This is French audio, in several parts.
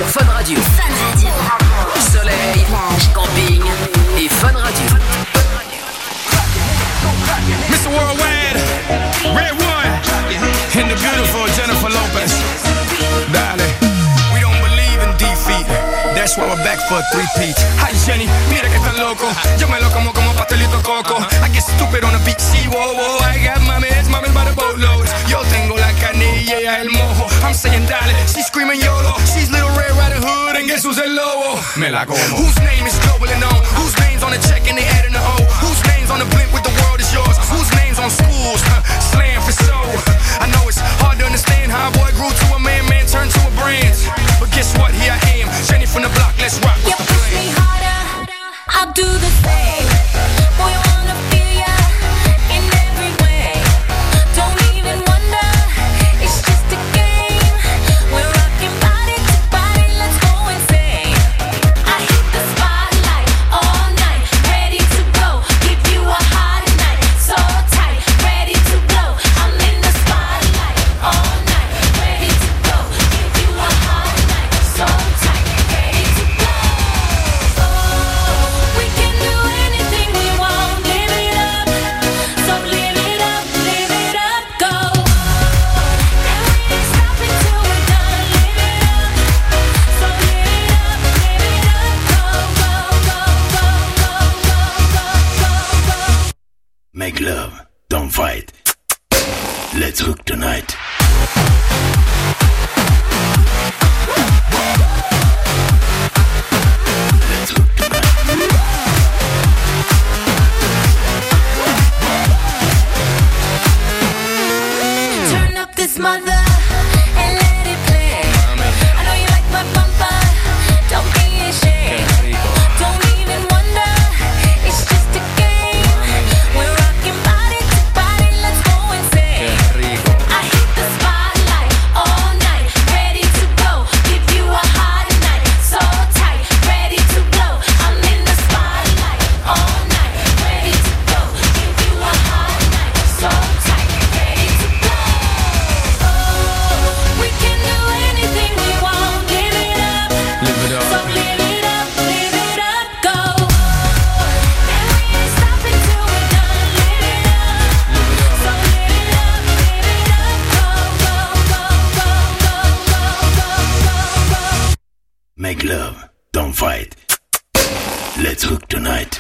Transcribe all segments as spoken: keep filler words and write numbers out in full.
sur Fun Radio. Fun Radio. Soleil, plage, camping et Fun Radio. mister Worldwide, Red One, and the beautiful Jennifer Lopez. Darling, we don't believe in defeat. That's why we're back for a three-peat. Hi Jenny, mira que tan loco. Yo me lo como como pastelito coco. I get stupid on the beach, see, whoa, whoa. I got mames, mames by the boatloads. Yo tengo la canilla, el mojo. I'm saying dale, she's screaming YOLO. She's Little Red Riding Hood, and guess who's el lobo? Me la como. Whose name is globally known? Whose name's on the check and they adding the O? Whose name's on the blimp with the world is yours? Whose name's on schools? Huh, slam for soul. I know it's hard to understand how a boy grew to a man, man turned to a brand. But guess what? Here I am, Jenny from the block. Let's rock. You push me harder, I'll do the same. Boy, I wanna feel ya in every way. Don't even wonder, it's just a game. We're rocking body to body, let's go insane. I hit the spotlight all night, ready to go. Give you a hot night, so tight, ready to blow. I'm in the spotlight all night, ready to go. Give you a hot night, so tight, ready to blow. We can do anything we want, live it up. So live it up, live it up, go. And we ain't stopping till we're done, live it up. So live it up, live it up, go, go, go, go, go, go, go, go, go. Make love, don't fight. Let's hook tonight. Let's hook tonight. Turn up this mother and let it play. I know you like my bumper, don't be ashamed. Don't even wonder, it's just a game. We're rocking body to body, let's go insane. I hit the spotlight all night, ready to go. Give you a hot night, so tight, ready to blow. I'm in the spotlight all night, ready to go. Give you a hot night, so tight, ready to blow. We can do anything we want, live it up. Live it So up. live it up, live it up, go. And we ain't stopping till we're done, live it up. So live it up, live it up, go, go, go, go, go, go, go, go. Make love, don't fight. Let's hook tonight.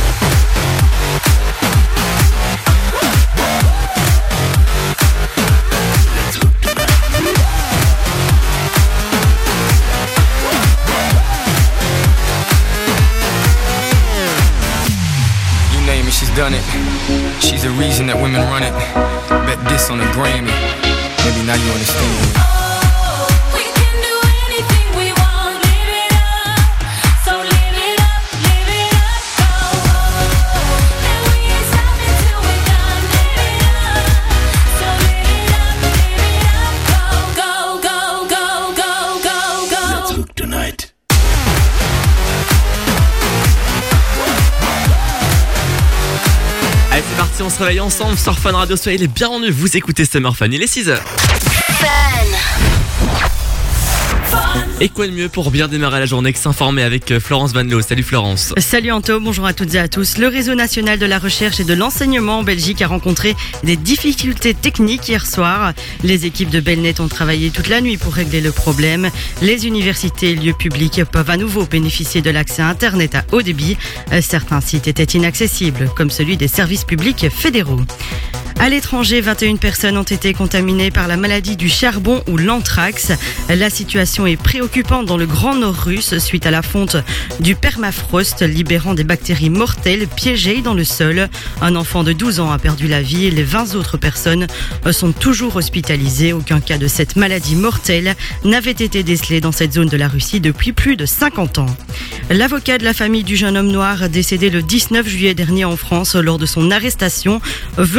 Let's hook tonight. You name it, she's done it. She's the reason that women run it. Bet this on a Grammy. Maybe now you understand. We can do anything we want, live it up. So live it up, live it up, go. And we ain't stopping till we're done, live it up. So live it up, live it up, go, go, go, go, go, go, Let's go. hook tonight. Allez, c'est parti, on se réveille ensemble sur Fun Radio. Soyez les bienvenus, vous écoutez Summer Fun, il est six heures. Et quoi de mieux pour bien démarrer la journée que s'informer avec euh, Florence Van Loo. Salut Florence. Salut Anto, bonjour à toutes et à tous. Le réseau national de la recherche et de l'enseignement en Belgique a rencontré des difficultés techniques hier soir. Les équipes de Belnet ont travaillé toute la nuit pour régler le problème. Les universités et lieux publics peuvent à nouveau bénéficier de l'accès à Internet à haut débit. Euh, Certains sites étaient inaccessibles, comme celui des services publics fédéraux. À l'étranger, vingt et une personnes ont été contaminées par la maladie du charbon ou l'anthrax. La situation est préoccupante dans le Grand Nord russe suite à la fonte du permafrost libérant des bactéries mortelles piégées dans le sol. Un enfant de douze ans a perdu la vie et les vingt autres personnes sont toujours hospitalisées. Aucun cas de cette maladie mortelle n'avait été décelé dans cette zone de la Russie depuis plus de cinquante ans. L'avocat de la famille du jeune homme noir décédé le dix-neuf juillet dernier en France lors de son arrestation veut comprendre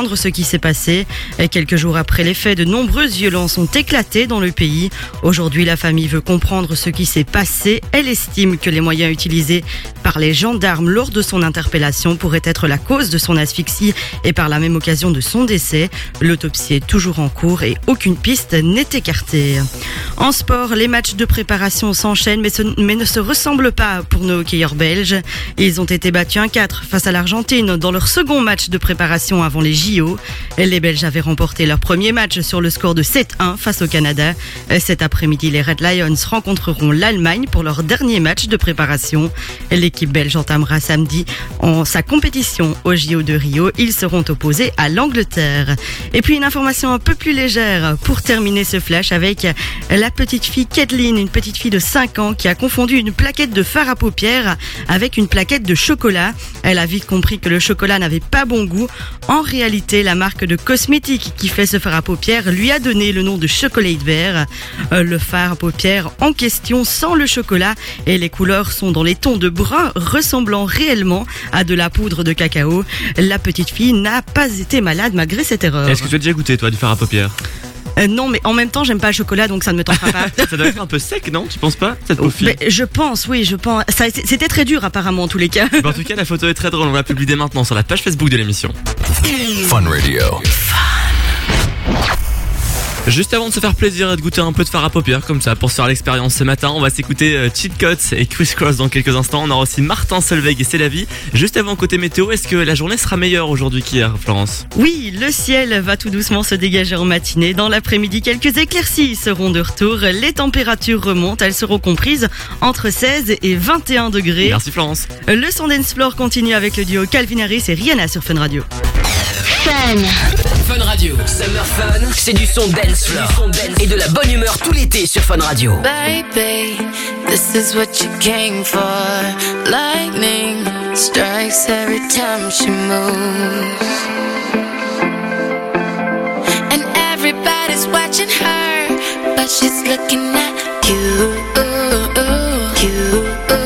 comprendre ce qui s'est passé. Et quelques jours après les faits, de nombreuses violences ont éclaté dans le pays. Aujourd'hui, la famille veut comprendre ce qui s'est passé. Elle estime que les moyens utilisés par les gendarmes lors de son interpellation pourraient être la cause de son asphyxie et par la même occasion de son décès. L'autopsie est toujours en cours et aucune piste n'est écartée. En sport, les matchs de préparation s'enchaînent mais, ce, mais ne se ressemblent pas pour nos hockeyeurs belges. Ils ont été battus un quatre face à l'Argentine dans leur second match de préparation avant les J O. Les Belges avaient remporté leur premier match sur le score de sept un face au Canada. Cet après-midi, les Red Lions rencontreront l'Allemagne pour leur dernier match de préparation. L'équipe belge entamera samedi en sa compétition aux J O de Rio. Ils seront opposés à l'Angleterre. Et puis une information un peu plus légère pour terminer ce flash avec la petite fille Kathleen, une petite fille de cinq ans qui a confondu une plaquette de fard à paupières avec une plaquette de chocolat. Elle a vite compris que le chocolat n'avait pas bon goût. En réalité, la marque de cosmétiques qui fait ce fard à paupières lui a donné le nom de Chocolate Bear. Euh, le fard à paupières en question sans le chocolat et les couleurs sont dans les tons de brun ressemblant réellement à de la poudre de cacao. La petite fille n'a pas été malade malgré cette erreur. Est-ce que tu as déjà goûté, toi, du fard à paupières? Euh, non, mais en même temps, j'aime pas le chocolat, donc ça ne me tentera pas. Ça doit être un peu sec, non? Tu penses pas, cette pauvre fille? Mais je pense, oui, je pense. Ça, c'était très dur, apparemment, en tous les cas. Bon, en tout cas, la photo est très drôle. On va la publier dès maintenant sur la page Facebook de l'émission. Fun Radio. Juste avant de se faire plaisir et de goûter un peu de fard à paupières comme ça pour se faire l'expérience ce matin, on va s'écouter euh, Cheat Codes et Criss Cross dans quelques instants. On aura aussi Martin Solveig et C'est la vie. Juste avant, côté météo, est-ce que la journée sera meilleure aujourd'hui qu'hier, Florence? Oui, le ciel va tout doucement se dégager en matinée. Dans l'après-midi, quelques éclaircies seront de retour. Les températures remontent, elles seront comprises entre seize et vingt et un degrés. Merci Florence. Le son dance floor continue avec le duo Calvin Harris et Rihanna sur Fun Radio. Fun Radio, Summer Fun, c'est du son dance floor et de la bonne humeur tout l'été sur Fun Radio. Baby, this is what you came for. Lightning strikes every time she moves. And everybody's watching her, but she's looking at you. You.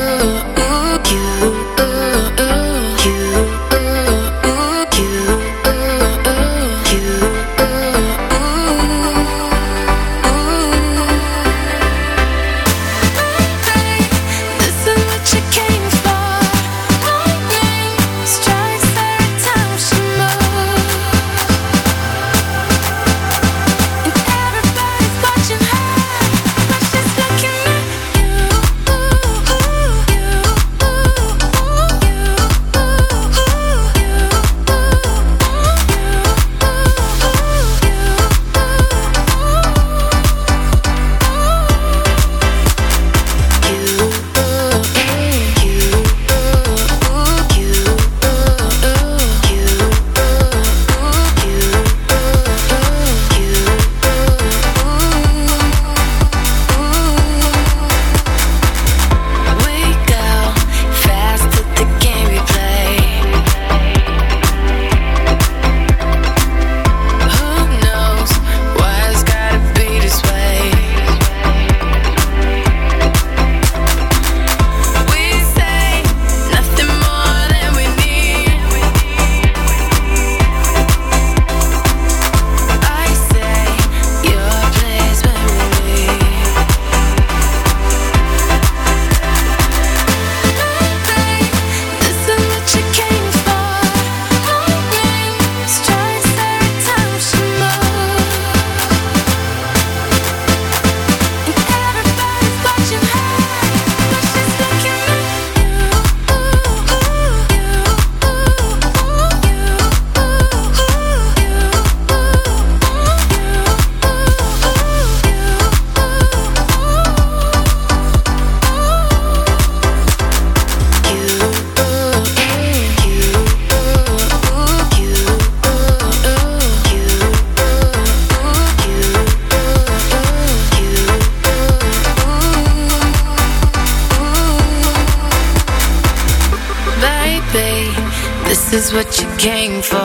This is what you came for.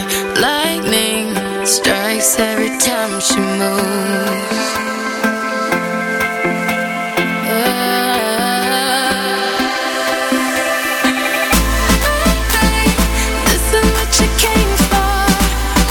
Lightning strikes every time she moves. This is what you came for.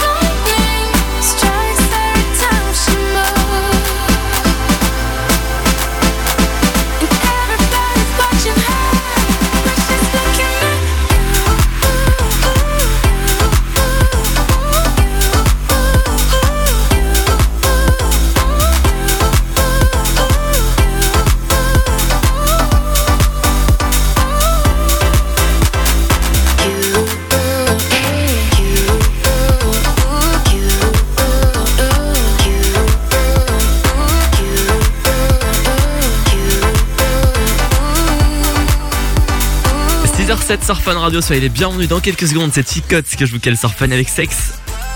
sept sur Fun Radio, soyez les bienvenus dans quelques secondes, c'est Chicotte que je vous cale sur Fun avec Sexe.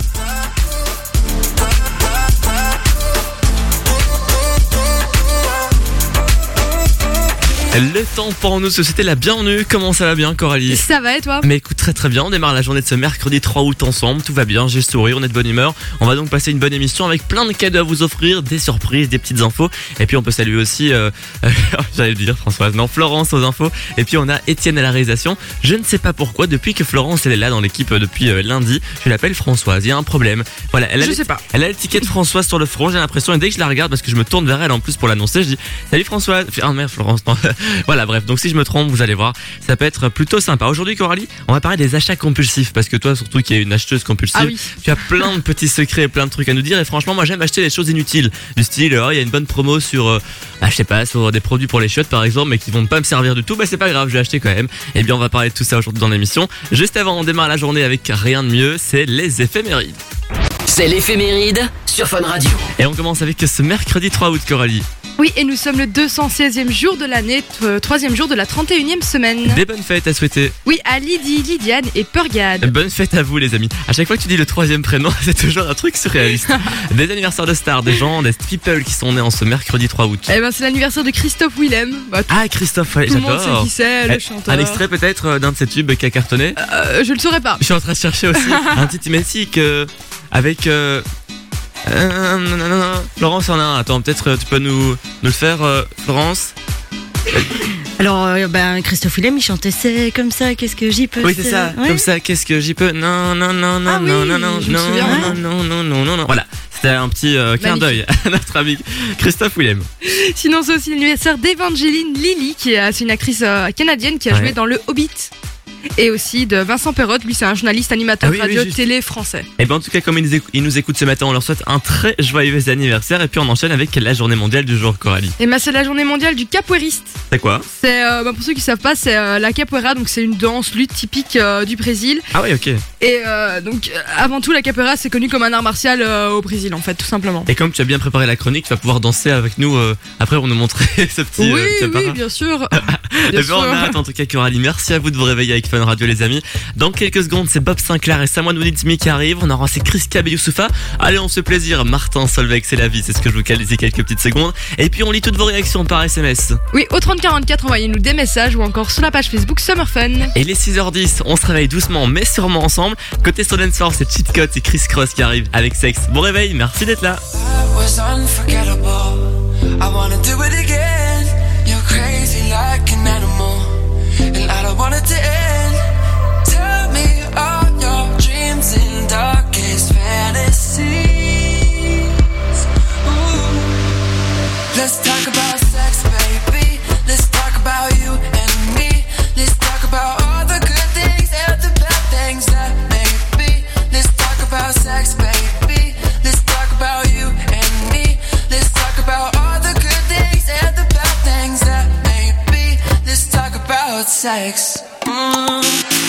Le temps pour nous se souhaiter la bienvenue. Comment ça va bien, Coralie? Ça va et toi? Mais écoute, très très bien, on démarre la journée de ce mercredi trois août ensemble, tout va bien, j'ai le sourire, on est de bonne humeur. On va donc passer une bonne émission avec plein de cadeaux à vous offrir, des surprises, des petites infos. Et puis on peut saluer aussi, euh, euh, j'allais le dire Françoise, non, Florence aux infos. Et puis on a Étienne à la réalisation. Je ne sais pas pourquoi, depuis que Florence elle est là dans l'équipe depuis euh, lundi, je l'appelle Françoise, il y a un problème. Voilà, elle a, Je sais pas. elle a l'étiquette Françoise sur le front, j'ai l'impression, et dès que je la regarde, parce que je me tourne vers elle en plus pour l'annoncer, je dis salut Françoise. Ah merde Florence, non. Voilà, bref, donc si je me trompe, vous allez voir, ça peut être plutôt sympa. Aujourd'hui, Coralie, on va parler des achats compulsifs, parce que toi, surtout qui est une acheteuse compulsive, Ah oui. tu as plein de petits secrets, plein de trucs à nous dire. Et franchement, moi, j'aime acheter des choses inutiles, du style, oh, il y a une bonne promo sur, euh, bah, je sais pas, sur des produits pour les chiottes, par exemple, mais qui vont pas me servir du tout. Bah, c'est pas grave, je vais acheter quand même. Et bien, on va parler de tout ça aujourd'hui dans l'émission. Juste avant, on démarre la journée avec rien de mieux, c'est les éphémérides. C'est l'éphéméride sur Fun Radio. Et on commence avec ce mercredi trois août, Coralie. Oui, et nous sommes le deux cent seizième jour de l'année, euh, troisième jour de la trente et unième semaine. Des bonnes fêtes à souhaiter. Oui, à Lydie, Lydiane et Purgade. Bonne fête à vous les amis. À chaque fois que tu dis le troisième prénom, c'est toujours un truc surréaliste. Des anniversaires de stars, des gens, des people qui sont nés en ce mercredi trois août. Eh ben, c'est l'anniversaire de Christophe Willem. Bah, tout Ah Christophe, ouais, tout le monde sait j'adore. qui c'est, le Eh, chanteur. Un extrait peut-être euh, d'un de ces tubes qui a cartonné. Euh, je le saurais pas. Je suis en train de chercher aussi un petit thématique euh, avec... Euh, euh, non, non, non, non. Florence en a un. Attends, peut-être euh, tu peux nous, nous le faire, euh, Florence. Alors, euh, ben, Christophe Willem, il chantait c'est comme ça, qu'est-ce que j'y peux Oui, c'est ça. Ouais. Comme ça, qu'est-ce que j'y peux? Non, non, non, non, Ah oui, non, non, non, je me non, souviens. non, non, non, non, non, non. Voilà. C'était un petit euh, clin d'œil à notre ami Christophe Willem. Sinon, c'est aussi l'anniversaire d'Evangeline Lilly, qui est c'est une actrice euh, canadienne qui a Ouais. joué dans Le Hobbit. Et aussi de Vincent Perrotte, lui c'est un journaliste animateur Ah oui, oui, radio juste. télé français. Et ben en tout cas, comme ils nous, écou- ils nous écoutent ce matin, on leur souhaite un très joyeux anniversaire. Et puis on enchaîne avec la journée mondiale du jour, Coralie. Et ben c'est la journée mondiale du capoeiriste. C'est quoi? C'est euh, bah, pour ceux qui savent pas, c'est euh, la capoeira, donc c'est une danse lutte typique euh, du Brésil. Ah oui, ok. Et euh, donc euh, avant tout la capoeira c'est connu comme un art martial euh, au Brésil en fait tout simplement. Et comme tu as bien préparé la chronique, tu vas pouvoir danser avec nous euh, après pour nous montrer ce petit. oui euh, ce oui parrain. bien sûr. Eh Bien ben, on sûr. a hâte en tout cas, Coralie. Merci à vous de vous réveiller avec Fun Radio, les amis. Dans quelques secondes, c'est Bob Sinclair et Samoa Nouditsmi qui arrivent. On aura c'est Chris Cab et Youssoufa. Allez, on se fait plaisir. Martin Solveig, c'est la vie. C'est ce que je vous cale d'ici quelques petites secondes. Et puis, on lit toutes vos réactions par S M S. Oui au trente quarante-quatre envoyez-nous des messages ou encore sur la page Facebook Summer Fun. Et les six heures dix, on se réveille doucement mais sûrement ensemble. Côté Stone Source, c'est Cheat Code et Chris Cross qui arrivent avec Sexe. Bon réveil, merci d'être là. Was unforgettable. I wanna do it again. You're crazy like an animal, and I don't want it to end. Tell me all your dreams and darkest fantasies. Ooh. Let's talk about sex, baby. Let's talk about you and me. Let's talk about all the good things and the bad things that may be. Let's talk about sex, baby. Let's talk about you and me. Let's talk about all the good things and the bad things that may be. Let's talk about sex. Mm.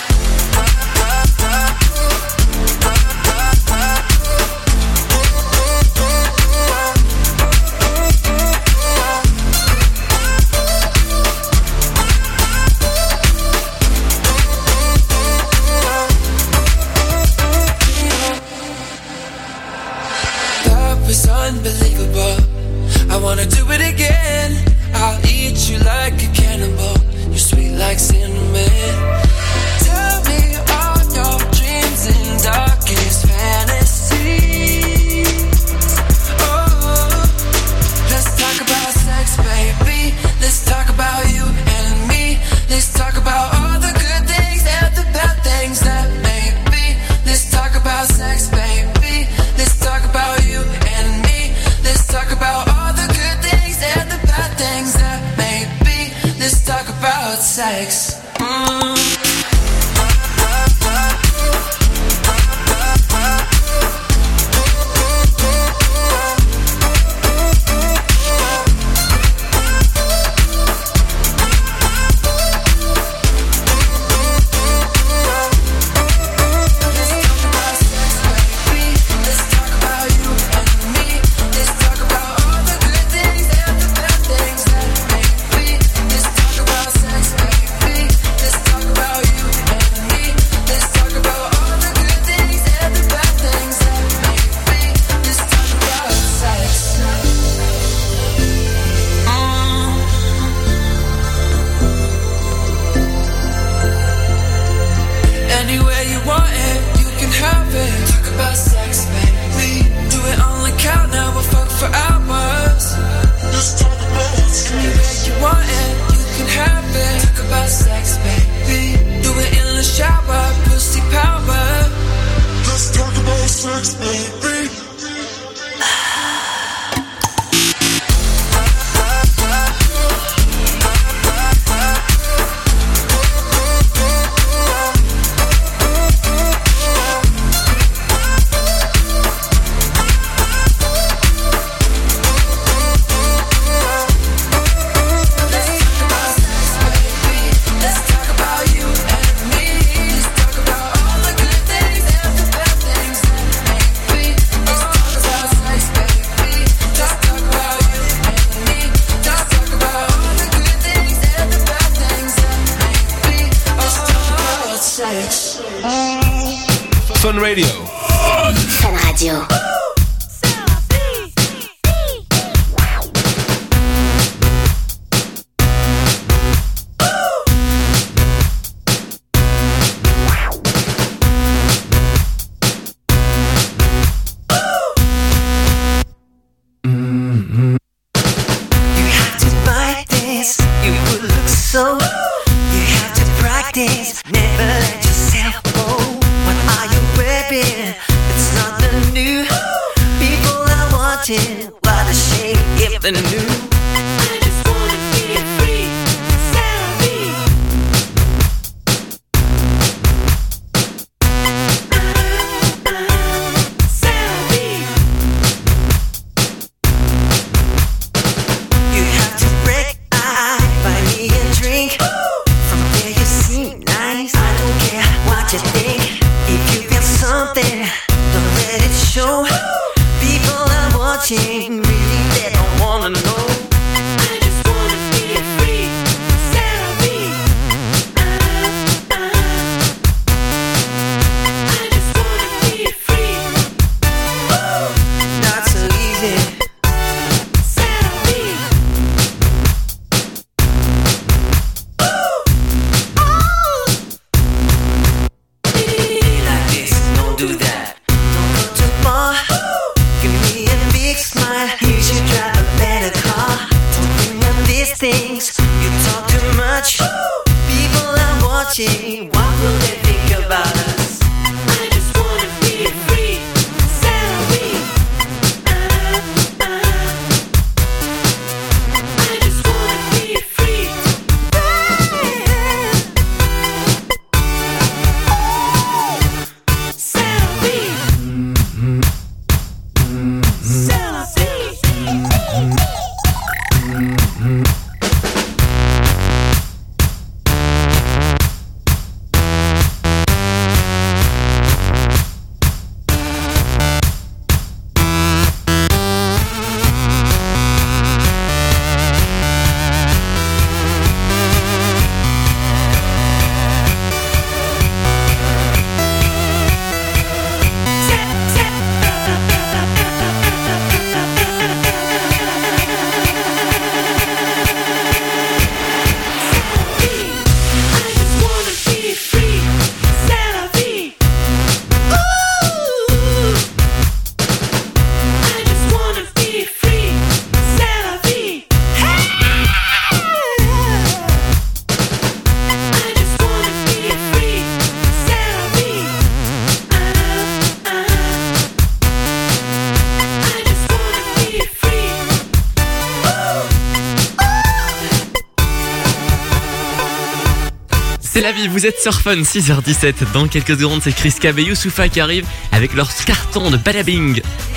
Love is unbelievable. I wanna do it again. I'll eat you like a cannibal. You're sweet like cinnamon. Tell me all your dreams and darkest fantasies. Oh, let's talk about sex, baby. Let's talk about you and me. Let's talk about all the good things and the bad things that may be. Let's talk about sex, baby. Let's talk about you and me. Let's talk about all the good things and the bad things that may be. Let's talk about sex. Mm. Fun Radio. Fun Radio. So you have to practice, never let yourself go. What are you wearing? It's not the new. People are watching. What a shame if they knew. I just wanna be free, set free. Set free. You have to break. Buy me a drink. From there you seem nice. I don't care what you think. If you feel something, don't let it show. People are watching, really they don't wanna know. I just wanna be free, set free. Uh, uh. I just wanna be free. Woo! Not so easy. Set free. Do that. Don't go too far. Give me a big smile. You should drive a better car. Don't bring up these things. You talk too much. People are watching. What will they think about us? I just wanna be free. Set free. Uh, uh. I just wanna be free. C'est la vie, vous êtes sur Fun, six heures dix-sept. Dans quelques secondes, c'est Chris Cab et Youssoupha qui arrivent avec leur carton de Badabing.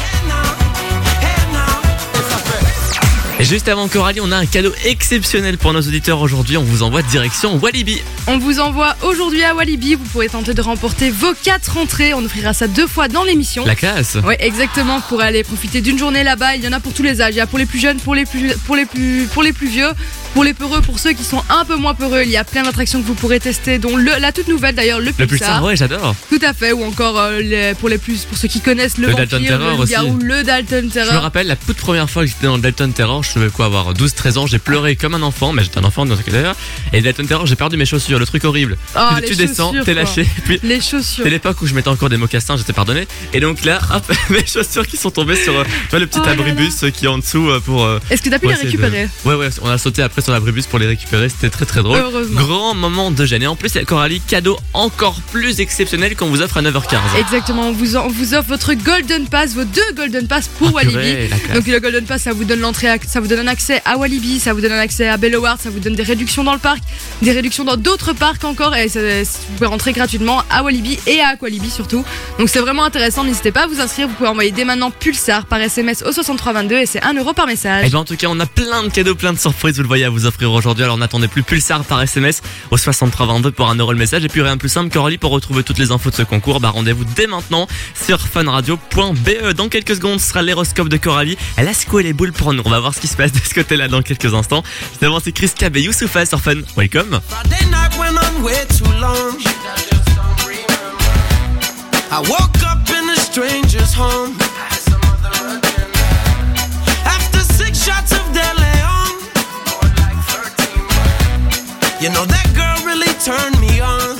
Et juste avant Coralie, on a un cadeau exceptionnel pour nos auditeurs aujourd'hui. On vous envoie direction Walibi. On vous envoie aujourd'hui à Walibi. Vous pourrez tenter de remporter vos quatre entrées. On offrira ça deux fois dans l'émission. La classe. Oui, exactement. Pour aller profiter d'une journée là-bas. Il y en a pour tous les âges. Il y a pour les plus jeunes, pour les plus, pour les plus, pour les plus vieux, pour les peureux, pour ceux qui sont un peu moins peureux. Il y a plein d'attractions que vous pourrez tester, dont le, la toute nouvelle d'ailleurs, le Pulsar. Le Pulsar, ouais, j'adore. Tout à fait. Ou encore euh, les, pour les plus, pour ceux qui connaissent le, le Vampire, Dalton Terror le aussi. Garou, le Dalton Terror. Je me rappelle la toute première fois que j'étais dans le Dalton Terror, je devais quoi avoir douze treize ans, j'ai pleuré comme un enfant, mais j'étais un enfant dans ce cas-là. Et le Dalton Terror, j'ai perdu mes chaussures, le truc horrible. Oh, tu tu descends, t'es lâché. Puis, les chaussures. C'est l'époque où je mettais encore des mocassins, j'étais pardonné. Et donc là, hop, mes chaussures qui sont tombées sur, tu vois, le petit oh abribus là là. qui est en dessous pour. Est-ce que t'as pu les récupérer de... Ouais, ouais, on a sauté après sur l'abribus pour les récupérer, c'était très très drôle. Heureusement. Grand moment de gêne. Et en plus, il y a Coralie, cadeau encore plus exceptionnel qu'on vous offre à neuf heures quinze. Exactement, on vous, en, on vous offre votre Golden Pass, vos deux Golden Pass pour oh, Walibi. purée, donc le Golden Pass, ça vous donne l'entrée, à, ça vous donne un accès à Walibi, ça vous donne un accès à Belloward, ça vous donne des réductions dans le parc, des réductions dans d'autres parcs encore, et ça, vous pouvez rentrer gratuitement à Walibi et à Aqualibi surtout. Donc c'est vraiment intéressant, n'hésitez pas à vous inscrire, vous pouvez envoyer dès maintenant Pulsar par S M S au soixante-trois vingt-deux et c'est un euro par message. Et ben en tout cas, on a plein de cadeaux, plein de surprises, vous le voyez, à vous offrir aujourd'hui. Alors n'attendez plus, Pulsar par S M S au soixante-trois vingt-deux pour un euro le message. Et puis rien de plus simple, Coralie, pour retrouver toutes les infos de ce concours, bah rendez-vous dès maintenant sur funradio point b e. Dans quelques secondes, ce sera l'héroscope de Coralie. Elle a secoué les boules pour nous. On va voir ce qui se passe de ce côté-là dans quelques instants. Justement, c'est Chris Cab et Youssoupha sur Fun. Welcome. I woke up in a stranger's home. After six shots of De Leon, you know that girl really turned me on.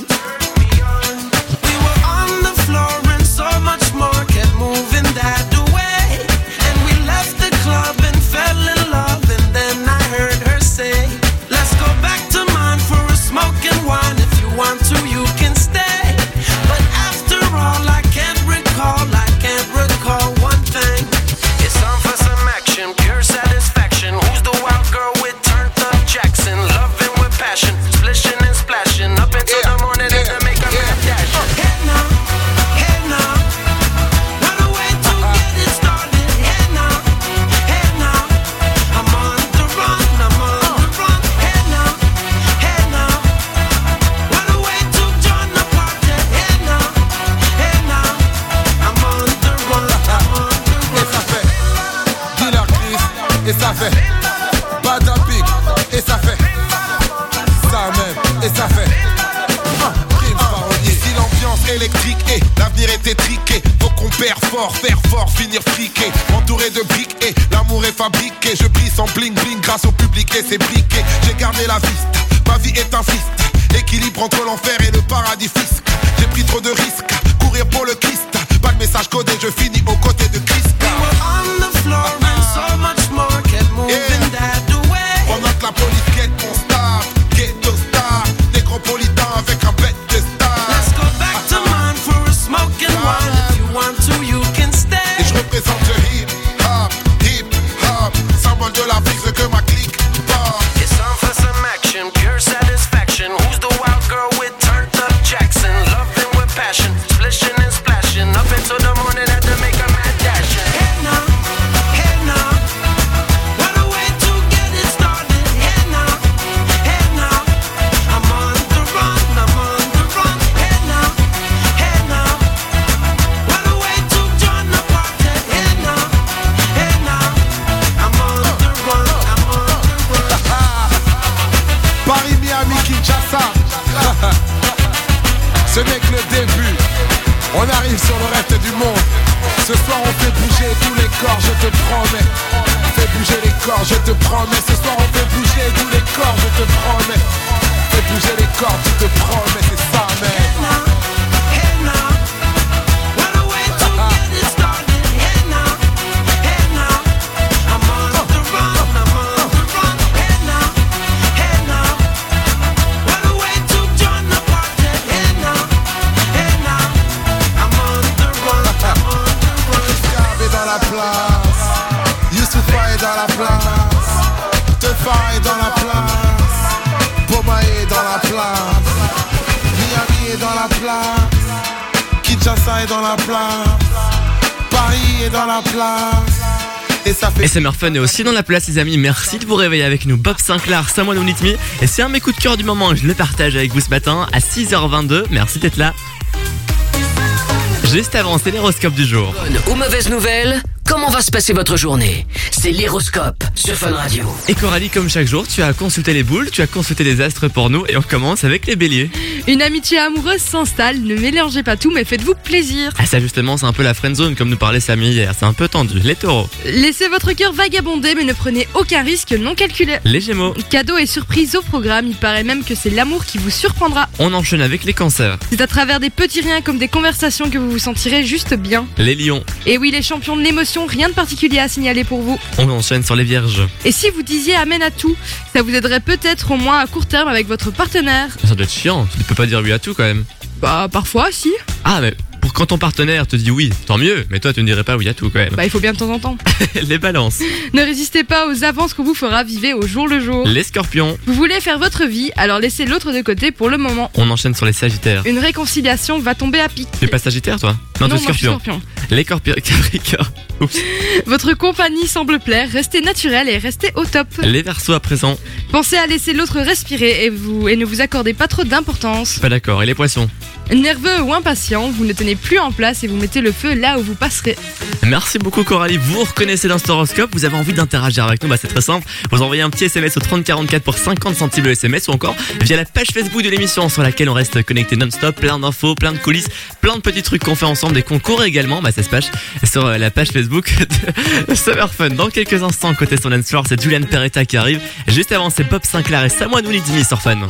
We were on the floor and so much more, kept moving that way. And we left the club and fell in love. And then I heard her say, let's go back to mine for a smoke and wine. If you want to, you can stay. But after all, I can't recall, I can't recall one thing. It's time for some action, pure satisfaction. Who's the wild girl with turned up Jackson? Loving with passion, splishing and splashing up into yeah, the morning yeah, and to make a yeah. mad dash. Hey now, hey now, what a way to uh-huh. get it started. Hey now, hey now, I'm on the run, I'm on uh. the run. Hey now, hey now, what a way to join the party. Hey now, hey now, I'm on the run, I'm on the run. Et ça fait Killer Chris, et ça fait Bad Big, et ça fait ça même, et ça fait ah, Prince Parolier. Si l'ambiance électrique et l'avenir est étriqué, faut qu'on perd fort, faire fort, finir friqué. Entouré de briques et l'amour est fabriqué. Je brille sans bling bling grâce au public et ses briquets. J'ai gardé la vista, ma vie est un fist. Équilibre entre l'enfer et le paradis fisc. J'ai pris trop de risques, courir pour le Christ. Pas de message codé, je finis aux côtés de Christ. We were on the floor and so much more, kept moving yeah. that way. Pendant que la police guette mon staff, ghetto star, nécropolitain avec un bête de star. Let's go back to mine for a smoke and wine. If you want to, you can stay. Et je représente le hip hop, hip hop, symbole de l'Afrique, ce que ma clique porte. It's time for some action, pure satisfaction. Who's the wild girl with turned up Jackson? Loving with passion, splishing and splashing up into the morning had to make a mad dash. Hey now, hey now, what a way to get it started. Hey now, hey now, I'm on the run, I'm on the run. Hey now, hey now, what a way to join the party. Hey now, hey now, I'm on the run, I'm on the run. Paris, Miami, Kinshasa. Ce n'est que le début. On arrive sur le reste du monde. Ce soir on fait bouger tous les corps, je te promets. Fais bouger les corps, je te promets. Ce soir on fait bouger tous les corps, je te promets. Fais bouger les corps, je te promets, c'est ça même. Hey now, what a way to get it started. Hey now, hey now, I'm on the run, I'm on the run. Hey now, hey now, what a way to join the party. Hey now, hey now, I'm on the run, I'm on the run. Scarb est dans la place, Youssoufa est dans la place, Tefa est dans la place, Boma est dans la place, Miami est dans la place, Kinshasa est dans la place, Paris est dans la place. Et ça fait. Et Summer Fun est aussi dans la place, les amis. Merci de vous réveiller avec nous. Bob Sinclair, Someone Who Needs Me. Et c'est un de mes coups de cœur du moment et je le partage avec vous ce matin à six heures vingt-deux. Merci d'être là. Juste avant, c'est l'horoscope du jour. Bonne ou mauvaise nouvelle, comment va se passer votre journée? C'est l'horoscope sur Fun Radio. Et Coralie, comme chaque jour, tu as consulté les boules, tu as consulté les astres pour nous et on commence avec les béliers. Une amitié amoureuse s'installe, ne mélangez pas tout mais faites-vous plaisir. Ah ça justement, c'est un peu la friendzone comme nous parlait Samy hier, c'est un peu tendu. Les taureaux. Laissez votre cœur vagabonder mais ne prenez aucun risque non calculé. Les gémeaux. Cadeaux et surprises au programme, il paraît même que c'est l'amour qui vous surprendra. On enchaîne avec les cancers. C'est à travers des petits riens comme des conversations que vous vous sentirez juste bien. Les lions. Et oui, les champions de l'émotion, rien de particulier à signaler pour vous. On enchaîne sur les vierges. Et si vous disiez amen à tout, ça vous aiderait peut-être au moins à court terme avec votre partenaire. Ça doit être chiant, tu ne peux pas dire oui à tout quand même. Bah parfois si. Ah mais pour quand ton partenaire te dit oui, tant mieux, mais toi tu ne dirais pas oui à tout quand même. Bah il faut bien de temps en temps. Les balances. Ne résistez pas aux avances qu'on vous fera, vivez au jour le jour. Les scorpions. Vous voulez faire votre vie, alors laissez l'autre de côté pour le moment. On enchaîne sur les sagittaires. Une réconciliation va tomber à pic. Tu es pas sagittaire toi? Non, non tu es scorpion. scorpion. Les corpi- capricornes. Oups. Votre compagnie semble plaire, restez naturel et restez au top. Les verseaux à présent. Pensez à laisser l'autre respirer et, vous, et ne vous accordez pas trop d'importance. Pas d'accord. Et les poissons? Nerveux ou impatient, vous ne tenez plus en place et vous mettez le feu là où vous passerez. Merci beaucoup Coralie, vous reconnaissez l'instoroscope, vous avez envie d'interagir avec nous, bah c'est très simple, vous envoyez un petit S M S au trente quarante-quatre pour cinquante centimes le S M S ou encore via la page Facebook de l'émission sur laquelle on reste connecté non-stop, plein d'infos, plein de coulisses, plein de petits trucs qu'on fait ensemble, des concours également, bah ça se passe sur la page Facebook de Summer Fun. Dans quelques instants, côté son dance floor, c'est Julian Peretta qui arrive, juste avant c'est Bob Sinclair et Someone Who Needs Me sur Fun.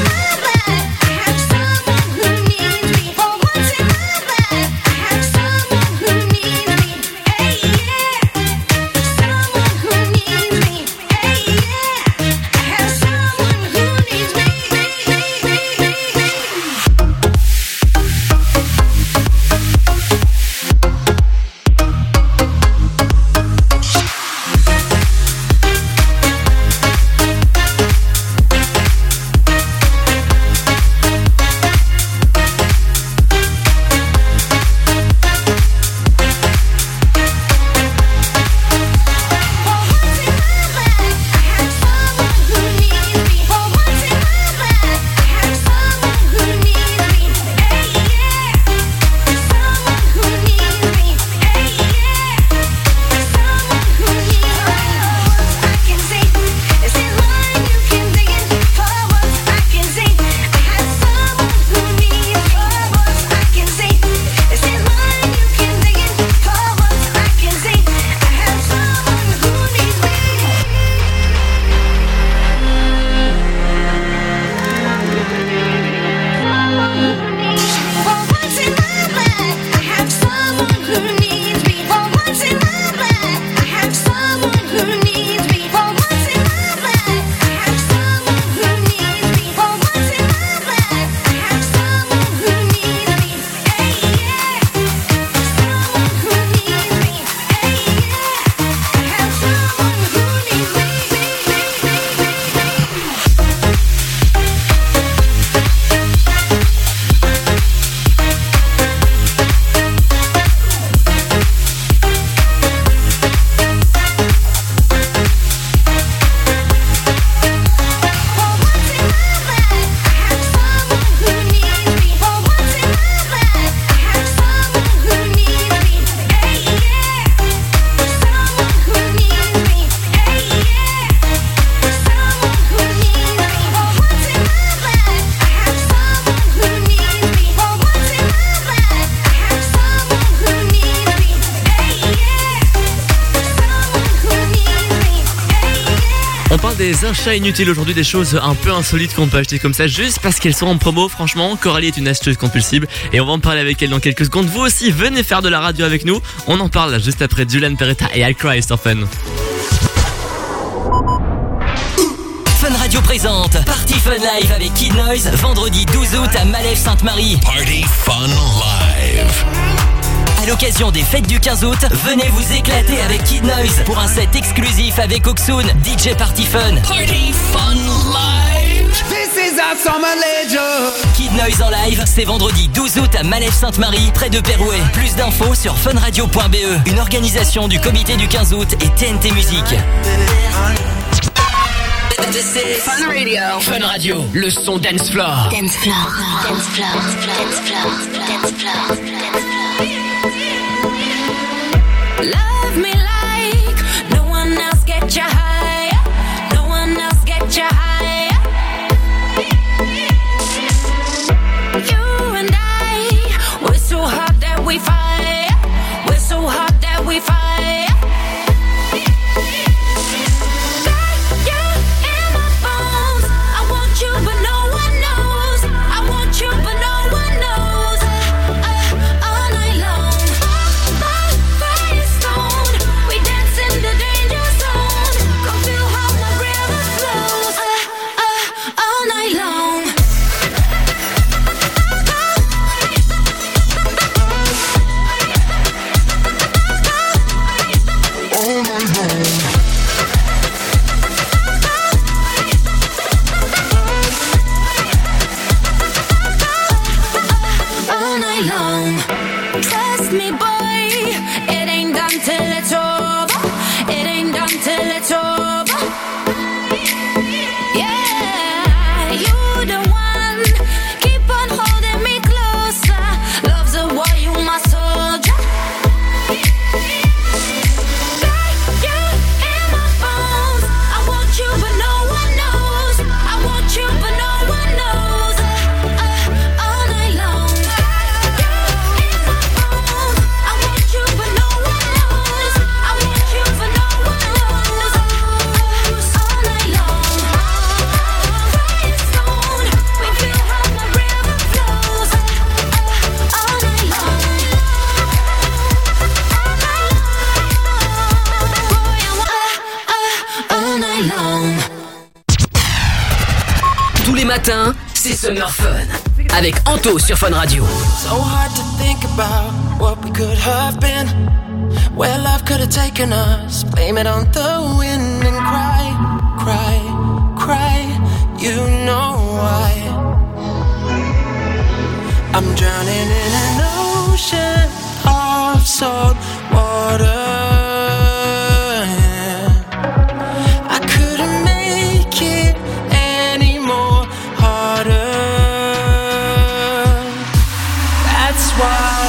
Des achats inutiles aujourd'hui, des choses un peu insolites qu'on peut acheter comme ça juste parce qu'elles sont en promo. Franchement, Coralie est une acheteuse compulsive et on va en parler avec elle dans quelques secondes. Vous aussi, venez faire de la radio avec nous. On en parle juste après Julian Peretta et I'll Cry sur Fun. Fun Radio présente Party Fun Live avec Kid Noise, vendredi douze août à Malève-Sainte-Marie. Party Fun Live. À l'occasion des fêtes du quinze août, venez vous éclater avec Kid Noise pour un set exclusif avec Oksoon, D J Party Fun. Party Fun Live. This is our summer legend. Kid Noise en live, c'est vendredi douze août à Malève-Sainte-Marie, près de Pérouet. Plus d'infos sur funradio point b e, une organisation du comité du quinze août et T N T Musique. Fun Radio. Fun Radio, le son dance floor. Dance floor, dance floor, dance floor, dance floor, dance floor. Love me like no one else, get you high. No one else get you high. You and I, we're so hot that we fight. We're so hot that we fight. Close matin, c'est Summer Fun. Avec Anto sur Fun Radio. So hard to think about what we could have been, where love could have taken us. Blame it on the wind and cry, cry, cry. You know why. I'm drowning in an ocean of salt water. I couldn't make it any more harder. That's why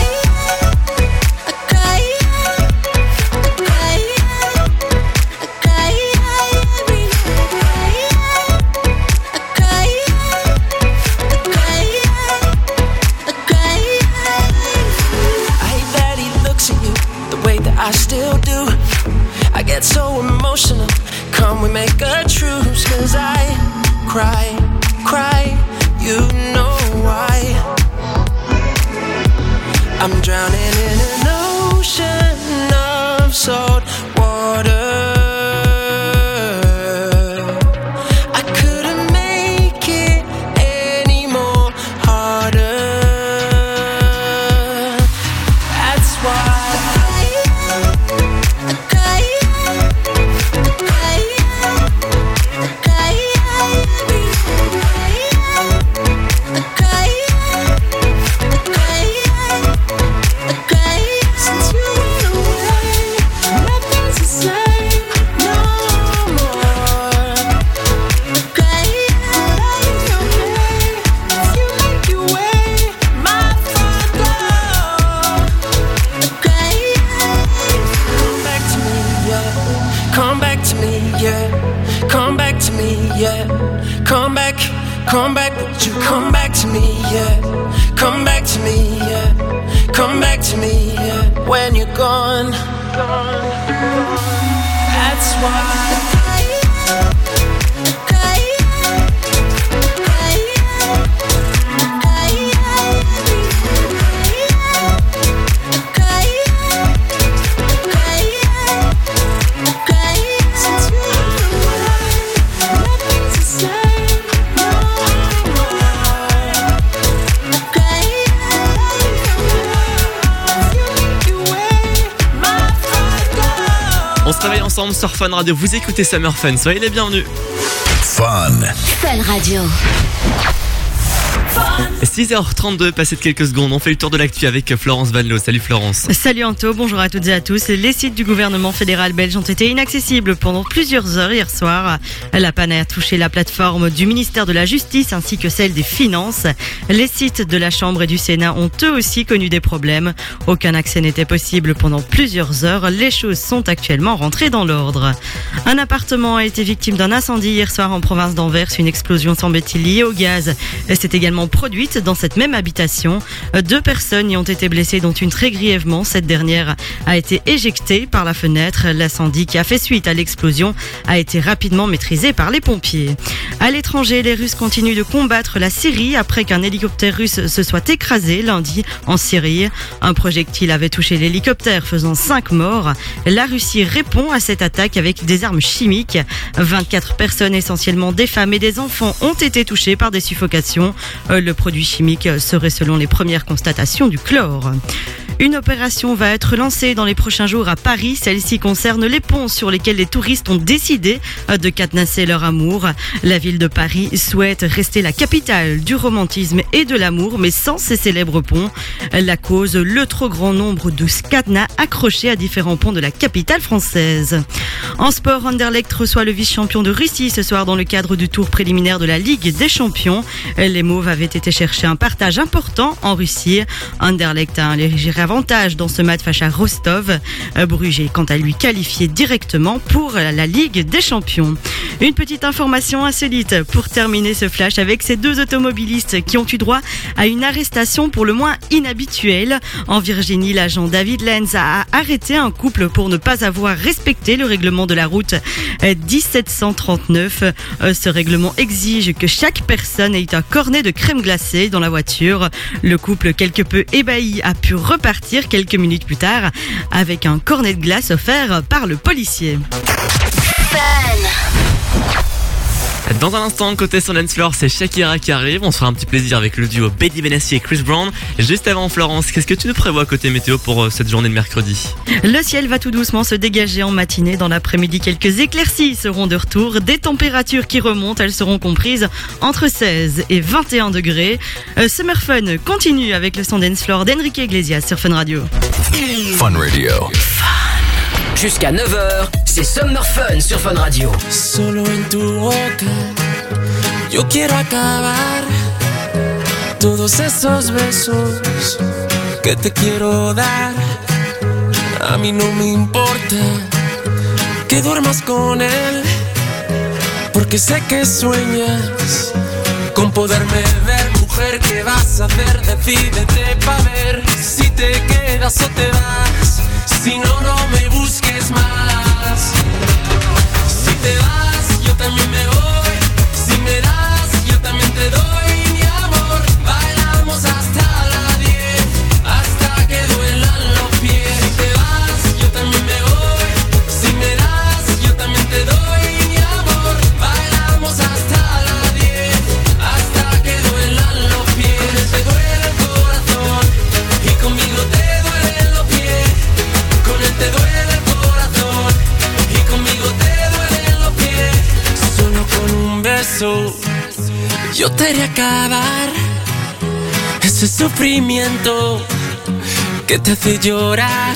I cry, I cry, I cry every night. I cry, I cry, I cry. I hate that he looks at you the way that I still do. I get so emotional. Come we make a truce, 'cause I cry, cry. You know why. I'm drowning in an ocean of salt water. I couldn't make it any more harder. That's why I cry, I cry, I cry every night. I cry, I cry. Since you went away, nothing's the same no more. Cry, life's okay if you make your way, my front door. Cry, come back to me, yeah. Come back to me, yeah. Come back to me, yeah. Come back, come back, would you come back to me, yeah. Come back to me, yeah. Come back to me, yeah. When you're gone, that's why. Since you went away, nothing's the same no more. Cry, On se réveille ensemble sur Fun Radio. Vous écoutez Summer Fun. Soyez les bienvenus. Fun. Fun Radio. six heures trente-deux, passé de quelques secondes. On fait le tour de l'actu avec Florence Vanloo. Salut Florence. Salut Anto, bonjour à toutes et à tous. Les sites du gouvernement fédéral belge ont été inaccessibles pendant plusieurs heures hier soir. La panne a touché la plateforme du ministère de la Justice ainsi que celle des Finances. Les sites de la Chambre et du Sénat ont eux aussi connu des problèmes. Aucun accès n'était possible pendant plusieurs heures. Les choses sont actuellement rentrées dans l'ordre. Un appartement a été victime d'un incendie hier soir en province d'Anvers. Une explosion semble-t-il liée au gaz s'est également produite dans cette même habitation. Deux personnes y ont été blessées, dont une très grièvement. Cette dernière a été éjectée par la fenêtre. L'incendie qui a fait suite à l'explosion a été rapidement maîtrisé par les pompiers. À l'étranger, les Russes continuent de combattre la Syrie après qu'un hélicoptère russe se soit écrasé lundi en Syrie. Un projectile avait touché l'hélicoptère, faisant cinq morts. La Russie répond à cette attaque avec des armes chimiques. vingt-quatre personnes, essentiellement des femmes et des enfants, ont été touchées par des suffocations. Le produit chimique serait, selon les premières constatations, du chlore. Une opération va être lancée dans les prochains jours à Paris. Celle-ci concerne les ponts sur lesquels les touristes ont décidé de cadenasser leur amour. La ville de Paris souhaite rester la capitale du romantisme et de l'amour, mais sans ces célèbres ponts. La cause, le trop grand nombre de cadenas accrochés à différents ponts de la capitale française. En sport, Anderlecht reçoit le vice-champion de Russie ce soir dans le cadre du tour préliminaire de la Ligue des Champions. Les Mauves avaient été chercher un partage important en Russie. Anderlecht a un léger avantage dans ce match face à Rostov. Bruges est quant à lui qualifié directement pour la Ligue des Champions. Une petite information insolite pour terminer ce flash avec ces deux automobilistes qui ont eu droit à une arrestation pour le moins inhabituelle. En Virginie, l'agent David Lenz a arrêté un couple pour ne pas avoir respecté le règlement de la route dix-sept cent trente-neuf. Ce règlement exige que chaque personne ait un cornet de crème glacée dans la voiture. Le couple, quelque peu ébahi, a pu repartir quelques minutes plus tard avec un cornet de glace offert par le policier. Dans un instant, côté son dance floor, c'est Shakira qui arrive. On se fera un petit plaisir avec le duo Benny Benassi et Chris Brown. Juste avant, Florence, qu'est-ce que tu nous prévois côté météo pour euh, cette journée de mercredi? Le ciel va tout doucement se dégager en matinée. Dans l'après-midi, quelques éclaircies seront de retour. Des températures qui remontent, elles seront comprises entre seize et vingt et un degrés. Euh, Summer Fun continue avec le son dance floor d'Enrique Iglesias sur Fun Radio. Fun Radio. Jusqu'à neuf heures, c'est Summer Fun sur Fun Radio. Solo en tu boca, yo quiero acabar todos esos besos que te quiero dar. A mí no me importa que duermas con él, porque sé que sueñas con poderme ver. Mujer, ¿qué vas a hacer? Decídete pa' ver si te quedas o te vas. Si no, no me busques más. Si te vas, yo también me voy. Si me das, yo también te doy. Mi amor, bailamos hasta las diez, hasta que duelan los pies. Si te vas, yo también me voy. Si me das, yo también te doy. Mi amor, bailamos hasta las diez, hasta que duelan los pies. Te duele el corazón y conmigo te duelen los pies. Con él te duele el corazón y conmigo te duelen los pies. Solo con un beso yo te haré acabar ese sufrimiento que te hace llorar.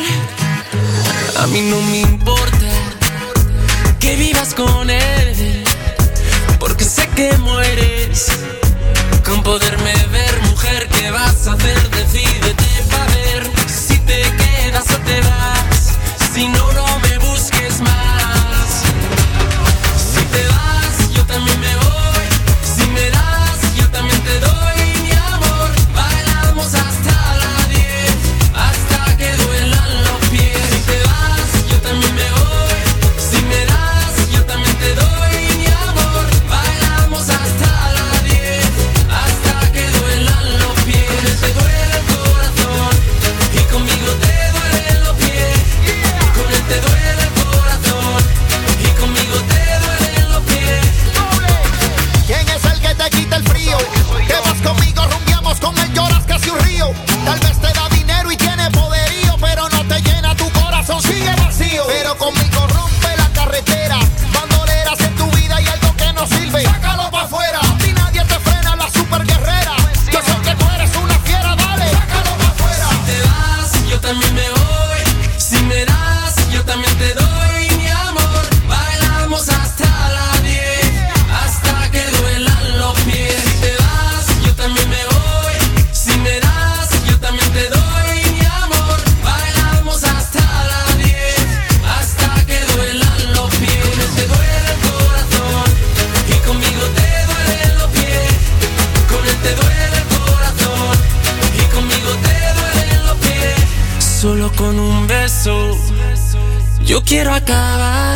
A mí no me importa que vivas con él, porque sé que mueres con poderme ver. Mujer, ¿qué vas a hacer? Decídete pa' ver si te quedas o te vas. Si no, no me busques más. Si te vas, yo también me voy. Si me das, yo también te doy. Mi amor, bailamos hasta las diez, hasta que duelan los pies. Si te vas, yo también me voy. Si me das, yo también te doy. Mi amor, bailamos hasta las diez, hasta que duelan los pies. Te duele el corazón y conmigo te duelen los pies. Con él te duele el corazón y conmigo te duelen los pies. ¿Quién es el que te quita el frío? Que vas conmigo, rumbiamos, con él lloras casi un río. Tal vez te da dinero y tiene poderío, pero no te llena tu corazón, sigue vacío. Pero conmigo rompe la carretera, bandoleras en tu vida y algo que no sirve, sácalo pa' afuera. Si nadie te frena, la super guerrera. Yo sé que tú eres una fiera, dale, sácalo pa' afuera. Si te vas, yo también me voy. Si me das, yo también te doy. Mi amor, bailamos hasta las diez, hasta que duelan los pies. Si te vas, yo también me voy. Si me das, yo también te doy. Mi amor, bailamos hasta las diez, hasta que duelan los pies. Te duele el corazón y conmigo te duelen los pies. Con él te duele el corazón y conmigo te duelen los pies. Solo con un beso yo quiero acabar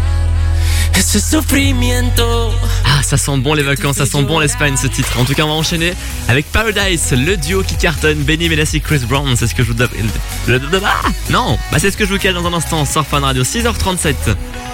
ese sufrimiento. Ah, ça sent bon les vacances, ça sent bon l'Espagne ce titre. En tout cas, on va enchaîner avec Paradise, le duo qui cartonne, Benny Benassi, Chris Brown. C'est ce que je vous... donne- le- le- Ah non, bah c'est ce que je vous cale dans un instant sur Fun Radio, six heures trente-sept.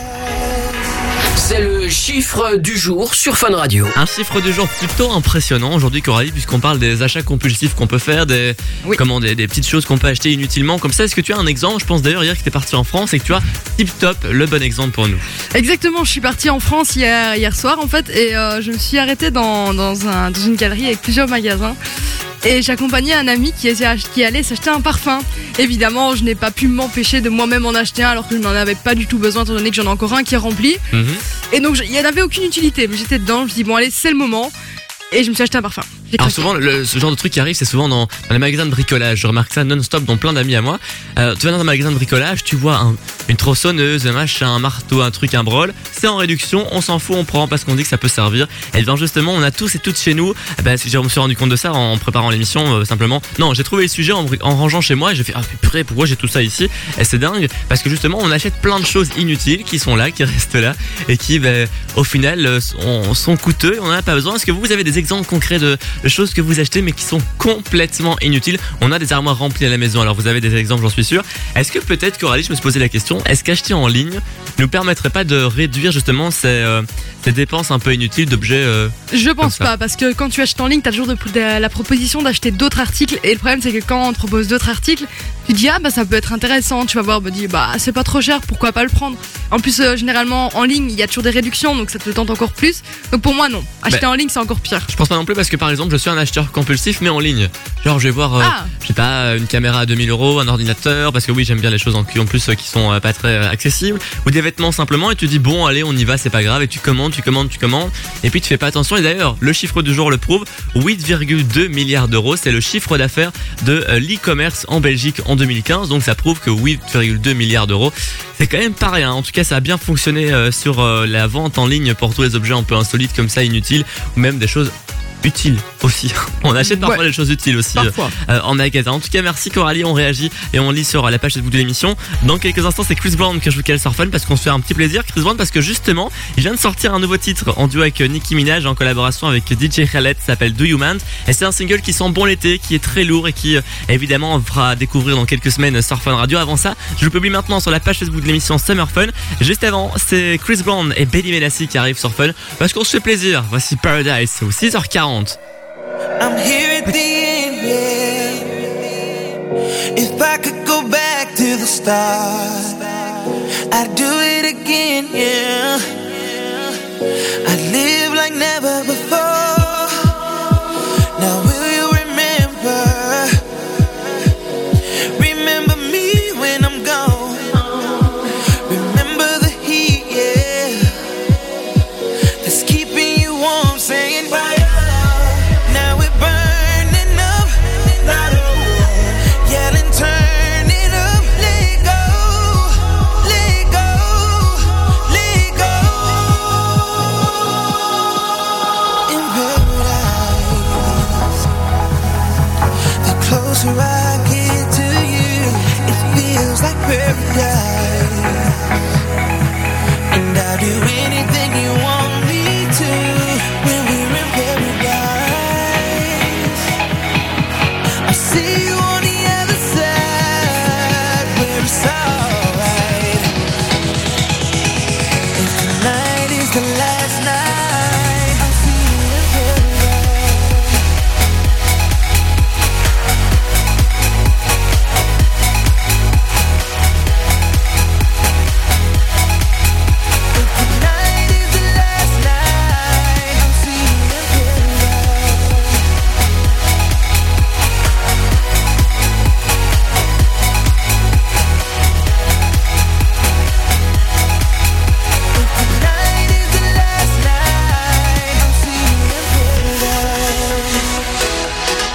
C'est le chiffre du jour sur Fun Radio. Un chiffre du jour plutôt impressionnant aujourd'hui, Coralie, puisqu'on parle des achats compulsifs qu'on peut faire, des, Oui. comment, des, des petites choses qu'on peut acheter inutilement. Comme ça, est-ce que tu as un exemple? Je pense d'ailleurs hier que tu es parti en France et que tu as tip top le bon exemple pour nous. Exactement, je suis partie en France hier, hier soir en fait et euh, je me suis arrêtée dans, dans, un, dans une galerie avec plusieurs magasins et j'accompagnais un ami qui, essayait- qui allait s'acheter un parfum. Évidemment, je n'ai pas pu m'empêcher de moi-même en acheter un alors que je n'en avais pas du tout besoin étant donné que j'en ai encore un qui est rempli. Mhm. Et donc je- il n'y en avait aucune utilité, mais j'étais dedans, je me suis dit bon allez c'est le moment et je me suis acheté un parfum. J'ai Alors craqué. souvent, le, ce genre de truc qui arrive, c'est souvent dans, dans les magasins de bricolage. Je remarque ça non-stop dans plein d'amis à moi. Euh, tu vas dans un magasin de bricolage, tu vois un- une tronçonneuse, un machin, un marteau, un truc, un brol. C'est en réduction, on s'en fout, on prend parce qu'on dit que ça peut servir. Et bien justement, on a tous et toutes chez nous. Eh ben, je me suis rendu compte de ça en préparant l'émission, euh, simplement. Non, j'ai trouvé le sujet en, en rangeant chez moi et j'ai fait ah purée, pourquoi j'ai tout ça ici? Et c'est dingue parce que justement, on achète plein de choses inutiles qui sont là, qui restent là et qui, ben, au final, euh, sont, sont coûteux. On en a pas besoin. Est-ce que vous avez des exemples concrets de, de choses que vous achetez mais qui sont complètement inutiles? On a des armoires remplies à la maison, alors vous avez des exemples, j'en suis sûr. Est-ce que peut-être, Coralie, je me suis posé la question, est-ce qu'acheter en ligne nous permettrait pas de réduire justement ces, euh, ces dépenses un peu inutiles d'objets euh, Je comme pense ça. pas, parce que quand tu achètes en ligne, t'as toujours de- de- la proposition d'acheter d'autres articles. Et le problème, c'est que quand on te propose d'autres articles, tu dis, ah bah ça peut être intéressant. Tu vas voir, bah, dis, bah c'est pas trop cher, pourquoi pas le prendre. En plus, euh, généralement, en ligne, il y a toujours des réductions, donc ça te tente encore plus. Donc pour moi, non. Acheter Bah, en ligne, c'est encore pire. Je pense pas non plus parce que par exemple je suis un acheteur compulsif mais en ligne. Genre je vais voir, euh, Ah. je sais pas, une caméra à deux mille euros, un ordinateur, parce que oui j'aime bien les choses en, en plus euh, qui sont euh, pas très euh, accessibles, ou des vêtements simplement et tu dis bon allez on y va c'est pas grave et tu commandes, tu commandes, tu commandes et puis tu fais pas attention et d'ailleurs le chiffre du jour le prouve, huit virgule deux milliards d'euros c'est le chiffre d'affaires de euh, l'e-commerce en Belgique en deux mille quinze donc ça prouve que huit virgule deux milliards d'euros c'est quand même pas rien. En tout cas ça a bien fonctionné euh, sur euh, la vente en ligne pour tous les objets un peu insolites comme ça inutiles ou même des choses utiles aussi. On achète parfois Ouais. des choses utiles aussi Parfois. euh, en magasin. En tout cas, merci Coralie, on réagit et on lit sur la page Facebook de l'émission. Dans quelques instants, c'est Chris Brown que je vous cale sur Fun parce qu'on se fait un petit plaisir. Chris Brown parce que justement, il vient de sortir un nouveau titre en duo avec Nicki Minaj en collaboration avec D J Khaled, ça s'appelle Do You Mind et c'est un single qui sent bon l'été, qui est très lourd et qui euh, évidemment on fera découvrir dans quelques semaines sur Fun Radio. Avant ça, je le publie maintenant sur la page Facebook de l'émission Summer Fun. Juste avant, c'est Chris Brown et Benny Benassi qui arrivent sur Fun parce qu'on se fait plaisir. Voici Paradise au six heures quarante. I'm here at the end, yeah. If I could go back to the start, I'd do it again, yeah. I'd live like never before. Now will you remember? Remember me when I'm gone. Remember the heat, yeah. That's keeping you warm, saying bye. Now we're burning up, yelling, turn it up, let go, let go, let go. In paradise, the closer I get to you, it feels like paradise. And I'll do anything you want me to when we're in paradise. I'll see you on the other side where it's alright. If tonight is the last night, I'll see you in paradise. If tonight is the last night, I'll see you in paradise. If tonight is the last night, I'll see you in paradise.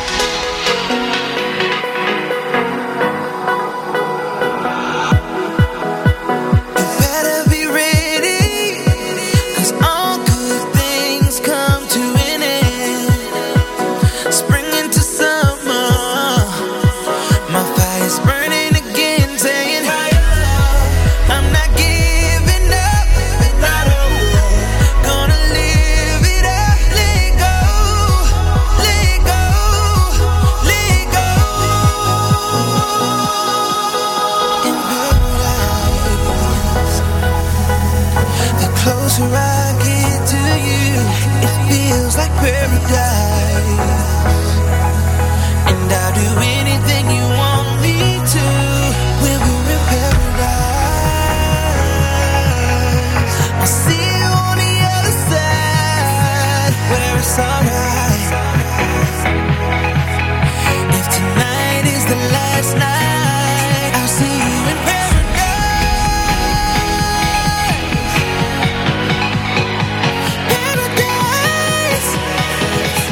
You better be ready, 'cause all good things come to an end. Spring into summer, my fire's burning again, saying I'm not giving up, gonna live it up, let go, let go, let go. In paradise, the closer I get to you, it feels like paradise. And I'll do anything you want me to when we're in paradise. I'll see you on the other side where it's alright. If tonight is the last night, I'll see you in paradise. Paradise.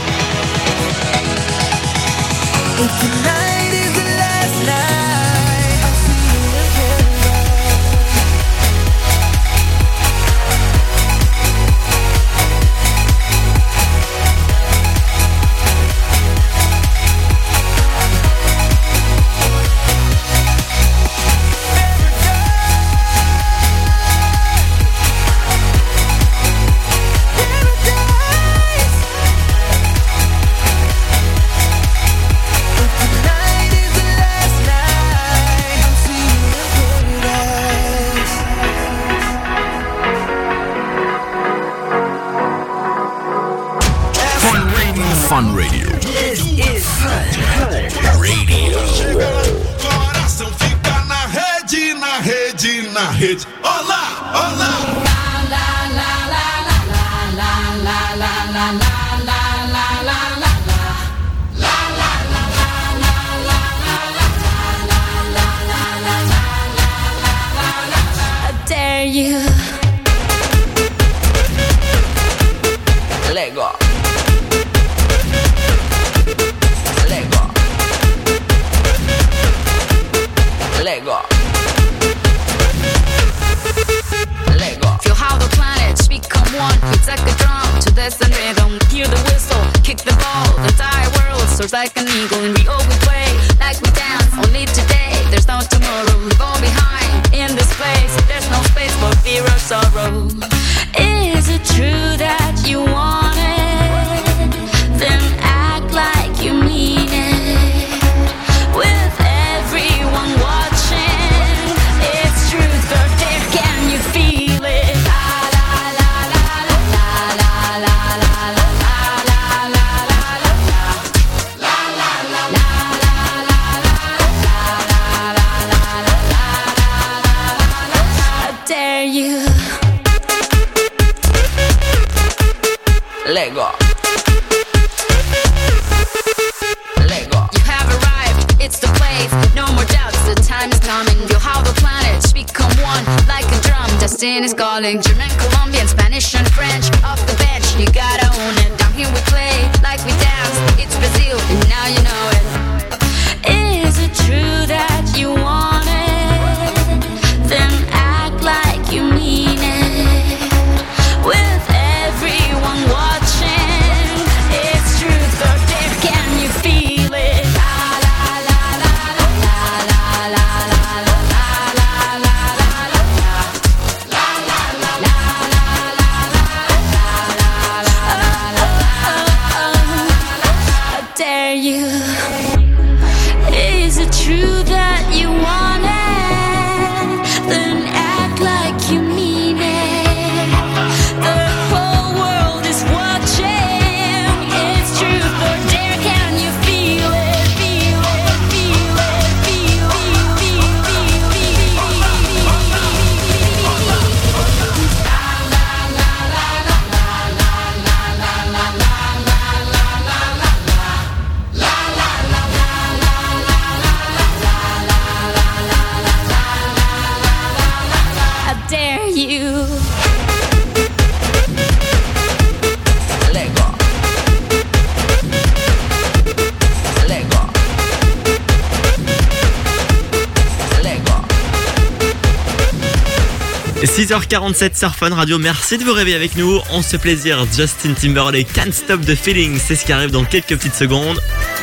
hits. Hola, hola. Dare you? Lego. Lego. Lego. Lego. Feel how the planets become one. It's like a drum to this and rhythm. Hear the whistle, kick the ball. The entire world soars like an eagle. And we all we play like we dance. Only today, there's no tomorrow. Leave all behind in this place. There's no space for fear or sorrow. Is it true that you want it? Then act like you mean it. With everyone watching, it's truth or dare. Can you feel it? La la la la la la la la la la la la la la. I dare you. Lego. Lego. You have arrived, it's the place. No more doubts, the time is coming. Feel how the planets become one like a drum. Destiny's calling. German, Colombian, Spanish, and French. Off the bench, you gotta own it. Down here we play like we dance. It's Brazil, and now you know it. Is it true that you want it? Then act like you mean it. With everyone watching, it's truth or dare. Can you feel it? La la la la la la la la la la la la la. I dare you. Is it true that you want it? Then act like you mean it. The whole world is watching. It's truth or dare. Can you feel it? Feel it, feel it, feel it, feel it, feel I dare you. Lego. Lego. Lego. six heures quarante-sept sur Fun Radio, merci de vous réveiller avec nous. On se fait plaisir, Justin Timberlake, Can't Stop the Feeling, c'est ce qui arrive dans quelques petites secondes.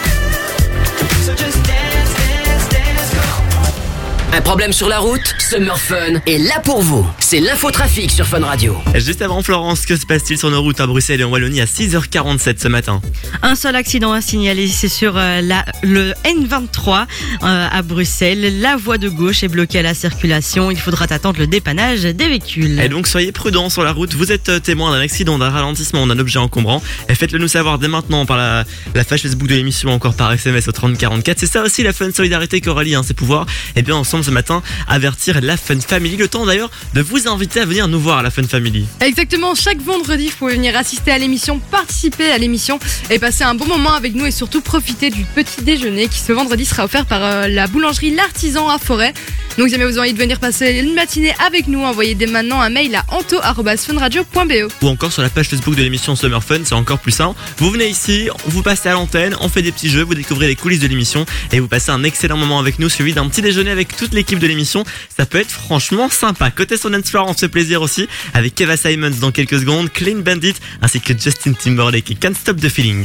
Un problème sur la route? Summer Fun est là pour vous. C'est l'infotrafic sur Fun Radio. Juste avant Florence, que se passe-t-il sur nos routes à Bruxelles et en Wallonie à six heures quarante-sept ce matin? Un seul accident à signaler, c'est sur euh, la, le N vingt-trois euh, à Bruxelles. La voie de gauche est bloquée à la circulation. Il faudra attendre le dépannage des véhicules. Et donc soyez prudents sur la route. Vous êtes euh, témoin d'un accident, d'un ralentissement, d'un objet encombrant. Et faites-le nous savoir dès maintenant par la, la page Facebook de l'émission, encore par S M S au trente quarante-quatre. C'est ça aussi la Fun Solidarité qu'Aurélie, hein, c'est pouvoir, et bien ensemble ce matin, avertir la Fun Family. Le temps d'ailleurs de vous inviter à venir nous voir à la Fun Family. Exactement, chaque vendredi, vous pouvez venir assister à l'émission, participer à l'émission et passer un bon moment avec nous et surtout profiter du petit déjeuner qui ce vendredi sera offert par euh, la boulangerie L'Artisan à Forêt. Donc si jamais vous avez envie de venir passer une matinée avec nous, envoyez dès maintenant un mail à anto arobase funradio point be. Ou encore sur la page Facebook de l'émission Summer Fun, c'est encore plus simple. Vous venez ici, vous passez à l'antenne, on fait des petits jeux, vous découvrez les coulisses de l'émission et vous passez un excellent moment avec nous, suivi d'un petit déjeuner avec toute l'équipe de l'émission. Ça peut être franchement sympa. Côté son dance floor, on se fait plaisir aussi avec Eva Simons dans quelques secondes, Clean Bandit ainsi que Justin Timberlake et Can't Stop the Feeling.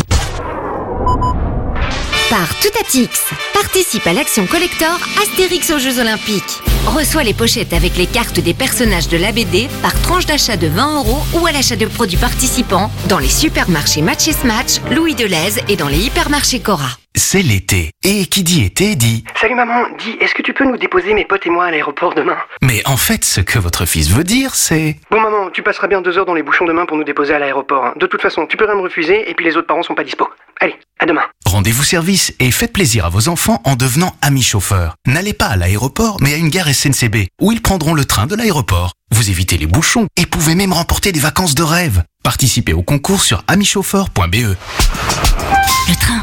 Par Toutatix, participe à l'action collector Astérix aux Jeux Olympiques. Reçois les pochettes avec les cartes des personnages de la B D par tranche d'achat de vingt euros ou à l'achat de produits participants dans les supermarchés Match et Smatch, Louis Delhaize et dans les hypermarchés Cora. c'est l'été. Et qui dit été dit... Salut maman, dis, est-ce que tu peux nous déposer mes potes et moi à l'aéroport demain? Mais en fait, ce que votre fils veut dire, c'est... Bon maman, tu passeras bien deux heures dans les bouchons demain pour nous déposer à l'aéroport. hein. De toute façon, tu peux rien me refuser et puis les autres parents sont pas dispo. Allez, à demain. Rendez-vous service et faites plaisir à vos enfants en devenant amis chauffeurs. N'allez pas à l'aéroport, mais à une gare S N C B, où ils prendront le train de l'aéroport. Vous évitez les bouchons et pouvez même remporter des vacances de rêve. Participez au concours sur ami chauffeur point b e. Le train.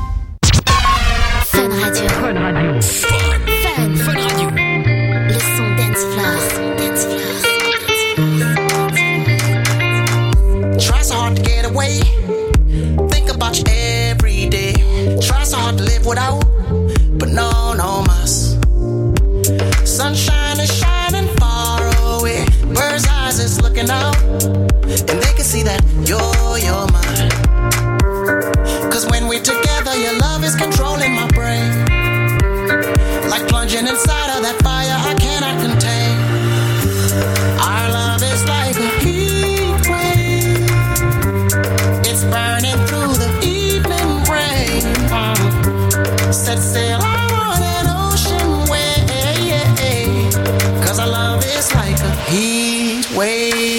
Fun Radio. Fun Radio. Fun. Fun Radio. Le son dance floor. Dance floor. Try so hard to get away. Think about you every day. Try so hard to live without, but no, no mas. Sunshine is shining far away. Bird's eyes is looking out, and they can see that you're, you're mine. Cause when we're together, your love is controlling my brain. Like plunging inside of that fire I cannot contain. Our love is like a heat wave. It's burning through the evening rain. Set sail on an ocean wave. Cause our love is like a heat wave.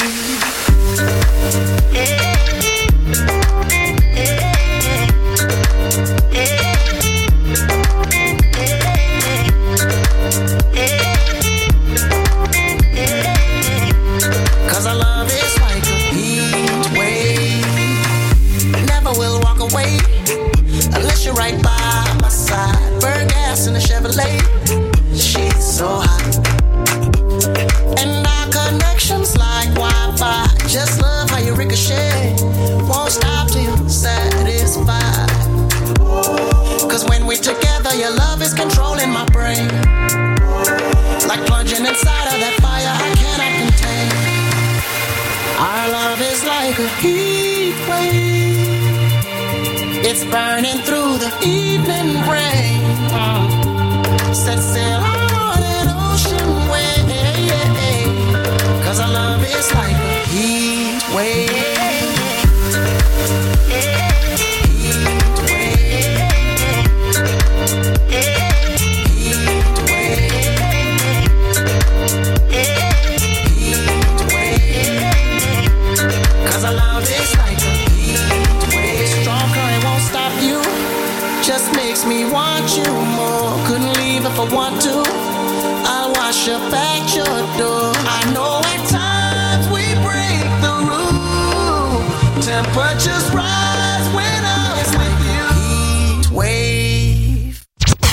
Cause our love is like a heat wave. Never will walk away unless you're right by my side. Burn gas in a Chevrolet. She's so hot. And our connection's like Wi-Fi. Just love how you ricochet. Won't stop till you're satisfied. Cause when we're together, your love is controlling my brain. Like plunging inside of that fire I cannot contain. Our love is like a heat wave. It's burning through the evening rain. Set sail on an ocean wave. Cause our love is like a heat wave. Cause our love is like a heat wave. Strong current won't stop you. Just makes me want you more. Couldn't leave if I want to. I'll wash up at your door. I know at times we break the rule. Temperatures rise when I'm with you. Heat wave.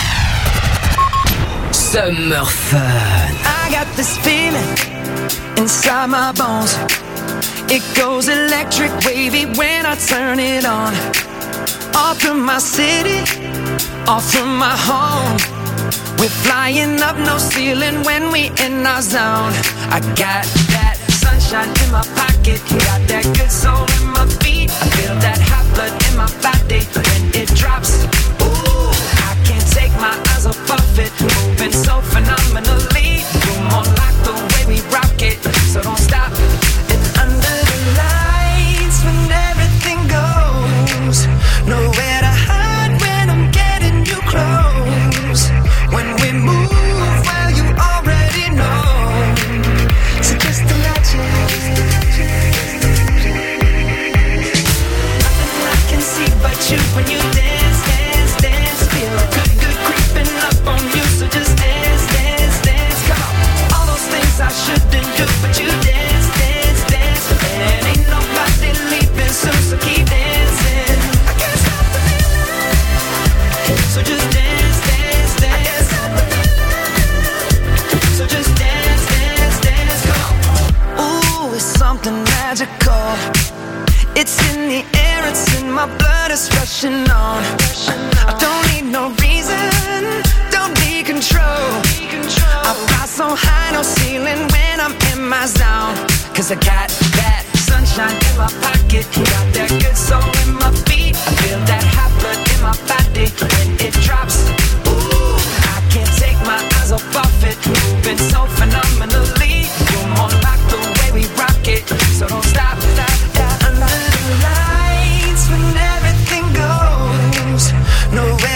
Summer Fun. I got this feeling inside my bones. It goes electric wavy when I turn it on. Off from my city, off from my home. We're flying up, no ceiling when we in our zone. I got that sunshine in my pocket, got that good soul in my feet. I feel that hot blood in my body when it drops. Ooh, I can't take my eyes off of it, moving so phenomenally. You're more like the way we rock it, so don't stop. And under the lights when everything goes, nowhere to hide when I'm getting you close. When we move, well you already know. So just imagine nothing I can see but you when you dance, dance, dance. Feel good, good creeping up on you. So just dance, dance, dance. Come on, all those things I shouldn't do, but you dance, dance, dance. And ain't nobody leaving soon, so keep dancing. I can't stop the feeling. So just dance, dance, dance. So just dance, dance, dance. Come on. Ooh, it's something magical. It's in the air, it's in my blood, it's rushing on. I don't need no reason, don't need control. I fly so high, no ceiling when I'm in my zone. Cause I got that sunshine in my pocket, got that good soul in my feet. I feel that hot blood in my body when it drops. Ooh, I can't take my eyes off of it, moving so phenomenally. You're more like the way we rock it, so don't stop, stop, stop. Under the lights when everything goes, nowhere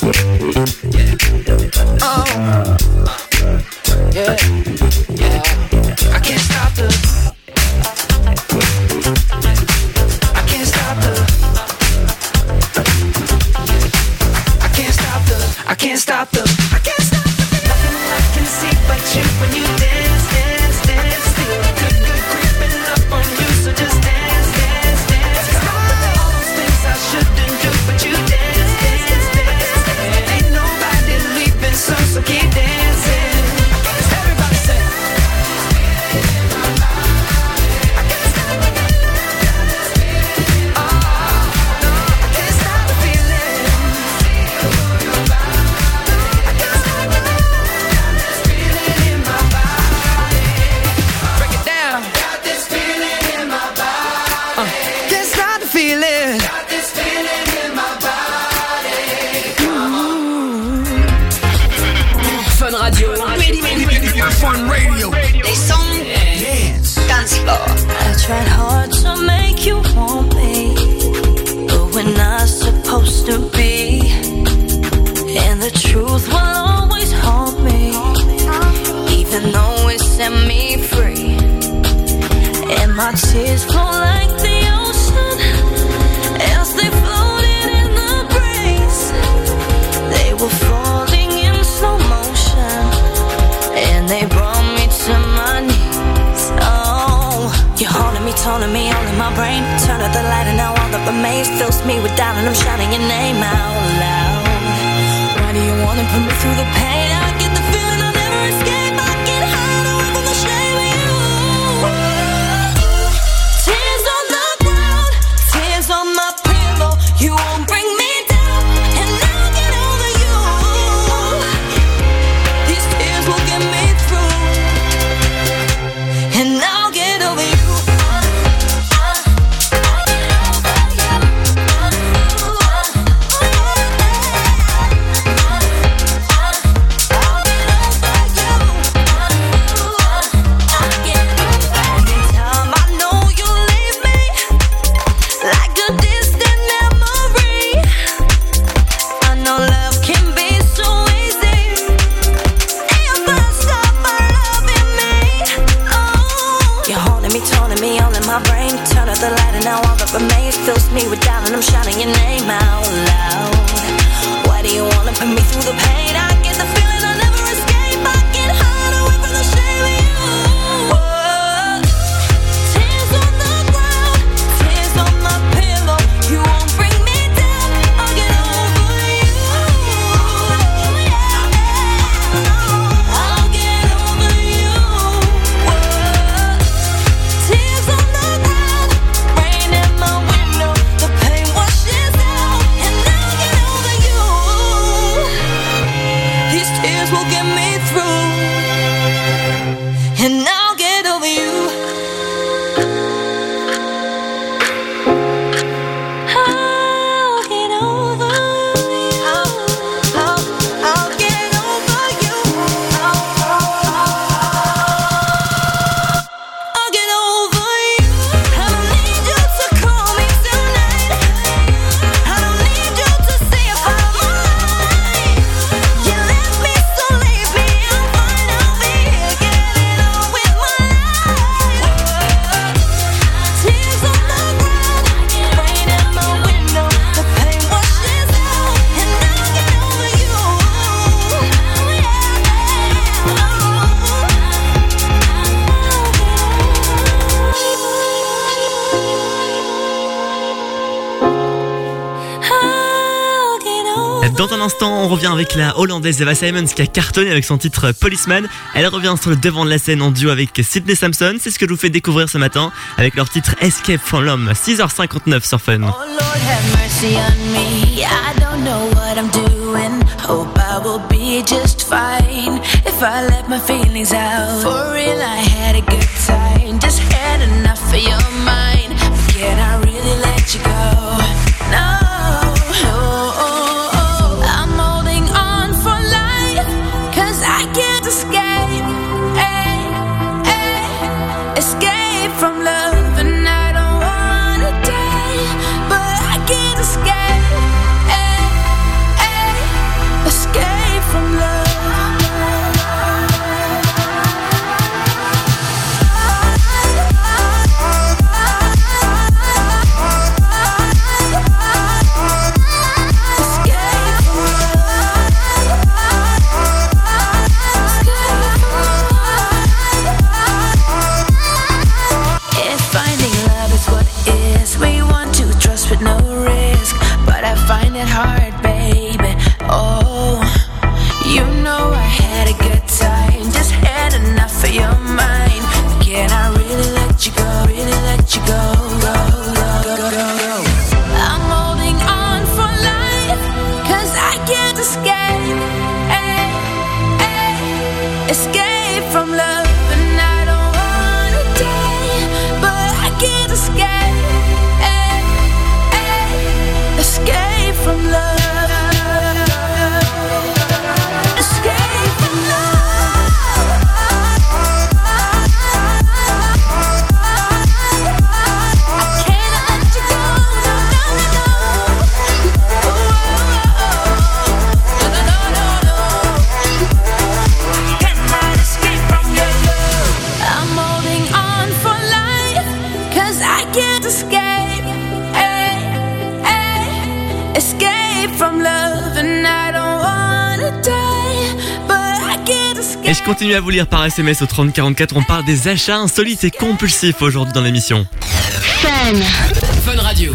Oh, yeah, yeah. I can't stop the. I can't stop the. I can't stop the. I can't stop the. I can't stop the. Nothing I can see but you when you dance, dance, dance. Feel good, good creeping up on you, so just dance, dance, dance. All those things I shouldn't do, but you dance, dance, dance. Ain't nobody leaving, so so keep dancing. Everybody say. Fun Radio. Fun Radio. They song dance. Dance floor. I tried hard to make you want me, but we're not supposed to be. And the truth will always haunt me, even though it set me free. And my tears flow like the ocean as they floated in the breeze. They were falling in slow motion, and they brought me to my knees. Oh, you're haunting me, taunting me, all in my brain. Turn out the light and now all that remains fills me with doubt, and I'm shouting your name out loud. Why do you wanna put me through the pain? I get the feeling I'll never escape. I get hide away from the shame of you. Tears on the ground, tears on my pillow. You won't bring me down, and I'll get over you. These tears will get me through, and I'll get over you. Fills me with doubt and I'm shouting your name out loud. Why do you wanna put me through the pain? I get the feeling I'll never escape. I get hide away from the shame of you. Whoa. Tears on the ground, tears on my pillow. You won't bring me down, I'll get over you. I'll get over you. Whoa. Tears on the ground, rain in my window. The pain washes out, and I'll get over you. These tears will get me through, and I'll get over you. I'll get over you. I'll, I'll, I'll get over you. I'll, I'll get over you. I don't need you to call me tonight. I don't need you to say if I'm alright. You left me, so leave me. I'm fine, I'll be here getting on with my life. Tears on the ground, rain in my window. The pain washes out, and I'll get over you. I'll get over. Dans un instant, on revient avec la hollandaise Eva Simons qui a cartonné avec son titre Policeman. Elle revient sur le devant de la scène en duo avec Sidney Samson. C'est ce que je vous fais découvrir ce matin avec leur titre Escape from l'Homme. six heures cinquante-neuf sur Fun. Oh Lord, have mercy on me. I don't know what I'm doing. Hope I will be just fine if I let my feelings out. For real, I had a good time. Just had enough of your mind. Can I really let you go? No. I'm holding on for life, 'cause I can't escape. Ay, ay, escape from love, and I don't wanna die, but I can't escape. Ay, ay, escape, eh, eh, escape from love, and I don't wanna die, but I can't escape, eh, eh, escape from love. Escape from love. I can't let you go, no, no, no, no. No, no, no, no. Cannot escape from your love. I'm holding on for life, 'cause I can't escape, eh, eh, escape from love, and I don't wanna die, but I can't escape. Et je continue à vous lire par S M S au trente quarante-quatre. On parle des achats insolites et compulsifs aujourd'hui dans l'émission. Fun. Fun Radio.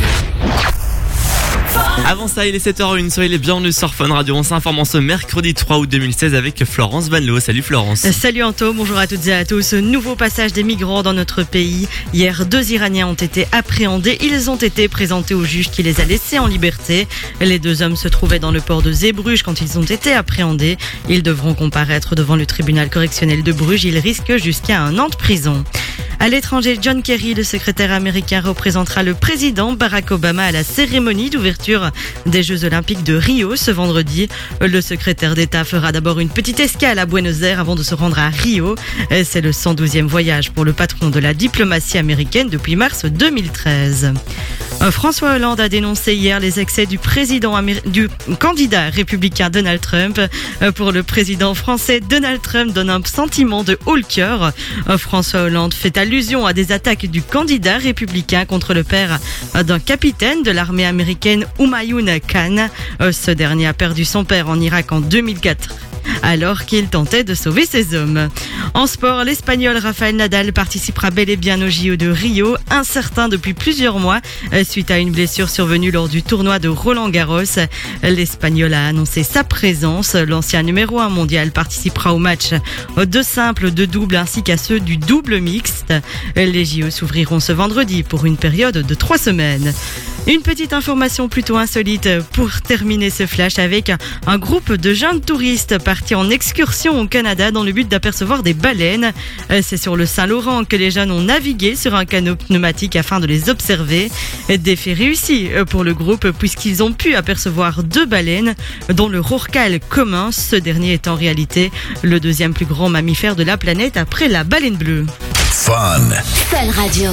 Avant ça, il est sept heures zéro un, soyez les bienvenus sur Fun Radio. On s'informe en ce mercredi trois août deux mille seize avec Florence Vanloo. Salut Florence. Salut Anto, bonjour à toutes et à tous. Nouveau passage des migrants dans notre pays. Hier, deux Iraniens ont été appréhendés. Ils ont été présentés au juge qui les a laissés en liberté. Les deux hommes se trouvaient dans le port de Zeebrugge quand ils ont été appréhendés. Ils devront comparaître devant le tribunal correctionnel de Bruges. Ils risquent jusqu'à un an de prison. À l'étranger, John Kerry, le secrétaire américain, représentera le président Barack Obama à la cérémonie d'ouverture des Jeux Olympiques de Rio ce vendredi. Le secrétaire d'État fera d'abord une petite escale à Buenos Aires avant de se rendre à Rio. C'est le cent douzième voyage pour le patron de la diplomatie américaine depuis mars deux mille treize. François Hollande a dénoncé hier les excès du président améri- du candidat républicain Donald Trump. Pour le président français, Donald Trump donne un sentiment de haut le cœur. François Hollande fait allusion à des attaques du candidat républicain contre le père d'un capitaine de l'armée américaine, Humayun Khan. Ce dernier a perdu son père en Irak en deux mille quatre. Alors qu'il tentait de sauver ses hommes. En sport, l'Espagnol Rafael Nadal participera bel et bien au J O de Rio, incertain depuis plusieurs mois suite à une blessure survenue lors du tournoi de Roland-Garros. L'Espagnol a annoncé sa présence. L'ancien numéro un mondial participera au match de simple, de double ainsi qu'à ceux du double mixte. Les J O s'ouvriront ce vendredi pour une période de trois semaines. Une petite information plutôt insolite pour terminer ce flash avec un groupe de jeunes touristes partis en excursion au Canada dans le but d'apercevoir des baleines. C'est sur le Saint-Laurent que les jeunes ont navigué sur un canot pneumatique afin de les observer. Des faits réussis pour le groupe puisqu'ils ont pu apercevoir deux baleines dont le rorqual commun, ce dernier est en réalité le deuxième plus grand mammifère de la planète après la baleine bleue. Fun. Fun Radio.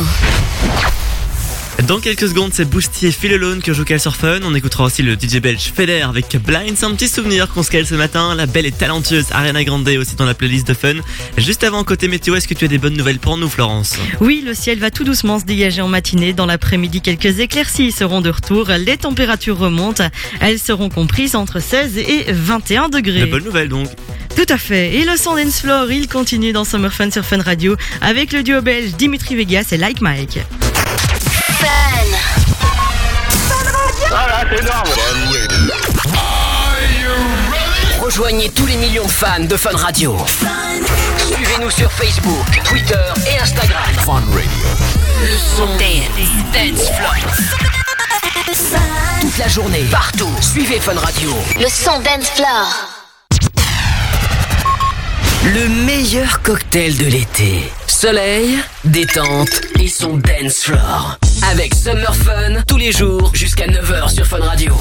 Dans quelques secondes, c'est Boosty et Feel Alone que joue Cal sur Fun. On écoutera aussi le D J belge Feder avec Blind. C'est un petit souvenir qu'on se cale ce matin. La belle et talentueuse Ariana Grande aussi dans la playlist de Fun. Juste avant, côté météo, est-ce que tu as des bonnes nouvelles pour nous, Florence? Oui, le ciel va tout doucement se dégager en matinée. Dans l'après-midi, quelques éclaircies seront de retour. Les températures remontent. Elles seront comprises entre seize et vingt et un degrés. La bonne nouvelle donc. Tout à fait. Et le son dance floor, il continue dans Summer Fun sur Fun Radio avec le duo belge Dimitri Vegas et Like Mike. Voilà, c'est énorme. Rejoignez tous les millions de fans de Fun Radio. Suivez-nous sur Facebook, Twitter et Instagram. Fun Radio. Le son dance, dance floor. Toute la journée, partout. Suivez Fun Radio. Le son dance floor. Le meilleur cocktail de l'été. Soleil, détente et son dance floor. Avec Summer Fun, tous les jours jusqu'à neuf heures sur Fun Radio.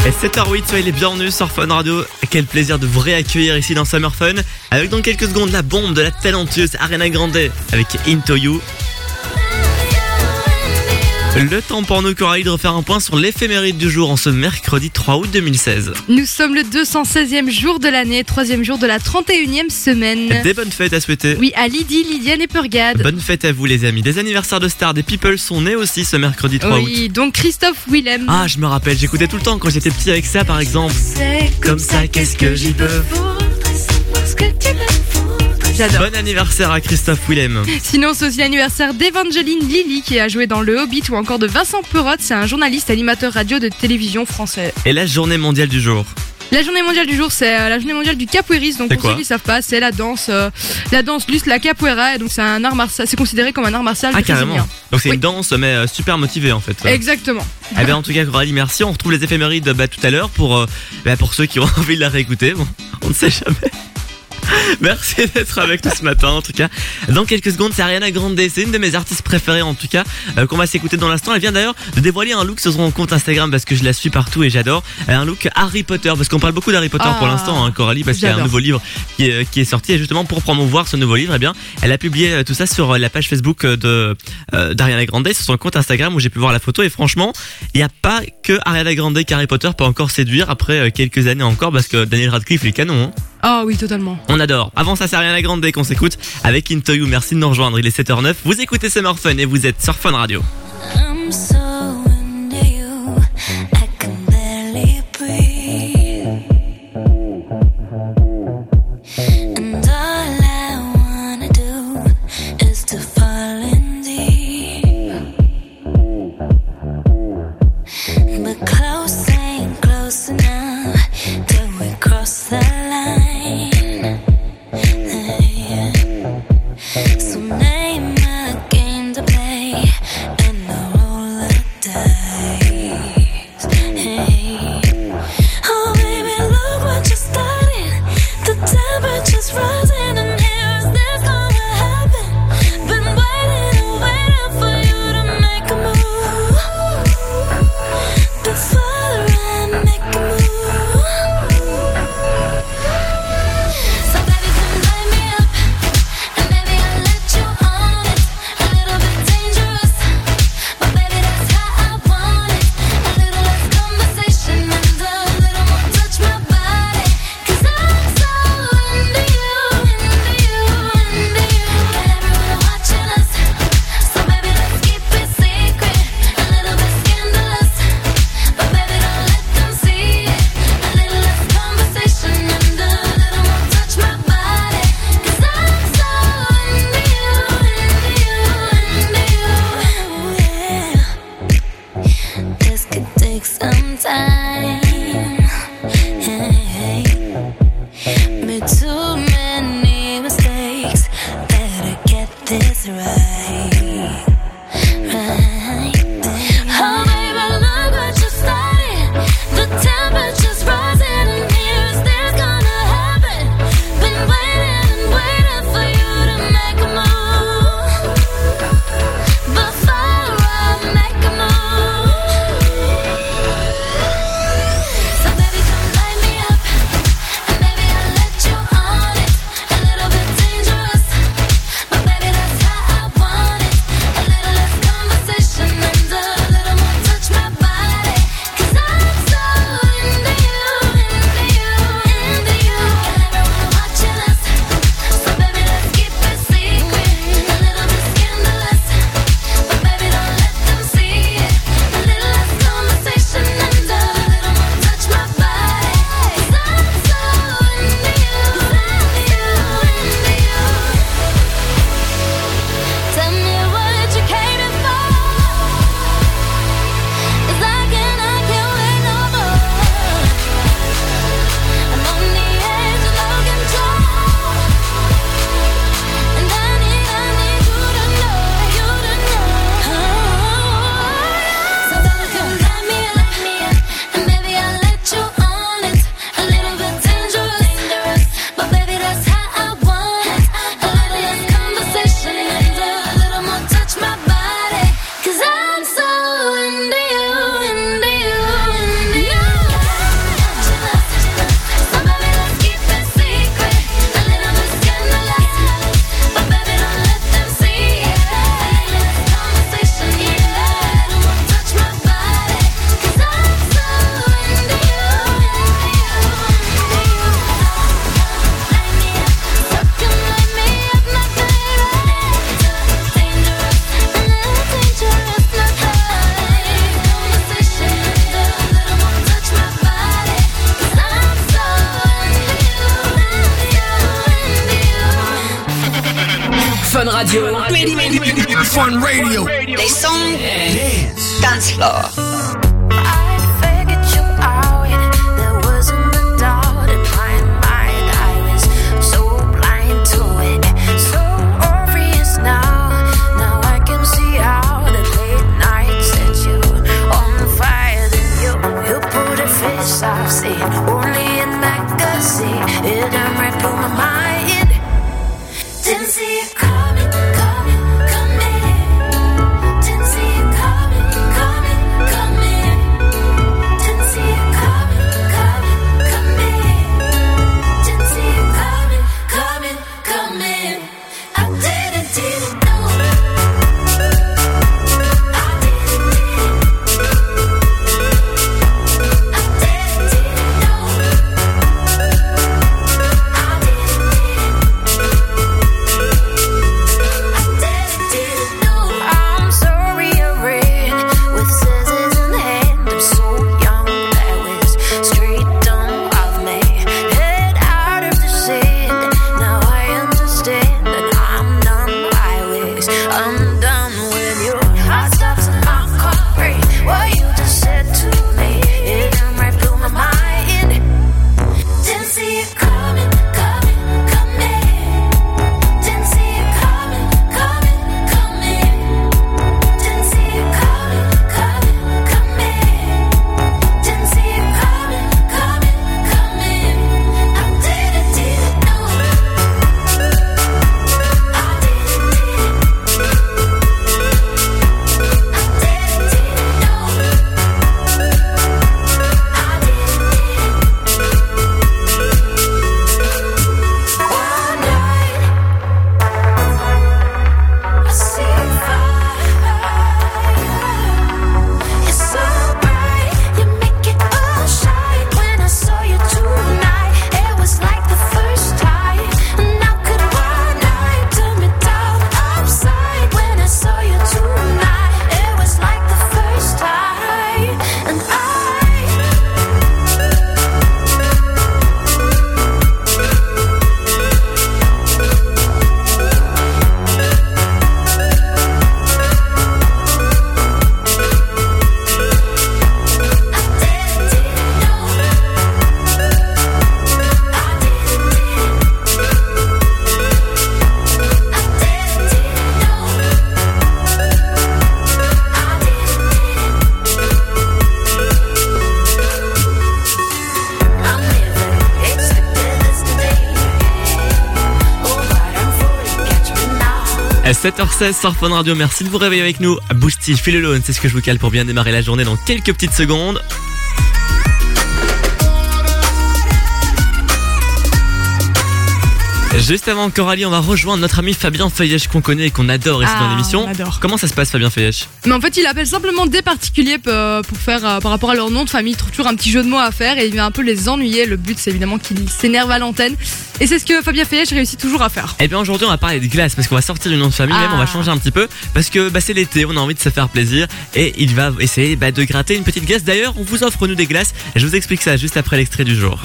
Et sept heures huit, soyez les bienvenus sur Fun Radio. Quel plaisir de vous réaccueillir ici dans Summer Fun. Avec dans quelques secondes la bombe de la talentueuse Ariana Grande avec Into You. Le temps pour nous, Coralie, de refaire un point sur l'éphéméride du jour en ce mercredi trois août deux mille seize. Nous sommes le deux cent seizième jour de l'année, troisième jour de la trente et unième semaine. Des bonnes fêtes à souhaiter. Oui, à Lydie, Lydiane et Purgade. Bonne fête à vous les amis. Des anniversaires de stars, des people sont nés aussi ce mercredi trois août. Oui, donc Christophe Willem. Ah, je me rappelle, j'écoutais tout le temps quand j'étais petit avec ça par exemple. C'est comme ça, qu'est-ce que j'y peux. J'adore. Bon anniversaire à Christophe Willem. Sinon, c'est aussi l'anniversaire d'Evangeline Lilly qui a joué dans Le Hobbit ou encore de Vincent Perotte. C'est un journaliste animateur radio de télévision français. Et la journée mondiale du jour. La journée mondiale du jour, c'est euh, la journée mondiale du capoeirisme. Donc C'est pour quoi ceux qui ne savent pas, c'est la danse, euh, la danse lutte, la capoeira. Et donc c'est un art martial, c'est considéré comme un art martial Ah brésilien. carrément. Donc c'est Oui. une danse mais euh, super motivée en fait. Exactement. Eh bien en tout cas Coralie, merci. On retrouve les éphémérides bah, tout à l'heure pour, euh, bah, pour ceux qui ont envie de la réécouter. Bon, on ne sait jamais. Merci d'être avec nous ce matin en tout cas. Dans quelques secondes c'est Ariana Grande, c'est une de mes artistes préférées en tout cas euh, qu'on va s'écouter dans l'instant. Elle vient d'ailleurs de dévoiler un look sur son compte Instagram parce que je la suis partout et j'adore. Un look Harry Potter parce qu'on parle beaucoup d'Harry Potter Ah, pour l'instant hein, Coralie, parce qu'il y a un j'adore. nouveau livre qui est, qui est sorti et justement pour promouvoir ce nouveau livre eh bien elle a publié euh, tout ça sur euh, la page Facebook de euh, d'Ariana Grande sur son compte Instagram où j'ai pu voir la photo et franchement il n'y a pas que Ariana Grande qu'Harry Potter peut encore séduire après euh, quelques années encore parce que Daniel Radcliffe il est canon hein. Ah oui, totalement. On adore. Avant ça, c'est Ariana Grande qu'on s'écoute avec Into You. Merci de nous rejoindre. Il est sept heures neuf. Vous écoutez Summer Fun et vous êtes sur Fun Radio. I'm so into you, I can barely breathe. And all I wanna do is to fall in deep. But close ain't close enough till we cross the line. So name a game to play and a roll of dice. Hey. Oh baby, look what you started. The temperature's rising and here's this gonna happen. Been waiting and waiting for you to make a move. Before I make a move. So baby, come light me up. And maybe I'll let you on it. A little bit dangerous, but baby that's how I want it. A little less conversation and a little more touch my body. 'Cause I'm so into you, into you, into you. Got everyone watching us, so baby let's keep it secret. A little bit scandalous, but baby don't let them see it. A little less conversation and a little more touch my body. 'Cause I'm so into you, into you, into you, yeah. This could take some time. Hey, made too many mistakes. Better get this right, right. Oh baby, look what you started. The temperature's rising and here's this gonna happen. Been waiting and waiting for you to make a move. Before I make a move. So baby, come light me up. And maybe I'll let you on it. A little bit dangerous, but baby that's how I want it. Radio. Fun Radio. Les sons Dance Floor. I've seen only in magazine. It done right through my mind. Didn't see it coming, coming, coming. Didn't see it coming, coming, coming. Didn't see it coming, coming, coming. Didn't see it coming, coming, coming. I didn't, didn't know. sept heures seize sur Fun Radio, merci de vous réveiller avec nous. Boosty, Feel Alone, c'est ce que je vous cale pour bien démarrer la journée dans quelques petites secondes. Juste avant Coralie, on va rejoindre notre ami Fabien Feuillèche qu'on connaît et qu'on adore ici Ah, dans l'émission. on adore. Comment ça se passe Fabien Feuillèche? Mais en fait, il appelle simplement des particuliers euh, pour faire, euh, par rapport à leur nom de famille, il trouve toujours un petit jeu de mots à faire et il vient un peu les ennuyer. Le but, c'est évidemment qu'ils s'énervent à l'antenne. Et c'est ce que Fabien Feuillèche réussit toujours à faire. Eh bien aujourd'hui on va parler de glace parce qu'on va sortir du nom de famille, Ah. même on va changer un petit peu parce que bah, c'est l'été, on a envie de se faire plaisir et il va essayer bah, de gratter une petite glace. D'ailleurs on vous offre nous des glaces et je vous explique ça juste après l'extrait du jour.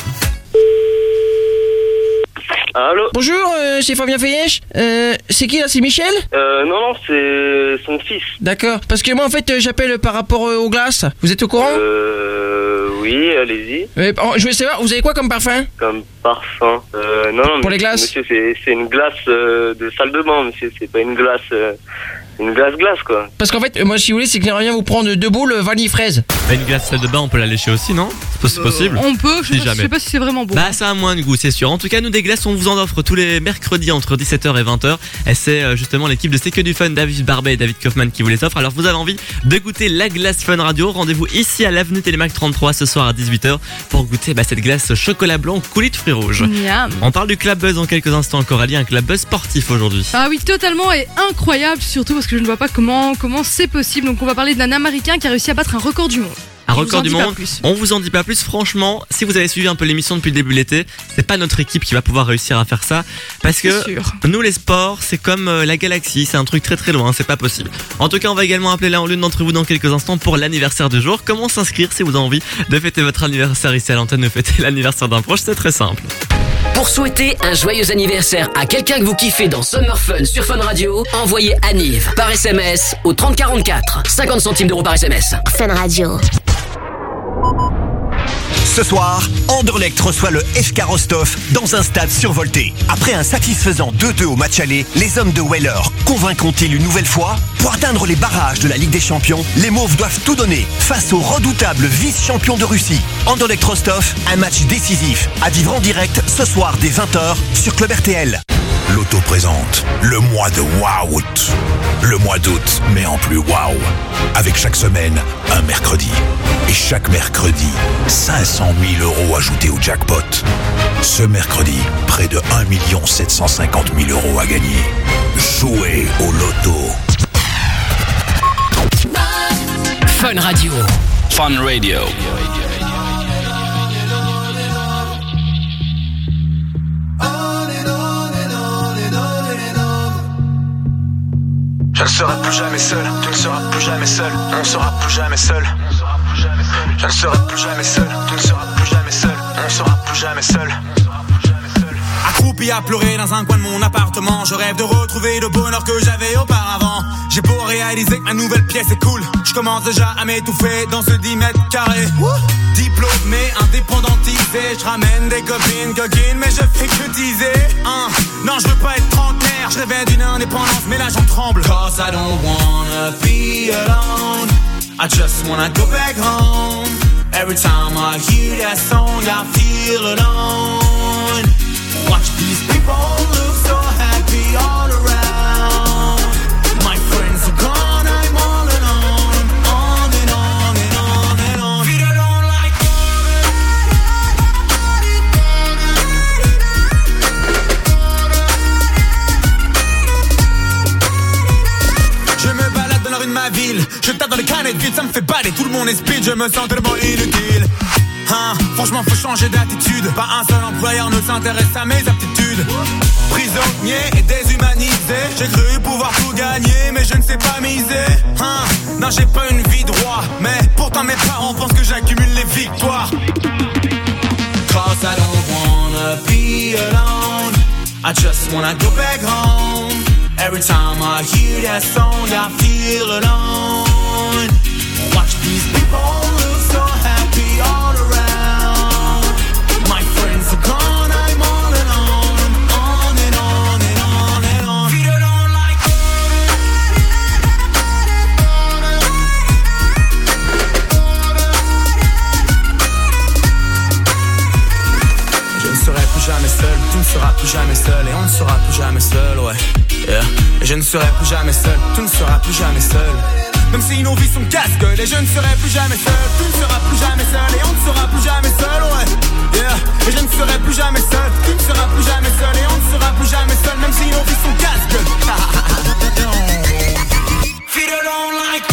Allô. Bonjour, euh, c'est Fabien Feuillèche. Euh, c'est qui là, c'est Michel? Euh, non, non, c'est son fils. D'accord, parce que moi en fait euh, j'appelle par rapport euh, aux glaces. Vous êtes au courant? Euh, oui, allez-y. Euh, oh, je voulais savoir, vous avez quoi comme parfum? Comme parfum. Euh, non, non, Pour mais- les glaces. Monsieur, c'est c'est une glace euh, de salle de bain, monsieur. C'est pas une glace, euh, une glace glace quoi. Parce qu'en fait, euh, moi si vous voulez, c'est que j'aimerais bien vous prendre deux boules euh, vanille fraise. Bah, une glace salle de bain on peut la lécher aussi non? C'est possi- possible? On peut, je Si sais, pas, je jamais. sais pas si c'est vraiment bon. Bah ça a moins de goût c'est sûr. En tout cas nous des glaces on vous en offre tous les mercredis entre dix-sept heures et vingt heures. Et c'est euh, justement l'équipe de C'est que du fun, David Barbet et David Kaufman qui vous les offre. Alors vous avez envie de goûter la glace Fun Radio, rendez-vous ici à l'avenue Télémac trente-trois ce soir à dix-huit heures pour goûter bah, cette glace chocolat blanc coulis de fruits rouges. Miam. On parle du Club Buzz dans quelques instants Coralie, un Club Buzz sportif aujourd'hui. Ah oui, totalement et incroyable, surtout parce que je ne vois pas comment comment c'est possible. Donc on va parler d'un Américain qui a réussi à battre un record du monde. Un Je vous record en du dis pas monde, plus. on vous en dit pas plus. Franchement, si vous avez suivi un peu l'émission depuis le début de l'été, c'est pas notre équipe qui va pouvoir réussir à faire ça. Parce que C'est sûr. nous, les sports, c'est comme euh, la galaxie, c'est un truc très très loin, c'est pas possible. En tout cas, on va également appeler l'un ou l'une d'entre vous dans quelques instants pour l'anniversaire du jour. Comment s'inscrire si vous avez envie de fêter votre anniversaire ici à l'antenne, de fêter l'anniversaire d'un proche, c'est très simple. Pour souhaiter un joyeux anniversaire à quelqu'un que vous kiffez dans Summer Fun sur Fun Radio, envoyez Anniv par S M S au trente quarante-quatre. cinquante centimes d'euros par S M S. Fun Radio. Ce soir, Anderlecht reçoit le F K Rostov dans un stade survolté. Après un satisfaisant deux deux au match aller, les hommes de Weller convaincront-ils une nouvelle fois? Pour atteindre les barrages de la Ligue des Champions, les Mauves doivent tout donner face au redoutable vice-champion de Russie. Anderlecht Rostov, un match décisif à vivre en direct ce soir dès vingt heures sur Club R T L. L'auto présente le mois de Waouh. Le mois d'août, mais en plus waouh. Avec chaque semaine, un mercredi. Et chaque mercredi, cinq cent mille euros ajoutés au jackpot. Ce mercredi, près de un million sept cent cinquante mille euros à gagner. Jouez au loto. Fun Radio. Fun Radio. Je ne serai plus jamais seul, tu ne seras plus jamais seul, on ne sera plus jamais seul. Je ne serai plus jamais seul, tu ne seras plus jamais seul, on ne sera plus jamais seul. Accroupi à pleurer dans un coin de mon appartement, je rêve de retrouver le bonheur que j'avais auparavant. J'ai beau réaliser que ma nouvelle pièce est cool, je commence déjà à m'étouffer dans ce dix mètres carrés. Diplômé, indépendantisé, je ramène des copines, coquines, mais je fais que teaser. Hein, non, je veux pas être trentenaire, je rêvais d'une indépendance, mais là j'en tremble. Cause I don't wanna be alone, I just wanna go back home. Every time I hear that song, I feel alone. Watch these people look so happy all around. My friends are gone, I'm all alone. On and on and on and on. Feel alone like je me balade dans la rue de ma ville, je tape dans les canettes vides, ça me fait baler, tout le monde est speed, je me sens tellement inutile. Hein, franchement faut changer d'attitude, pas un seul employeur ne s'intéresse à mes aptitudes. Prisonnier et déshumanisé, j'ai cru pouvoir tout gagner, mais je ne sais pas miser. Hein, non j'ai pas une vie droit, mais pourtant mes parents pensent que j'accumule les victoires. Cause I don't wanna be alone, I just wanna go back home. Every time I hear that song, I feel alone. Watch these people look so happy all around. My friends are gone, I'm all alone. On and on and on and on. Feel alone like je ne serai plus jamais seul, tu ne seras plus jamais seul, et on ne sera plus jamais seul, ouais. Yeah. Et je ne serai plus jamais seul, tu ne seras plus jamais seul. Même si nos vies sont casse-gueule, et je ne serai plus jamais seul, tu ne seras plus jamais seul, et on ne sera plus jamais seul, ouais. Yeah. Et je ne serai plus jamais seul, tu ne seras plus jamais seul, et on ne sera plus jamais seul, même si nos vies sont casse-gueule. Feel alone like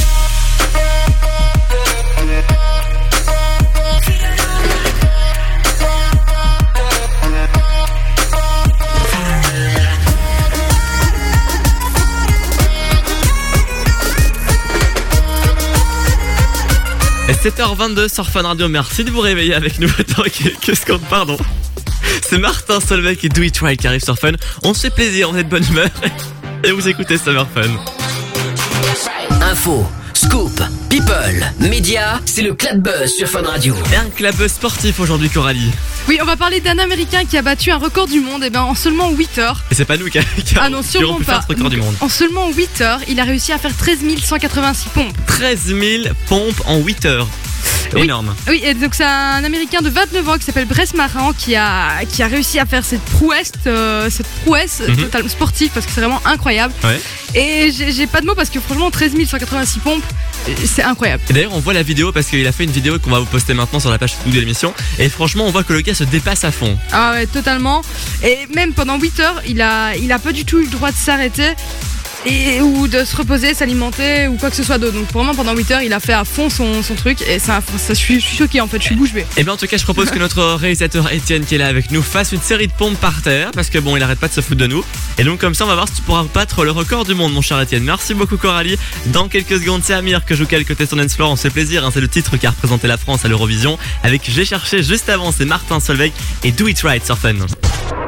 sept heures vingt-deux sur Fun Radio, merci de vous réveiller avec nous. Attends, que ce qu'on pardon. C'est Martin Solveig et Do It Right qui arrivent sur Fun. On se fait plaisir, on est de bonne humeur. Et vous écoutez Summer Fun. Info, scoop, people, médias, c'est le Club Buzz sur Fun Radio. Et un Club Buzz sportif aujourd'hui, Coralie. Oui, on va parler d'un Américain qui a battu un record du monde et ben, en seulement huit heures. Et c'est pas nous qui, qui, ah non, qui aurons pu pas. faire ce record Donc, du monde. En seulement huit heures, il a réussi à faire treize mille cent quatre-vingt-six pompes. treize mille pompes en huit heures. Oui. Énorme. Oui, et donc c'est un Américain de vingt-neuf ans qui s'appelle Bress Maran qui a, qui a réussi à faire cette prouesse, euh, cette prouesse mm-hmm. totalement sportive parce que c'est vraiment incroyable. Ouais. Et j'ai, j'ai pas de mots parce que franchement treize mille cent quatre-vingt-six pompes, c'est incroyable. Et d'ailleurs on voit la vidéo parce qu'il a fait une vidéo qu'on va vous poster maintenant sur la page Facebook de l'émission. Et franchement on voit que le gars se dépasse à fond. Ah ouais, totalement. Et même pendant huit heures, il a, il a pas du tout eu le droit de s'arrêter. Et, ou de se reposer, s'alimenter ou quoi que ce soit d'autre. Donc vraiment pendant huit heures il a fait à fond son, son truc. Et ça, ça je, suis, je suis choquée en fait, je suis bouche bée. Et bien en tout cas je propose que notre réalisateur Étienne qui est là avec nous fasse une série de pompes par terre. Parce que bon il arrête pas de se foutre de nous. Et donc comme ça on va voir si tu pourras battre le record du monde mon cher Étienne. Merci beaucoup Coralie. Dans quelques secondes c'est Amir que joue quelque côté sur Dance Floor. On se fait plaisir hein. C'est le titre qui a représenté la France à l'Eurovision. Avec J'ai cherché juste avant c'est Martin Solveig et Do It Right sur Fun.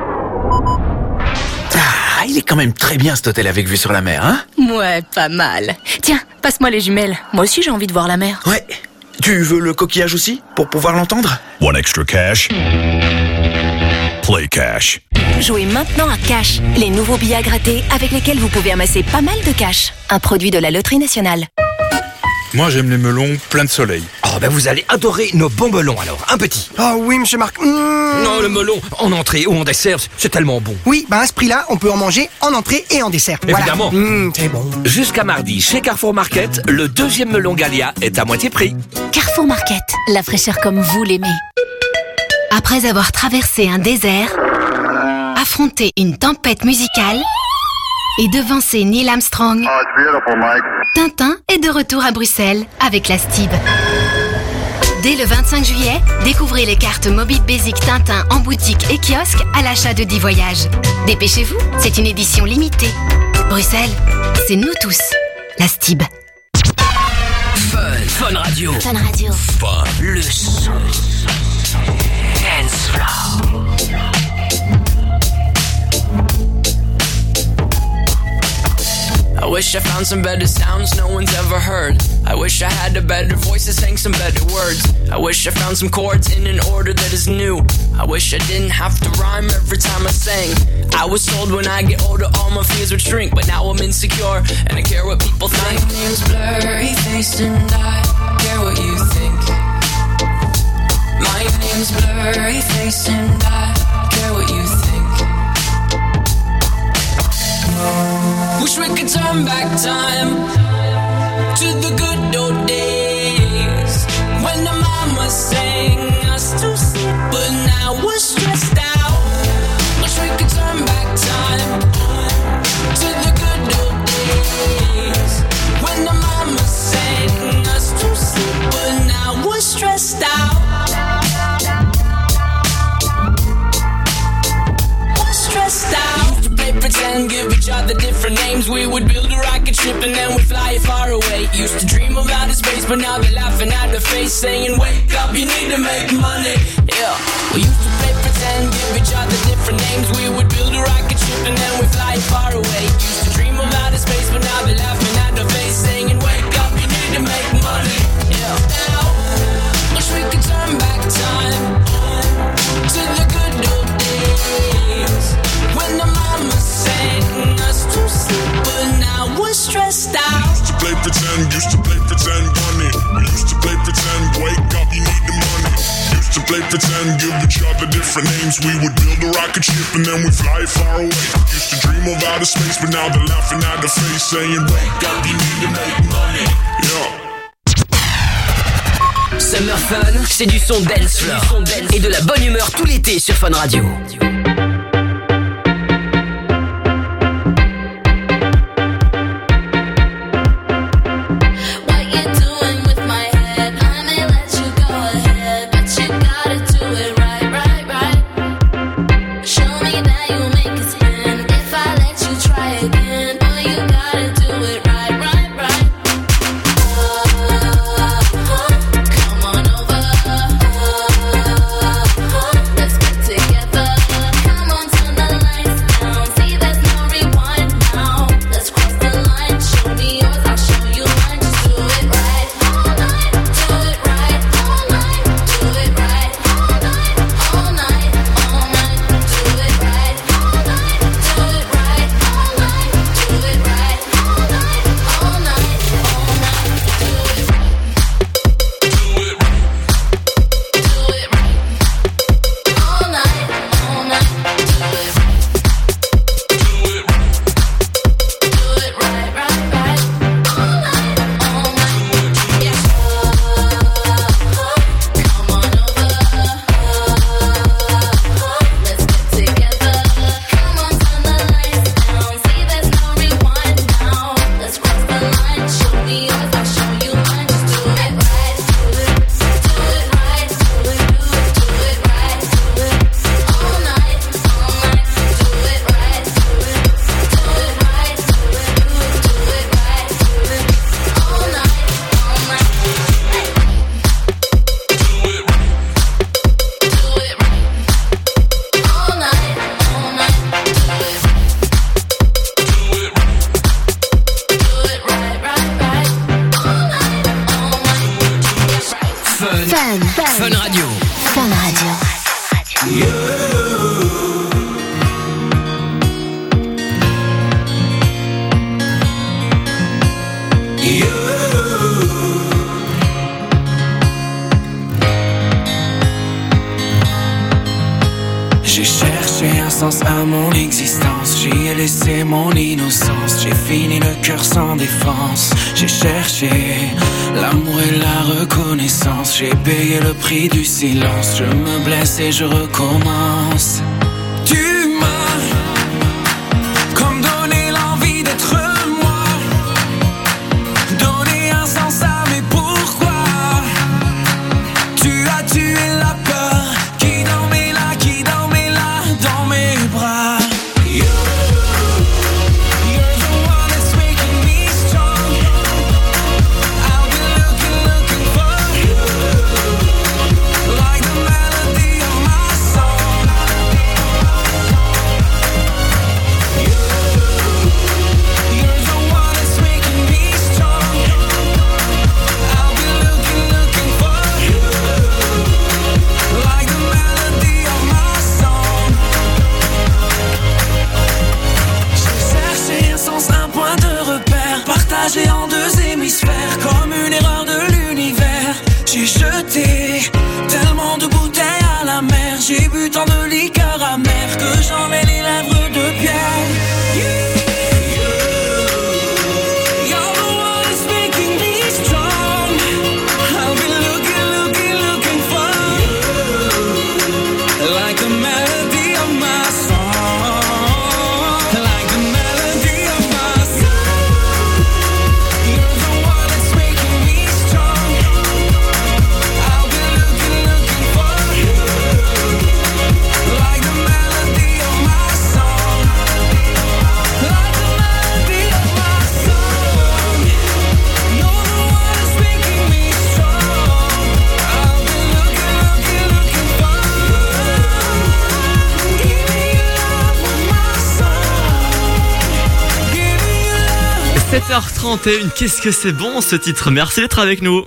il est quand même très bien cet hôtel avec vue sur la mer, hein? Ouais, pas mal. Tiens, passe-moi les jumelles. Moi aussi j'ai envie de voir la mer. Ouais. Tu veux le coquillage aussi, pour pouvoir l'entendre? Want extra cash? Play Cash. Jouez maintenant à Cash, les nouveaux billets à gratter avec lesquels vous pouvez amasser pas mal de cash. Un produit de la Loterie Nationale. Moi, j'aime les melons plein de soleil. Oh, ben vous allez adorer nos bons melons alors. Un petit. Oh oui, monsieur Marc. Mmh. Non, le melon, en entrée ou en dessert, c'est tellement bon. Oui, bah à ce prix-là, on peut en manger en entrée et en dessert. Évidemment. Voilà. Mmh, c'est bon. Jusqu'à mardi, chez Carrefour Market, le deuxième melon Gallia est à moitié prix. Carrefour Market, la fraîcheur comme vous l'aimez. Après avoir traversé un désert, affronté une tempête musicale et devancé Neil Armstrong, Tintin est de retour à Bruxelles avec la Stib. Dès le vingt-cinq juillet, découvrez les cartes Mobile Basic Tintin en boutique et kiosque à l'achat de dix voyages. Dépêchez-vous, c'est une édition limitée. Bruxelles, c'est nous tous. La Stib. Fun, Fun Radio. Fun Radio. Fun. Le son. Dance floor. I wish I found some better sounds no one's ever heard. I wish I had a better voice that sang some better words. I wish I found some chords in an order that is new. I wish I didn't have to rhyme every time I sang. I was told when I get older all my fears would shrink, but now I'm insecure and I care what people think. My name's blurry faced and I care what you think. My name's blurry faced and I care what you think. Wish we could turn back time to the good old days when the mama sang us to sleep, but now we're stressed out. Wish we could turn back time to the good old days when the mama sang us to sleep, but now we're stressed out. We're stressed out. Pretend, give each other different names. We would build a rocket ship and then we'd fly it far away. Used to dream of outer space, but now they're laughing at the face, saying, wake up, you need to make money. Yeah. We used to play pretend, give each other different names. We would build a rocket ship and then we'd fly it far away. Used to dream of outer space, but now they're laughing at the face, saying, wake up, you need to make money. Yeah. Now, wish we could turn back time to the good old days when the mama sang us to sleep, but now we're stressed out. Used to play pretend, used to play pretend, money. We used to play pretend, wake up, you need the money. Used to play pretend, give each other different names. We would build a rocket ship and then we fly far away. Used to dream of outer space, but now they're laughing at the face, saying, wake up, you need to make money. Yeah. Summer Fun, c'est du son dance floor et de la bonne humeur tout l'été sur Fun Radio. Let's get together. sens à mon existence. J'y ai laissé mon innocence. J'ai fini le cœur sans défense. J'ai cherché l'amour et la reconnaissance. J'ai payé le prix du silence. Je me blesse et je recommence. Tu m'as comme donné l'envie d'être moi, donné un sens à mes pourquoi. Tu as tué la peur qui dormait là, qui dormait là dans mes bras. You, you're the one that's making me strong. I'll be looking, looking for you, like the melody of my song. You, you're the one that's making me strong. I'll be looking, looking for you, like the melody of my song. J'ai cherché un sens, un point de repère, partagé en deux hémisphères, comme une erreur de l'univers. J'ai jeté tellement de bouteilles à la mer, j'ai bu tant de liqueurs amères que j'en ai les lèvres de pierre. You, you're the one that's making me strong. I'll be looking, looking, looking for you, like the melody of my song, like the melody of my song. You're the one that's making me strong. I'll be looking, looking for you, like the melody of my song, like the melody of my song. You're the one that's making me strong. I'll be looking, looking, looking for you. Give me your love with my song. Give me your love. sept heures trente et un, qu'est-ce que c'est bon ce titre, merci d'être avec nous.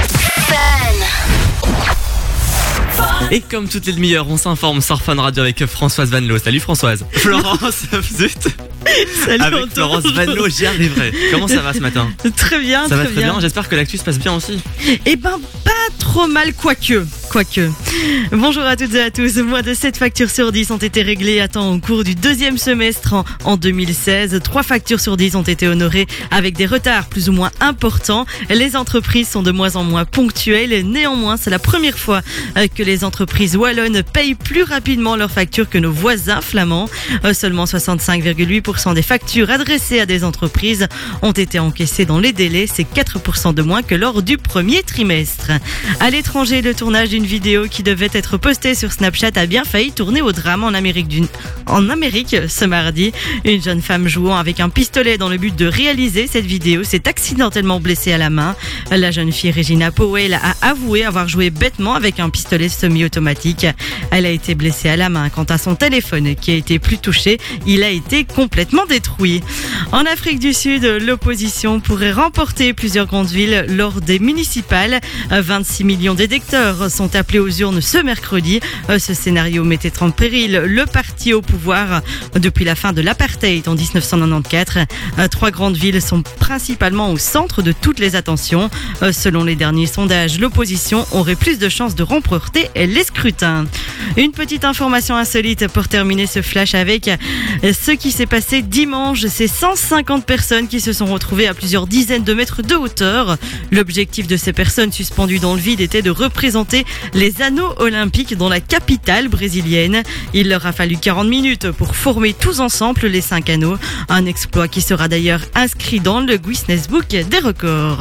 Et comme toutes les demi-heures, on s'informe sur Fun Radio avec Françoise Vanloo. Salut Françoise. Florence, zut. Salut Avec Antoine. Florence Vanloo, j'y arriverai. Comment ça va ce matin? Très bien, Ça va très très bien, j'espère que l'actu se passe bien aussi. Eh ben, pas trop mal, quoique. Quoique. Bonjour à toutes et à tous. Moins de sept factures sur dix ont été réglées à temps au cours du deuxième semestre en, en deux mille seize. trois factures sur dix ont été honorées avec des retards plus ou moins importants. Les entreprises sont de moins en moins ponctuelles. Néanmoins, c'est la première fois euh, que les entreprises wallonnes payent plus rapidement leurs factures que nos voisins flamands. Euh, Seulement soixante-cinq virgule huit pour cent des factures adressées à des entreprises ont été encaissées dans les délais. C'est quatre pour cent de moins que lors du premier trimestre. À l'étranger, le tournage d'une vidéo qui devait être postée sur Snapchat a bien failli tourner au drame en Amérique du... en Amérique ce mardi. Une jeune femme jouant avec un pistolet dans le but de réaliser cette vidéo s'est accidentellement blessée à la main. La jeune fille Regina Powell a avoué avoir joué bêtement avec un pistolet semi-automatique. Elle a été blessée à la main. Quant à son téléphone qui a été plus touché, il a été complètement détruit. En Afrique du Sud, l'opposition pourrait remporter plusieurs grandes villes lors des municipales. vingt-six millions d'électeurs sont appelés aux urnes ce mercredi. Ce scénario mettait en péril le parti au pouvoir depuis la fin de l'apartheid en dix-neuf cent quatre-vingt-quatorze. Trois grandes villes sont principalement au centre de toutes les attentions. Selon les derniers sondages, l'opposition aurait plus de chances de remporter les scrutins. Une petite information insolite pour terminer ce flash avec ce qui s'est passé dimanche. C'est cent cinquante personnes qui se sont retrouvées à plusieurs dizaines de mètres de hauteur. L'objectif de ces personnes suspendues dans le vide était de représenter les anneaux olympiques dans la capitale brésilienne. Il leur a fallu quarante minutes pour former tous ensemble les cinq anneaux. Un exploit qui sera d'ailleurs inscrit dans le Guinness Book des records.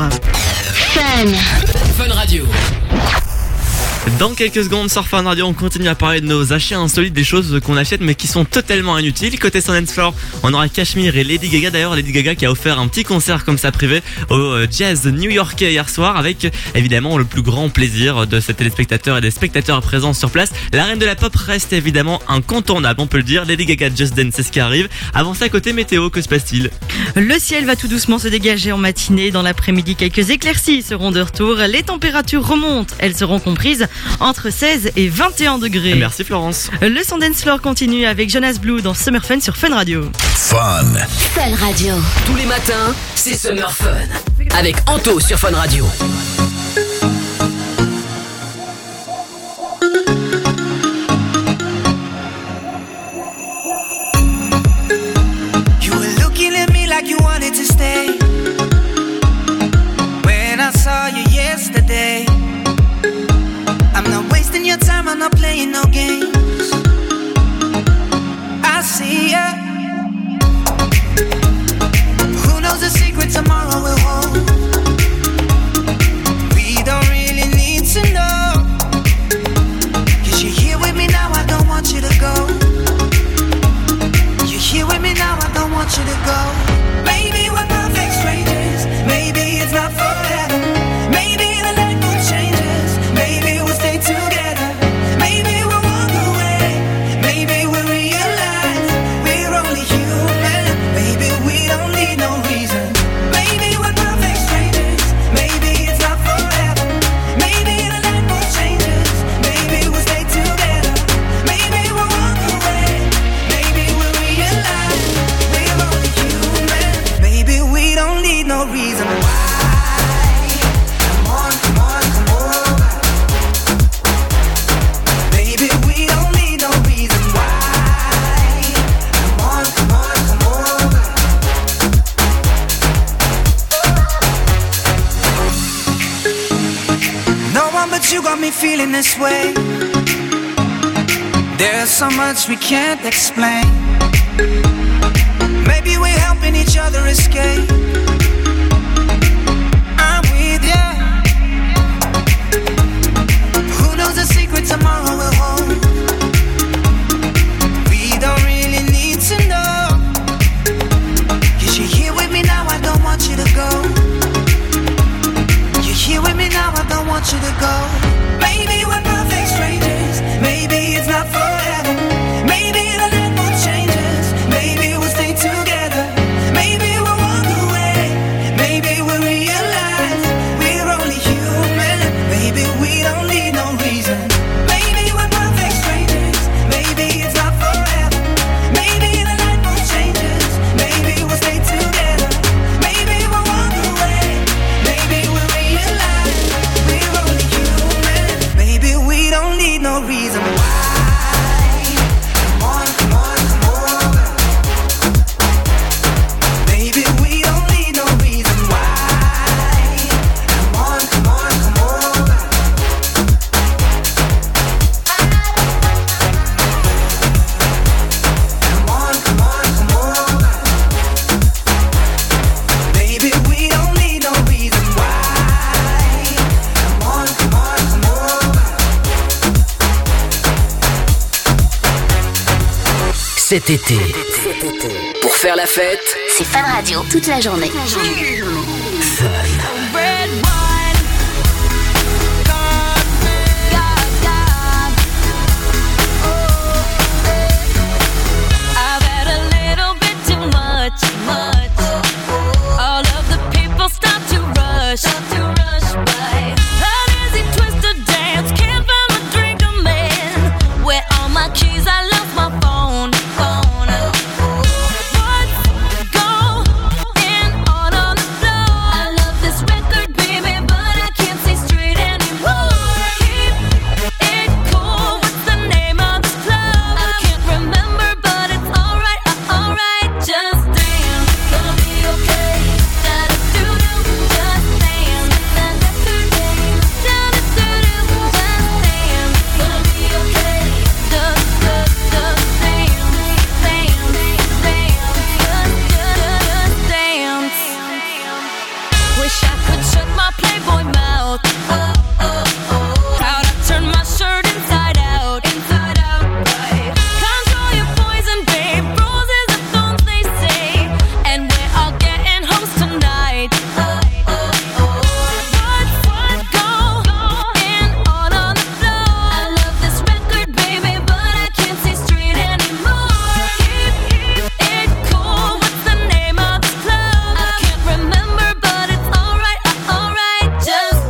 Fun. Fun Radio. Dans quelques secondes sur Fun Radio, on continue à parler de nos achats insolites, des choses qu'on achète mais qui sont totalement inutiles. Côté Sundance Floor, on aura Cashmere et Lady Gaga. D'ailleurs, Lady Gaga qui a offert un petit concert comme ça privé au Jazz new-yorkais hier soir avec évidemment le plus grand plaisir de ses téléspectateurs et des spectateurs présents sur place. La reine de la pop reste évidemment incontournable, on peut le dire. Lady Gaga, Just Dance, c'est ce qui arrive. Avant ça, côté météo, que se passe-t-il? Le ciel va tout doucement se dégager en matinée. Dans l'après-midi, quelques éclaircies seront de retour. Les températures remontent. Elles seront comprises entre seize et vingt et un degrés. Merci Florence. Le Sundance Floor continue avec Jonas Blue dans Summer Fun sur Fun Radio. Fun. Fun Radio. Tous les matins, c'est Summer Fun. Avec Anto sur Fun Radio. stay. When I saw you yesterday, I'm not wasting your time, I'm not playing no games. I see ya. Who knows the secret tomorrow will hold? We don't really need to know. Cause you're here with me now, I don't want you to go. You're here with me now, I don't want you to go. Maybe we're perfect strangers, maybe it's not forever. Maybe the light will change us, maybe we'll stay together. Maybe we'll walk away, maybe we'll realize we're only human. Maybe we don't need no reason. Maybe we're perfect strangers, maybe it's not forever. Maybe the light will change us, maybe we'll stay together. Maybe we'll walk away, maybe we'll realize we're only human. Maybe we don't need no reason why. Come on, come on, come over. Maybe we don't need no reason why. Come on, come on, come over. No one but you got me feeling this way. There's so much we can't explain. Maybe we're helping each other escape. I'm with ya. Who knows the secret tomorrow will hold? We don't really need to know. Cause you're here with me now, I don't want you to go. You're here with me now, I don't want you to go. Maybe we're perfect strangers, maybe it's not forever. Maybe the light will change us, maybe we'll stay together. Maybe we'll walk away, maybe we'll realize we're only human. Maybe we don't need no reason. Maybe we're perfect strangers, maybe it's not forever. Maybe the light will change us, maybe we'll stay together. Maybe we'll walk away, maybe we'll realize we're only human. Maybe we don't need no reason why. Come on, come on, come over. Maybe we don't need no reason why. Come on, come on, come over. Come on, come on, come over. Maybe we don't need no reason why. Come on, come on, come over. Cet été, pour faire la fête, C'est Fun Radio toute la journée. Red wine, God, God, God. Oh, I've had a little bit too much, much. All of the people stop to rush, to rush by. An easy twisted dance, can't find a drink I'm in. Where all my keys, I lost my phone, phone. What's going on on the floor? I love this record, baby, but I can't see straight anymore. Keep it cool, what's the name of this club? I can't remember, but it's alright, uh, alright. Just dance, gonna be okay. Da-da-doo-doo, just dance. Da-da-doo-doo, da-da-doo-doo, just dance. Gonna be okay. Just, just, just dance, dance, dance. Just, just dance. Wish I could shut my Playboy mouth. Oh, oh, oh. How'd I turn my shirt inside out, inside out, right? Control your poison, babe. Roses are thorns, they say. And we're all getting hoes tonight. Oh, oh, oh. What's, what's going on on the floor? I love this record, baby, but I can't see straight anymore. Keep it cool, what's the name of this club? I can't remember, but it's alright, uh, alright. Just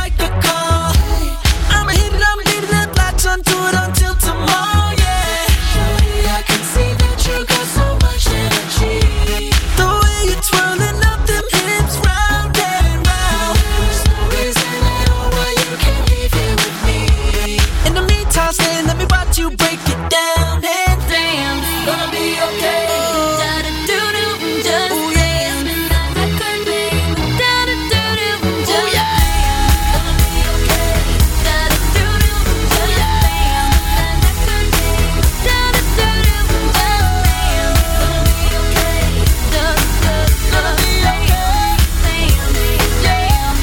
like a call. I'ma hit it, I'ma hit it, let latch onto it until tomorrow, yeah. Shawty, I can see that you got so much energy. The way you're twirling up them hips round and round. There's no reason at all why you can't leave here with me. In the meantime, stay, let me watch you break it down. And damn, it's gonna be okay. Da-da-doo-doo, just ooh, yeah. That could be. Da-da-doo-doo, just yeah. Gonna be okay. Da-da-doo-doo, just yeah. That could be. Da-da-doo-doo, just yeah. Gonna be okay. Da-da-doo, gonna be okay. Damn, yeah.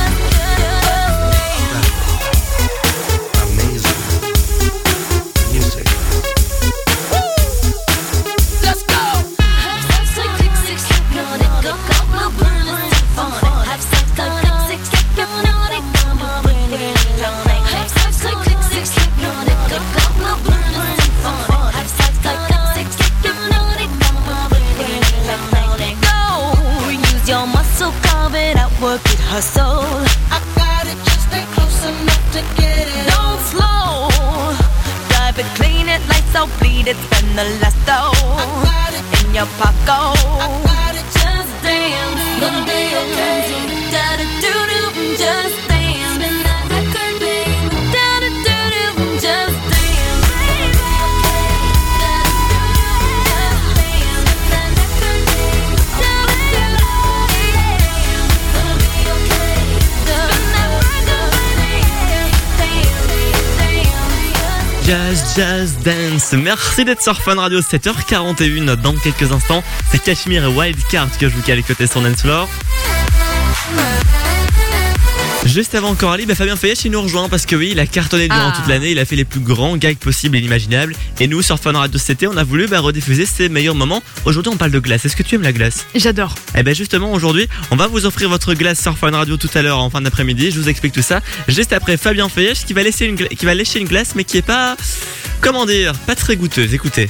Amazing music. Let's go. Have sex like click, six, click, on it, go, go, go, burn it, fun. Have sex like click, six, click, on it, go, go, burn it, have sex like click, six, click, on it, go, go, go, burn it, fun. Have sex like click, six, click, on it, go, go, burn it, go. Use your muscle, carve it out, work it, hustle. I got it, just stay close enough to get it. Don't slow. Drive it, clean it, lights out, bleed it, spend the last dough. I got it in your pocket. I got it, just dance, gonna be okay. Da-da-doo-doo, just dance, and that could be. Da-da-doo-doo, just dance, baby. Da-da-doo-doo, just dance, and that could be. Da-da-doo-doo, yeah, gonna be okay. Jazz, jazz, dance. Merci d'être sur Fun Radio, sept heures quarante et un. Dans quelques instants, c'est Cachemire et Wildcard que je vous cale côté sur Dance Floor. Juste avant Coralie, bah Fabien Fayech il nous rejoint parce que oui, il a cartonné durant Ah. toute l'année, il a fait les plus grands gags possibles et inimaginables. Et nous, sur Fun Radio cet été, on a voulu bah, rediffuser ses meilleurs moments. Aujourd'hui, on parle de glace. Est-ce que tu aimes la glace ? J'adore. Eh ben justement, aujourd'hui, on va vous offrir votre glace sur Fun Radio tout à l'heure en fin d'après-midi. Je vous explique tout ça. Juste après Fabien Fayech qui va laisser une, gla- qui va lécher une glace, mais qui est pas, comment dire, pas très goûteuse. Écoutez.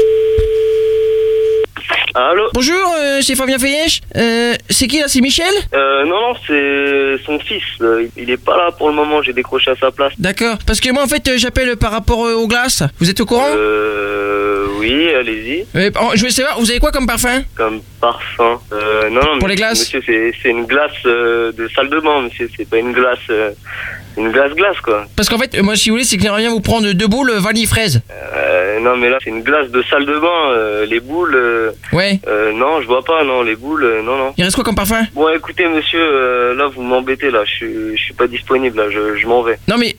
Allô. Bonjour, euh, c'est Fabien Fayech. Euh, c'est qui là, c'est Michel? Euh, non, non, c'est son fils. Euh, Il est pas là pour le moment, j'ai décroché à sa place. D'accord, parce que moi en fait euh, j'appelle par rapport euh, aux glaces. Vous êtes au courant? Euh, oui, allez-y. Euh, oh, je veux savoir, vous avez quoi comme parfum? Comme parfum. Euh, non, non, Pour mais- les glaces. Monsieur, c'est c'est une glace euh, de salle de bain, monsieur. C'est pas une glace, euh, une glace glace quoi. Parce qu'en fait, euh, moi si vous voulez, c'est que j'aimerais bien vous prendre deux boules euh, vanille fraise. Euh, non, mais là, c'est une glace de salle de bain. euh, les boules. euh, Ouais. euh, non, je vois pas. Non, les boules. euh, non, non. Il reste quoi comme parfum? Bon, écoutez, monsieur, euh, là, vous m'embêtez. Là, je suis, je suis pas disponible. Là, je, je m'en vais. Non mais...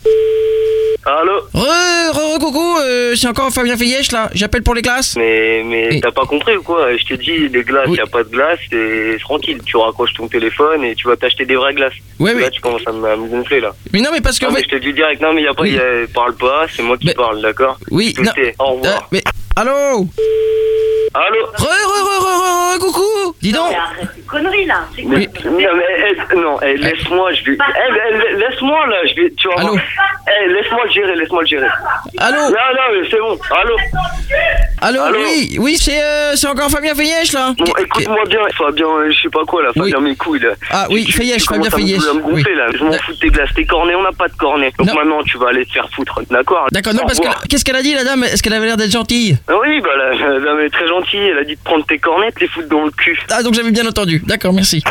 Allô. Re, re, re, coucou, euh, c'est encore Fabien Fayech là, j'appelle pour les glaces. Mais, mais t'as pas compris ou quoi? Je t'ai dit, les glaces, y a pas de glace, et tranquille, tu raccroches ton téléphone et tu vas t'acheter des vraies glaces. Ouais, là, mais- tu commences à me, à me gonfler là. Mais non mais parce que... Non, en mais fait- je te dis direct, non mais y a pas, Oui. y a- parle pas, c'est moi qui parle, d'accord? Oui, Je non. sais, au revoir. Euh, mais... Allô? Allô? Re, re, re, re, re, re, coucou. Dis donc. Connerie là. C'est quoi? Mais- non, mais, eh, non, eh, laisse-moi, je vais. Eh, eh, laisse-moi là, je vais. Tu vas voir. Eh, laisse-moi le gérer, laisse-moi le gérer. Allô? Non, non, mais c'est bon. Allô? Allô, Allô? oui, oui, c'est euh, c'est encore Fabien Fayech là. Bon, écoute-moi bien, Fabien, euh, je sais pas quoi là, Fabien mes couilles là. Ah oui, Tu- tu- Fayech, tu Fabien commences à me- Fayech. à me gonfler, Oui. là. Je m'en fous de tes glaces, tes cornets, on n'a pas de cornets. Donc maintenant, tu vas aller te faire foutre, d'accord? D'accord, non Au parce que revoir. qu'est-ce qu'elle a dit la dame? Est-ce qu'elle avait l'air d'être gentille? Oui, bah la, la dame est très gentille, elle a dit de prendre tes cornets, de les foutre dans le cul. Ah donc j'avais bien entendu. D'accord, merci.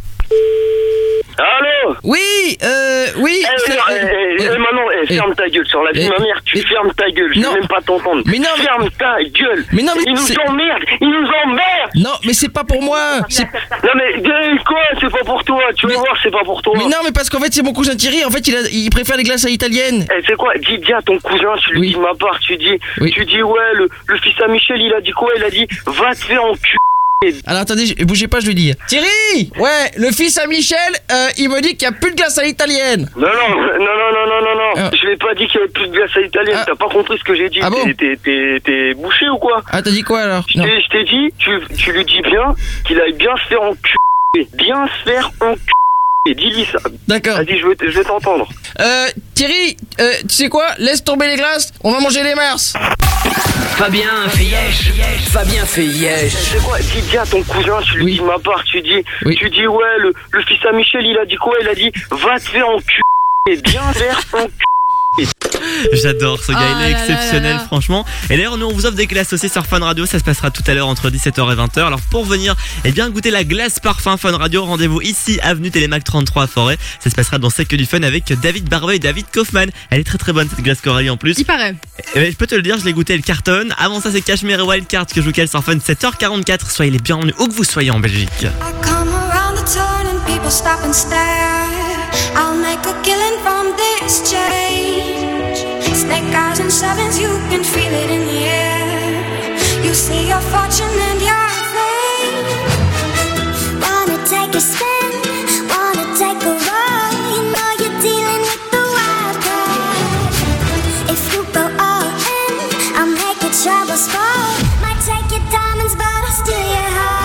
Allô? Oui, euh, oui. Eh, c'est- non, eh, eh, eh, eh, Manon, eh, eh, ferme ta gueule, sur la vie de eh, ma mère, tu eh, fermes ta gueule, je non. veux même pas t'entendre. Mais non, mais- Ferme ta gueule. Mais non, mais ils nous c'est- emmerdent, ils nous emmerdent. Non, mais c'est pas pour moi. C'est- Non mais eh, quoi, c'est pas pour toi, tu vas voir, c'est pas pour toi. Mais non, mais parce qu'en fait c'est mon cousin Thierry. En fait, il, a, il préfère les glaces à l'italienne. Eh, c'est quoi? Dis, dis à ton cousin, tu lui dis de ma part, tu dis, tu dis ouais, le, le fils à Michel, il a dit quoi? Il a dit, va te faire en cul. Alors attendez, je- bougez pas, je lui dis. Thierry! Ouais, le fils à Michel, euh, il me dit qu'il y a plus de glace à l'italienne. Non, non, non, non, non, non, non, non. Ah. Je l'ai pas dit qu'il y avait plus de glace à l'italienne. T'as pas compris ce que j'ai dit. Ah bon? T'es- t'es- T'es t'es bouché ou quoi? Ah, t'as dit quoi alors? Je t'ai- je t'ai dit, tu, tu lui dis bien qu'il aille bien se faire en cul. Bien se faire en cul. Et dis-lui ça. D'accord. Vas-y, je vais, t- je vais t'entendre. Euh, Thierry, euh, tu sais quoi? Laisse tomber les glaces, on va manger les mars. Fabien Fayech, Fabien Fayech. C'est quoi? Dis, dis à ton cousin, tu lui dis de ma part, tu dis, tu dis ouais, le, le fils à Michel, il a dit quoi? Il a dit, va te faire en cul. et bien vers ton cul. J'adore ce gars, Oh il est là là exceptionnel là là. franchement. Et d'ailleurs nous on vous offre des glaces aussi sur Fun Radio, ça se passera tout à l'heure entre dix-sept heures et vingt heures. Alors pour venir eh bien goûter la glace parfum Fun Radio, rendez-vous ici avenue Télémac trente-trois à Forêt. Ça se passera dans C'est que du fun avec David Barbet et David Kaufmann. Elle est très très bonne cette glace Coralie en plus. Il paraît. Eh ben, je peux te le dire, je l'ai goûté, elle cartonne. Avant ça c'est Cashmere et Wildcard que je vous cale sur Fun, sept heures quarante-quatre. Soyez les bienvenus où que vous soyez en Belgique. Come around the turn and people stop and stare. I'll make a killing from this change. Snake eyes and sevens, you can feel it in the air. You see your fortune and your fame. Wanna take a spin, wanna take a ride. You know you're dealing with the wild card. If you go all in, I'll make it trouble spot. Might take your diamonds, but I'll steal your heart.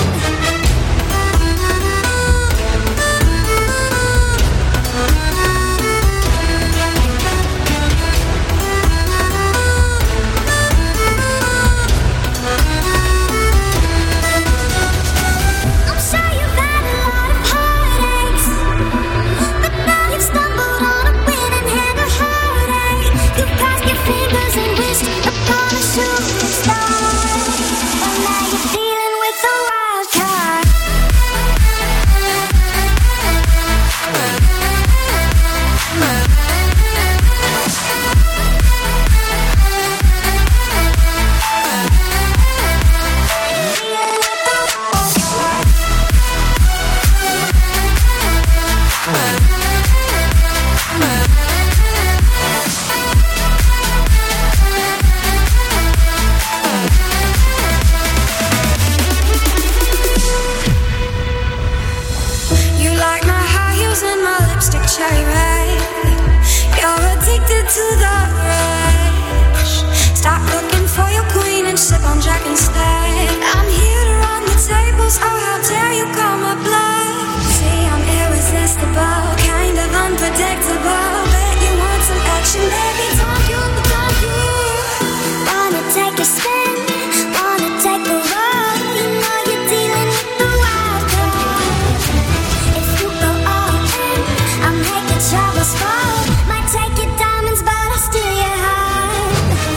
You like my high heels and my lipstick cherry red. You're addicted to the rush. Stop looking for your queen and sip on Jack instead. I'm here to run the tables, oh how dare you call my bluff. See I'm irresistible, kind of unpredictable. Bet you want some action, baby, don't you, don't you. Wanna take a spin, wanna take a run. You know you're dealing with the wild card. If you go all in, I'll make the trouble spot. Might take your diamonds, but I'll steal your heart.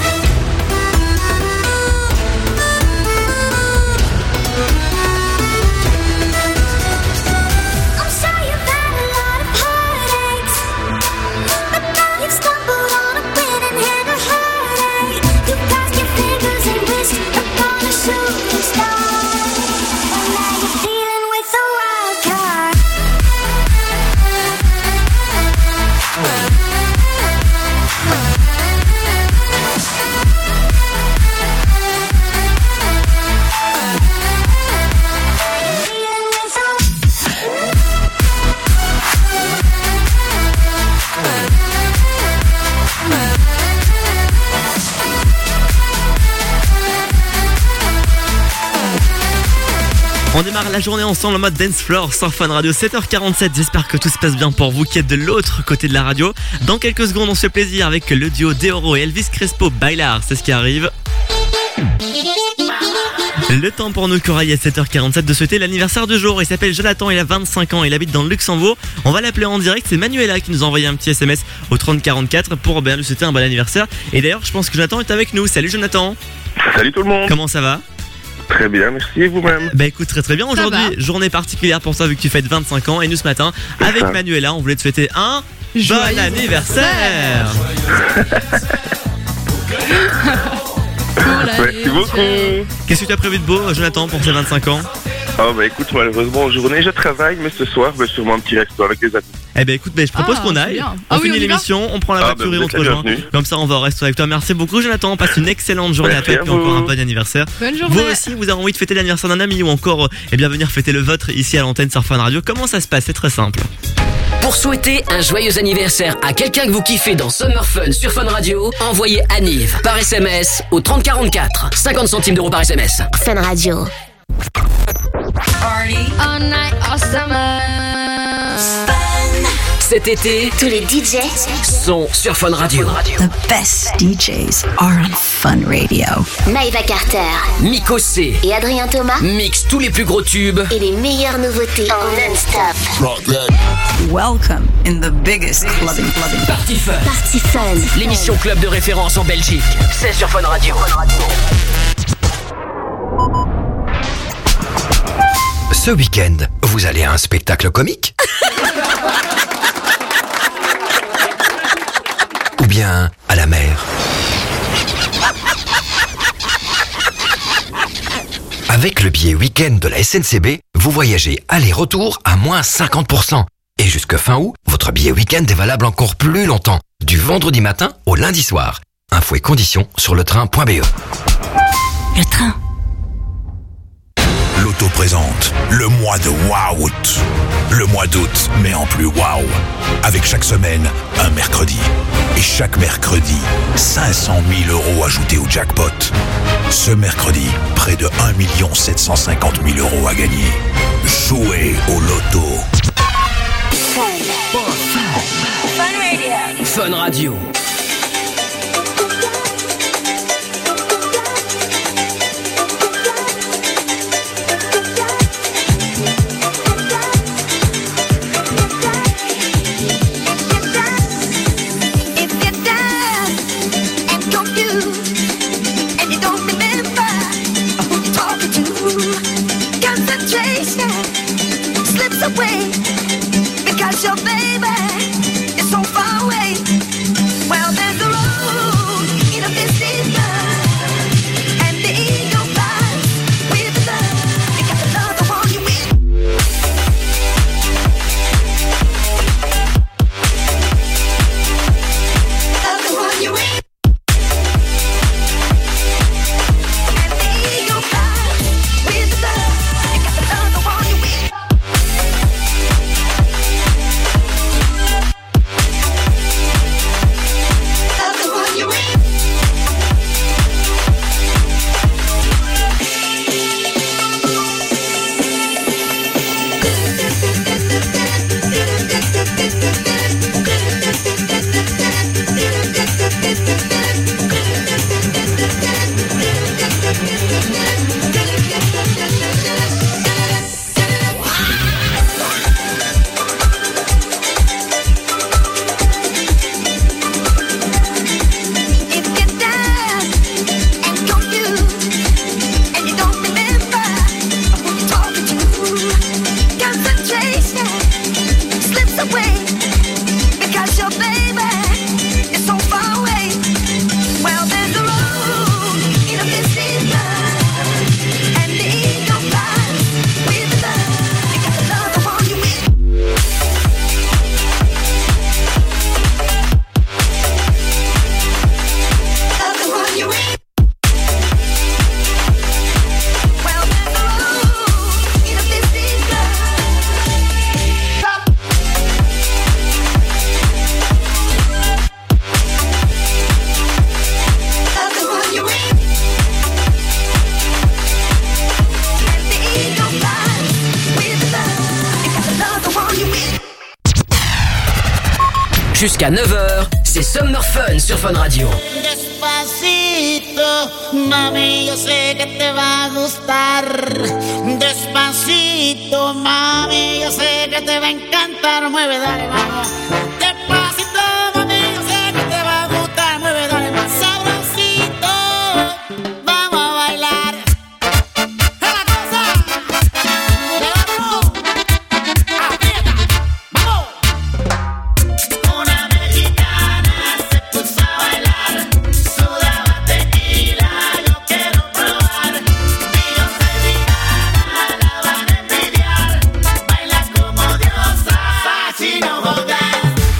I'm sure you've had a lot of heartaches, but now you've stumbled on a winning hand of heartache. You crossed your fingers and wished upon a shooting star. And now you're dealing with a wild card. On démarre la journée ensemble en mode dance floor sur Fun Radio, sept heures quarante-sept. J'espère que tout se passe bien pour vous qui êtes de l'autre côté de la radio. Dans quelques secondes, on se fait plaisir avec le duo Deoro et Elvis Crespo Bailar. C'est ce qui arrive. Le temps pour nous, Coralie, à sept heures quarante-sept, de souhaiter l'anniversaire du jour. Il s'appelle Jonathan, il a vingt-cinq ans, il habite dans le Luxembourg. On va l'appeler en direct, c'est Manuela qui nous a envoyé un petit S M S au trente quarante-quatre pour bien lui souhaiter un bon anniversaire. Et d'ailleurs, je pense que Jonathan est avec nous. Salut Jonathan. Salut tout le monde. Comment ça va? Très bien, merci, et vous-même? Bah écoute, très très bien. Aujourd'hui, journée particulière pour toi vu que tu fêtes vingt-cinq ans. Et nous ce matin, avec ça. Manuela, on voulait te souhaiter un Joyeux bon anniversaire. Merci beaucoup. Qu'est-ce que tu as prévu de beau, Jonathan, pour tes vingt-cinq ans? Oh bah écoute, malheureusement en journée je travaille, mais ce soir bah, sûrement un petit resto avec les amis. Eh ben écoute, ben, je propose Ah, qu'on c'est aille. bien. On Ah oui, finit on y va. l'émission, on prend la Ah, voiture bah, et vous on êtes te la rejoint. bienvenue. Comme ça, on va au resto avec toi. Merci beaucoup, Jonathan. Passe une excellente journée Merci à toi à et puis encore vous. un bon anniversaire. Bonne journée. Vous aussi, vous avez envie de fêter l'anniversaire d'un ami ou encore eh bien venir fêter le vôtre ici à l'antenne sur Fun Radio. Comment ça se passe? C'est très simple. Pour souhaiter un joyeux anniversaire à quelqu'un que vous kiffez dans Summer Fun sur Fun Radio, envoyez Anniv par S M S au trente quarante-quatre. cinquante centimes d'euros par S M S. Fun Radio. Party all night, all summer. Fun. Cet été, Tous les D Js sont sur Fun Radio. The best D Js are on Fun Radio. Maïva Carter, Miko C et Adrien Thomas mixent tous les plus gros tubes et les meilleures nouveautés en non-stop. Welcome in the biggest clubbing clubbing. Party Fun. Party Fun. L'émission club de référence en Belgique. C'est sur Fun Radio. Ce week-end, vous allez à un spectacle comique? Ou bien à la mer? Avec le billet week-end de la S N C B, vous voyagez aller-retour à moins cinquante pour cent. Et jusque fin août, votre billet week-end est valable encore plus longtemps, du vendredi matin au lundi soir. Infos et conditions sur le train point b e. Le train. L'auto présente le mois de Waouh. Le mois d'août, mais en plus waouh. Avec chaque semaine, un mercredi. Et chaque mercredi, cinq cent mille euros ajoutés au jackpot. Ce mercredi, près de un million sept cent cinquante mille euros à gagner. Jouez au loto. Fun Radio. Fun Radio. Away because your baby is so far away. Well, there's a road in a misty line, and the eagle flies with the love because the love the one you win. Love the one you win. And the eagle flies with the love because the love the one you win. Jusqu'à neuf heures, c'est Summer Fun sur Fun Radio. Despacito, mami, yo sé que te va a gustar. Despacito, mami, yo sé que te va a encantar. Mueve, dale, vamos. Despacito, mami, yo sé que te va a gustar. Mueve, dale, más sabrosito. Vamos a bailar. ¡Es la cosa! ¡Levántalo! ¡Aprieta! ¡Vamos! Una mexicana se puso a bailar, sudaba tequila, yo quiero probar. Dios es vegana, la van a envidiar, baila como diosa, así no jodas.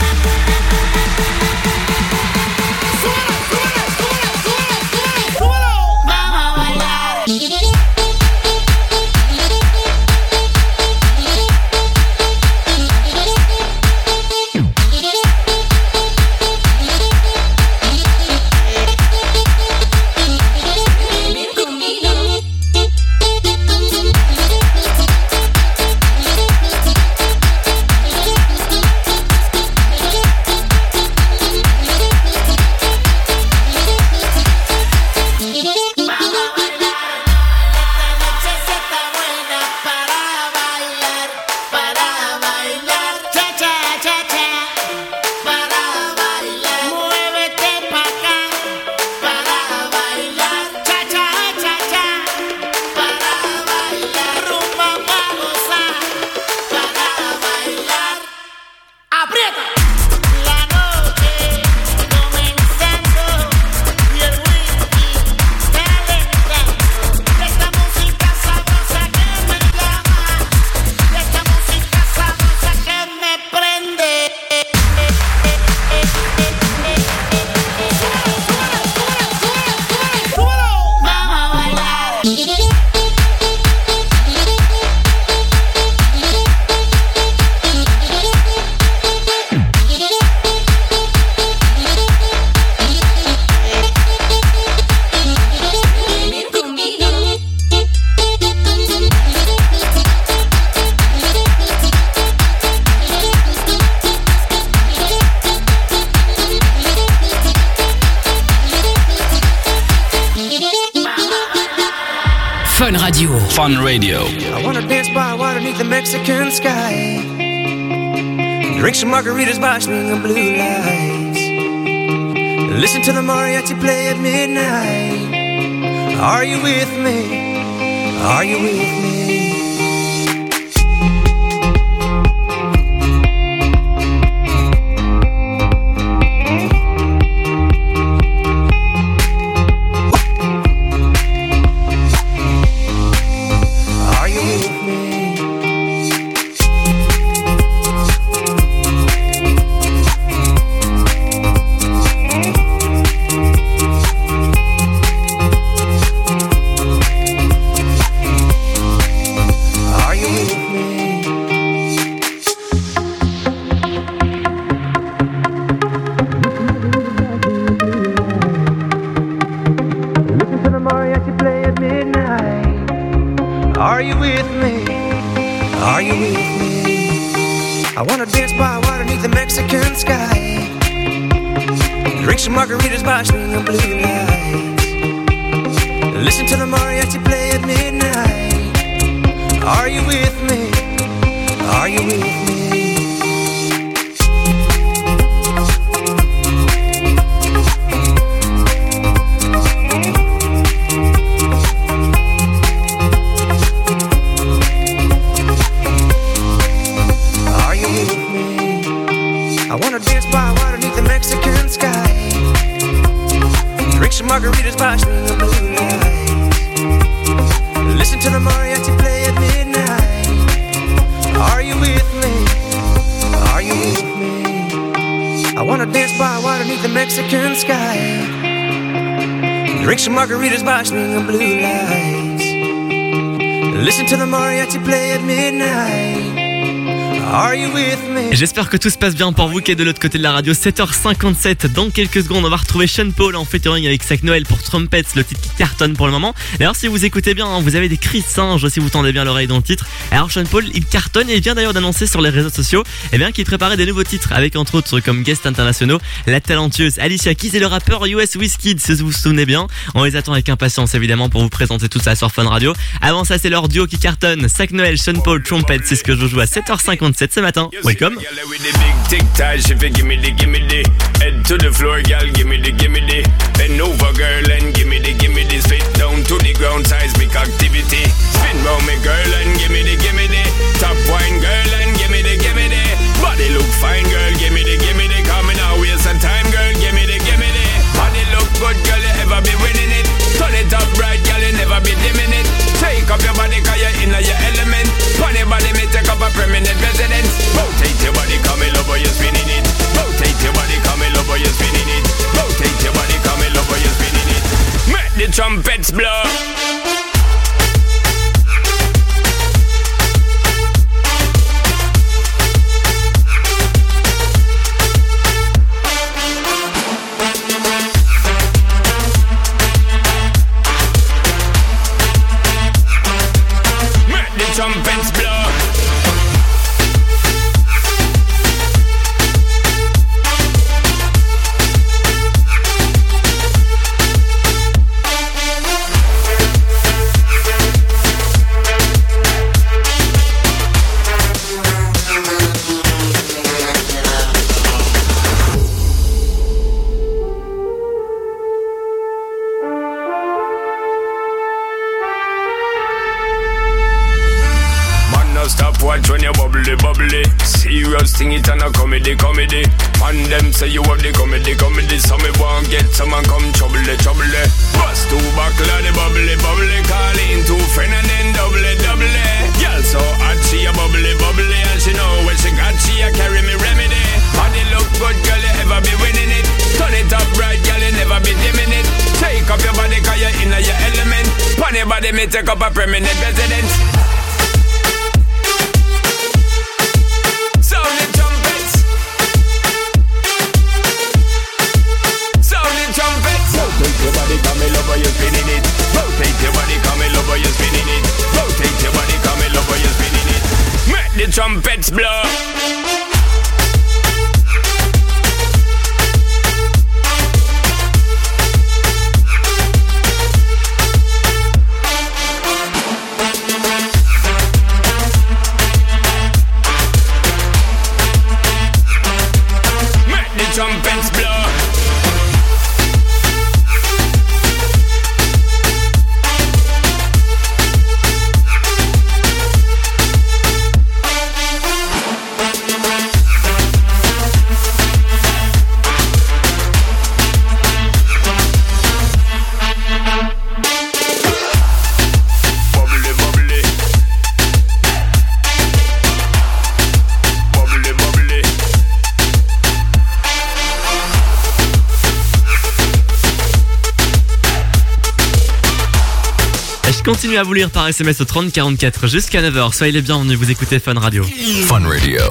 Radio. Fun Radio. I wanna dance by water beneath the Mexican sky. Drink some margaritas by swinging blue lights. Listen to the mariachi play at midnight. Are you with me? Are you with me? Margaritas by swinging blue lights. Listen to the mariachi play at midnight. Are you with me? Are you with me? Are you with me? I wanna dance by water beneath the Mexican sky. Drink some margaritas by swinging blue lights. Listen to the mariachi play at midnight. Are you with me? Are you with me? I wanna dance by water beneath the Mexican sky. Drink some margaritas by swinging blue lights. Listen to the mariachi play at midnight. Are you with me? J'espère que tout se passe bien pour vous qui êtes de l'autre côté de la radio. sept heures cinquante-sept, dans quelques secondes on va retrouver Sean Paul en featuring avec Sac Noël pour Trumpets, le titre qui cartonne pour le moment. D'ailleurs si vous écoutez bien, hein, vous avez des cris de singe si vous tendez bien l'oreille dans le titre. Alors Sean Paul il cartonne et il vient d'ailleurs d'annoncer sur les réseaux sociaux eh bien, qu'il préparait des nouveaux titres avec entre autres comme guest internationaux la talentueuse Alicia Keys et le rappeur U S Wizkid, si vous vous souvenez bien. On les attend avec impatience évidemment pour vous présenter tout ça sur Fun Radio. Avant ça c'est leur duo qui cartonne, Sac Noël, Sean Paul, Trumpets, c'est ce que je joue à sept heures cinquante-sept ce matin. Welcome. Tic tac, she fi gimme the, gimme the. Head to the floor, girl, gimme the, gimme the. Bend over, girl, and gimme the, gimme the. Straight down to the ground, seismic activity. Spin round me, girl, and gimme the, gimme the. Top wine, girl, and gimme the, gimme the. Body look fine, girl, gimme the, gimme the. Coming out, waste some time, girl, gimme the, gimme the. Body look good, girl, you ever be winning it. Turn it up right, girl, you never be dimming it. Take up your body, cause you're in your element. Funny body, me take up a permanent residence. Rotate your body, come in over, you're spinning it. Rotate your body, come in over, you're spinning it. Rotate your body, come in over, you're spinning it. Make the trumpets blow. Make the trumpets blow. Watch when you bubbly, bubbly. Serious thing it and a comedy, comedy. And them say you have the comedy, comedy. So me won't get someone come trouble, trouble. Bust two buckle of the bubbly, bubbly. Call in two friend and then double, double. Girl so hot she a bubbly, bubbly. And she know when she got she a carry me remedy. Body look good, girl, you ever be winning it. Turn it up right, girl, you never be dimming it. Take up your body cause you're in your element. Pon your body me take up a permanent residence. Sound the trumpets. Sound the trumpets. Rotate your body, come in over, you're spinning it. Rotate your body, come in over, you're spinning it. Rotate your body, come in over, you're spinning it. Make the trumpets blow. trumpets blow. Je continue à vous lire par S M S au trente quarante-quatre jusqu'à neuf heures. Soyez les bienvenus, vous écoutez Fun Radio. Fun Radio.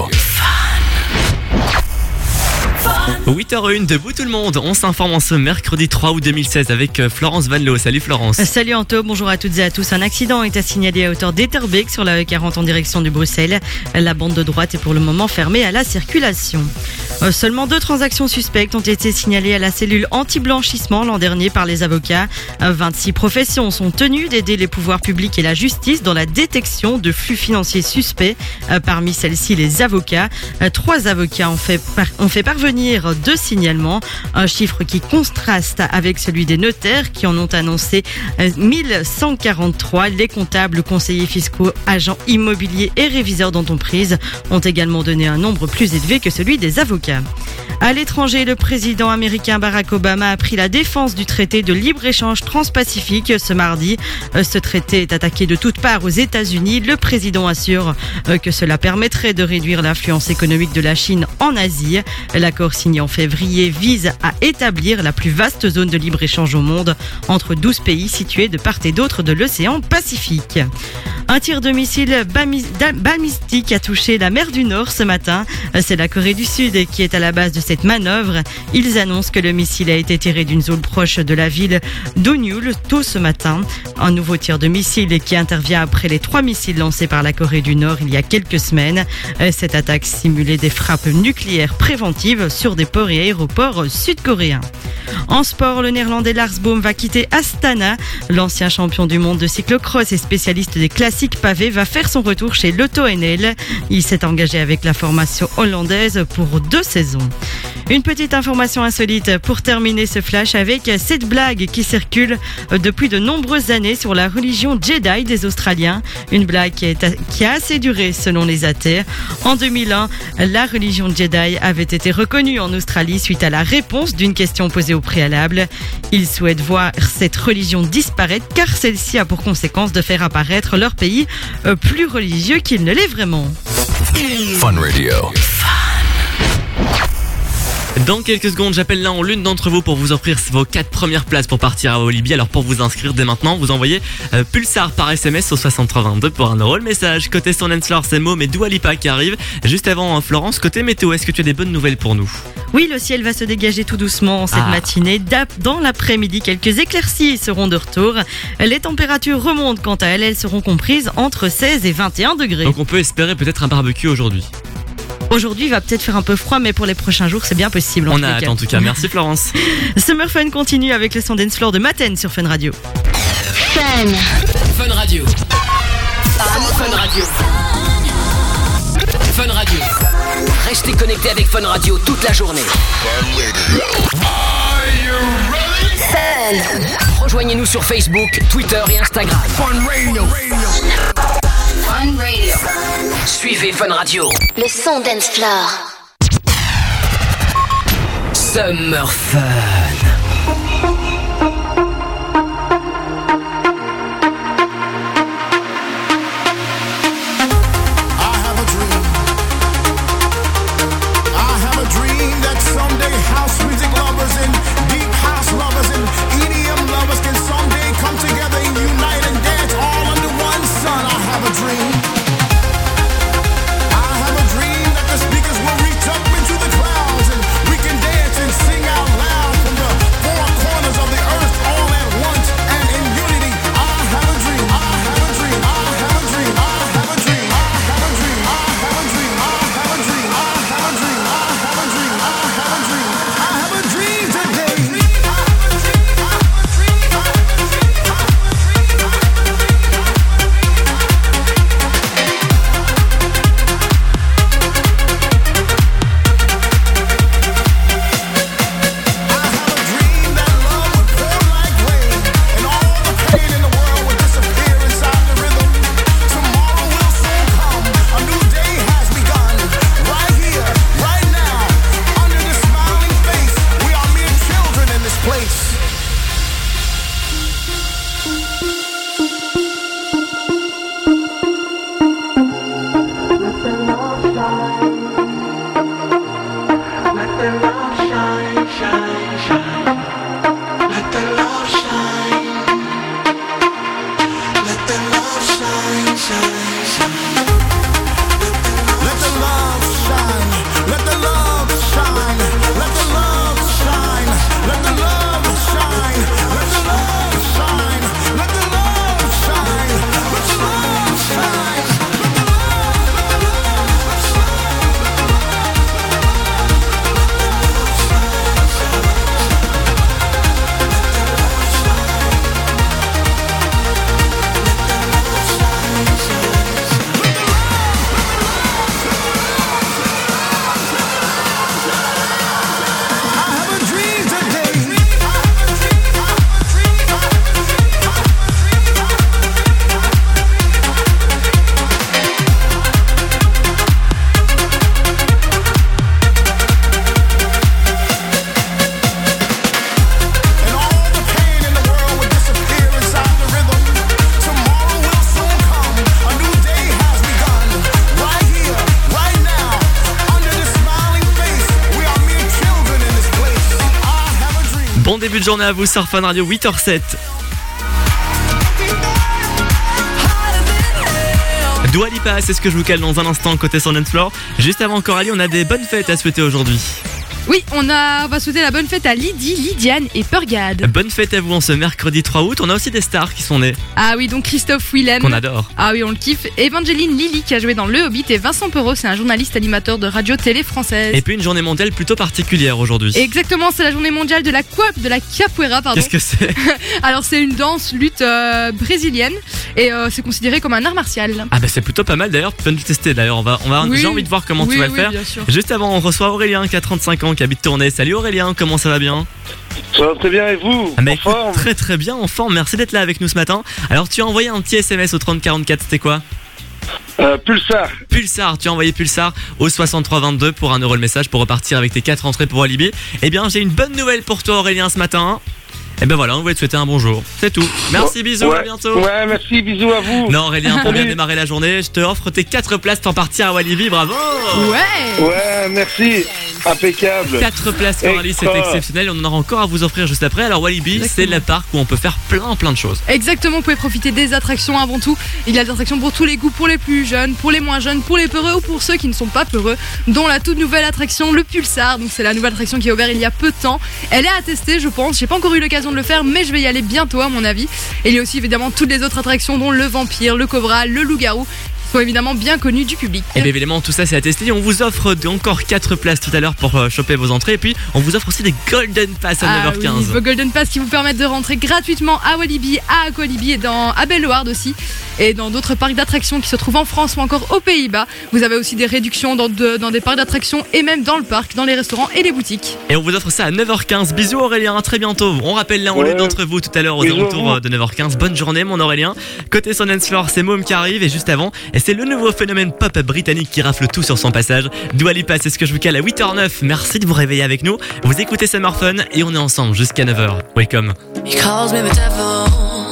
huit heures zéro un, debout tout le monde. On s'informe en ce mercredi trois août deux mille seize avec Florence Vanloo. Salut Florence. Salut Anto, bonjour à toutes et à tous. Un accident est à signaler à hauteur d'Etterbeek sur la E quarante en direction de Bruxelles. La bande de droite est pour le moment fermée à la circulation. Euh, seulement deux transactions suspectes ont été signalées à la cellule anti-blanchissement l'an dernier par les avocats. Euh, vingt-six professions sont tenues d'aider les pouvoirs publics et la justice dans la détection de flux financiers suspects. Euh, parmi celles-ci, les avocats. Euh, trois avocats ont fait, par- ont fait parvenir deux signalements, un chiffre qui contraste avec celui des notaires qui en ont annoncé euh, mille cent quarante-trois. Les comptables, conseillers fiscaux, agents immobiliers et réviseurs d'entreprise ont également donné un nombre plus élevé que celui des avocats. À l'étranger, le président américain Barack Obama a pris la défense du traité de libre-échange transpacifique ce mardi. Ce traité est attaqué de toutes parts aux États-Unis. Le président assure que cela permettrait de réduire l'influence économique de la Chine en Asie. L'accord signé en février vise à établir la plus vaste zone de libre-échange au monde entre douze pays situés de part et d'autre de l'océan Pacifique. Un tir de missile balistique a touché la mer du Nord ce matin. C'est la Corée du Sud qui est à la base de cette manœuvre. Ils annoncent que le missile a été tiré d'une zone proche de la ville d'Onyul tôt ce matin. Un nouveau tir de missile qui intervient après les trois missiles lancés par la Corée du Nord il y a quelques semaines. Cette attaque simulait des frappes nucléaires préventives sur des ports et aéroports sud-coréens. En sport, le néerlandais Lars Boom va quitter Astana. L'ancien champion du monde de cyclocross et spécialiste des classiques pavés va faire son retour chez l'Auto N L. Il s'est engagé avec la formation hollandaise pour deux saisons. Une petite information insolite pour terminer ce flash avec cette blague qui circule depuis de nombreuses années sur la religion Jedi des Australiens. Une blague qui, est, qui a assez duré selon les athées. En deux mille un, la religion Jedi avait été reconnue en Australie suite à la réponse d'une question posée au préalable. Ils souhaitent voir cette religion disparaître car celle-ci a pour conséquence de faire apparaître leur pays plus religieux qu'il ne l'est vraiment. Fun Radio. Dans quelques secondes, j'appelle l'un ou l'une d'entre vous pour vous offrir vos quatre premières places pour partir à Walibi. Alors pour vous inscrire dès maintenant, vous envoyez euh, Pulsar par S M S au soixante-trois vingt-deux pour un euro le message. Côté son Floor, c'est Mo mais Dua Lipa qui arrive. Juste avant euh, Florence, côté météo, est-ce que tu as des bonnes nouvelles pour nous? Oui, le ciel va se dégager tout doucement cette ah. matinée. Dans l'après-midi, quelques éclaircies seront de retour. Les températures remontent quant à elles, elles seront comprises entre seize et vingt et un degrés. Donc on peut espérer peut-être un barbecue aujourd'hui. Aujourd'hui, il va peut-être faire un peu froid, mais pour les prochains jours, c'est bien possible. On a hâte en tout cas. Merci Florence. Summer Fun continue avec le son dance floor de Maten sur Fun Radio. Fun. Fun Radio. Fun Radio. Fun Radio. Restez connectés avec Fun Radio toute la journée. Fun. Rejoignez-nous sur Facebook, Twitter et Instagram. Fun Radio. Fun Radio. Suivez Fun Radio. Le son dance floor. Summer Fun. Speakers will reach up into the clouds and we can dance and sing out loud from the Bon début de journée à vous sur Fun Radio, huit heures zéro sept. Dua Lipa, c'est ce que je vous cale dans un instant côté sur Dance Floor. Juste avant Coralie, on a des bonnes fêtes à souhaiter aujourd'hui. Oui, on, a, on va souhaiter la bonne fête à Lydie, Lydiane et Purgade. Bonne fête à vous en ce mercredi trois août. On a aussi des stars qui sont nées. Ah oui, donc Christophe Willem. Qu'on adore. Ah oui, on le kiffe. Evangeline Lilly qui a joué dans Le Hobbit et Vincent Perrault, c'est un journaliste animateur de radio-télé française. Et puis une journée mondiale plutôt particulière aujourd'hui. Exactement, c'est la journée mondiale de la, quoi, de la capoeira. Pardon. Qu'est-ce que c'est? Alors c'est une danse, lutte euh, brésilienne et euh, c'est considéré comme un art martial. Ah bah c'est plutôt pas mal d'ailleurs, tu peux nous tester d'ailleurs. On va, on va, Oui. j'ai envie de voir comment Oui, tu vas oui, le faire. bien sûr. Juste avant, on reçoit Aurélien qui a trente-cinq ans, qui habite Tournai. Salut Aurélien, comment ça va bien? Ça va très bien et vous? Ah bah En écoute, forme? très très bien, en forme. Merci d'être là avec nous ce matin. Alors tu as envoyé un petit S M S au trente quarante-quatre, c'était quoi? Euh, Pulsar. Pulsar, tu as envoyé Pulsar au soixante-trois vingt-deux pour un euro le message pour repartir avec tes quatre entrées pour Alibi. Eh bien j'ai une bonne nouvelle pour toi Aurélien ce matin. Et ben voilà, on voulait te souhaiter un bonjour. C'est tout. Merci, bisous, ouais, à bientôt. Ouais, merci, bisous à vous. Non Aurélien, pour bien Salut. démarrer la journée, je te offre tes quatre places pour partir à Walibi, bravo. Ouais. Ouais, merci. Impeccable. quatre places pour Alice, c'est Extra. exceptionnel. On en aura encore à vous offrir juste après. Alors Walibi, Exactement. c'est le parc où on peut faire plein plein de choses. Exactement, vous pouvez profiter des attractions avant tout. Il y a des attractions pour tous les goûts, pour les plus jeunes, pour les moins jeunes, pour les peureux ou pour ceux qui ne sont pas peureux, dont la toute nouvelle attraction, le Pulsar. Donc c'est la nouvelle attraction qui est ouverte il y a peu de temps. Elle est à tester, je pense. J'ai pas encore eu l'occasion de le faire, mais je vais y aller bientôt à mon avis. Et il y a aussi évidemment toutes les autres attractions, dont le vampire, le cobra, le loup-garou, qui sont évidemment bien connus du public. Et bien évidemment tout ça c'est à tester. On vous offre de- encore quatre places tout à l'heure pour euh, choper vos entrées. Et puis on vous offre aussi des Golden Pass à Ah neuf heures quinze. oui, vos Golden Pass qui vous permettent de rentrer gratuitement à Walibi, à Aqualibi et dans à Bellewaerde aussi, et dans d'autres parcs d'attractions qui se trouvent en France ou encore aux Pays-Bas. Vous avez aussi des réductions dans, de- dans des parcs d'attractions et même dans le parc, dans les restaurants et les boutiques. Et on vous offre ça à neuf heures quinze. Bisous Aurélien, à très bientôt. On rappelle l'un ou Ouais. l'autre d'entre vous tout à l'heure aux Bisous. alentours de neuf heures quinze. Bonne journée mon Aurélien. Côté Son Dance Floor, c'est Môme qui arrive. Et juste avant, et c'est le nouveau phénomène pop britannique qui rafle tout sur son passage. Dua Lipa, c'est ce que je vous cale à huit heures neuf. Merci de vous réveiller avec nous. Vous écoutez Summer Fun et on est ensemble jusqu'à neuf heures. Welcome. He calls me the devil,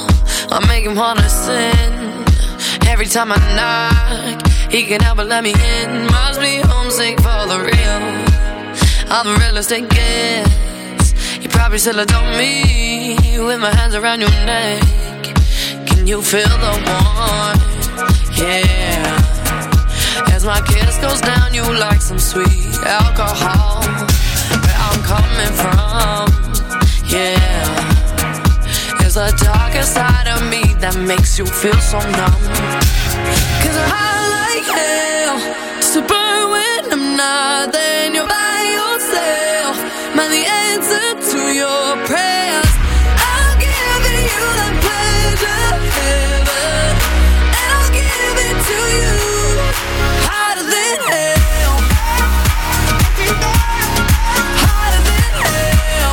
I make him wanna sin. Every time I knock, he can help but let me in. Must be homesick for the real, I'm the realest it gets. You probably still adore me, with my hands around your neck. Can you feel the warmth? Yeah. As my kiss goes down, you like some sweet alcohol. Where I'm coming from, yeah. There's a darker side of me that makes you feel so numb. Cause I like hell, just to burn when I'm not there and you're by yourself. Man, the answer to your prayers, I'll give it you that pleasure, heaven, and I'll give it to you, hotter than hell, hotter than hell.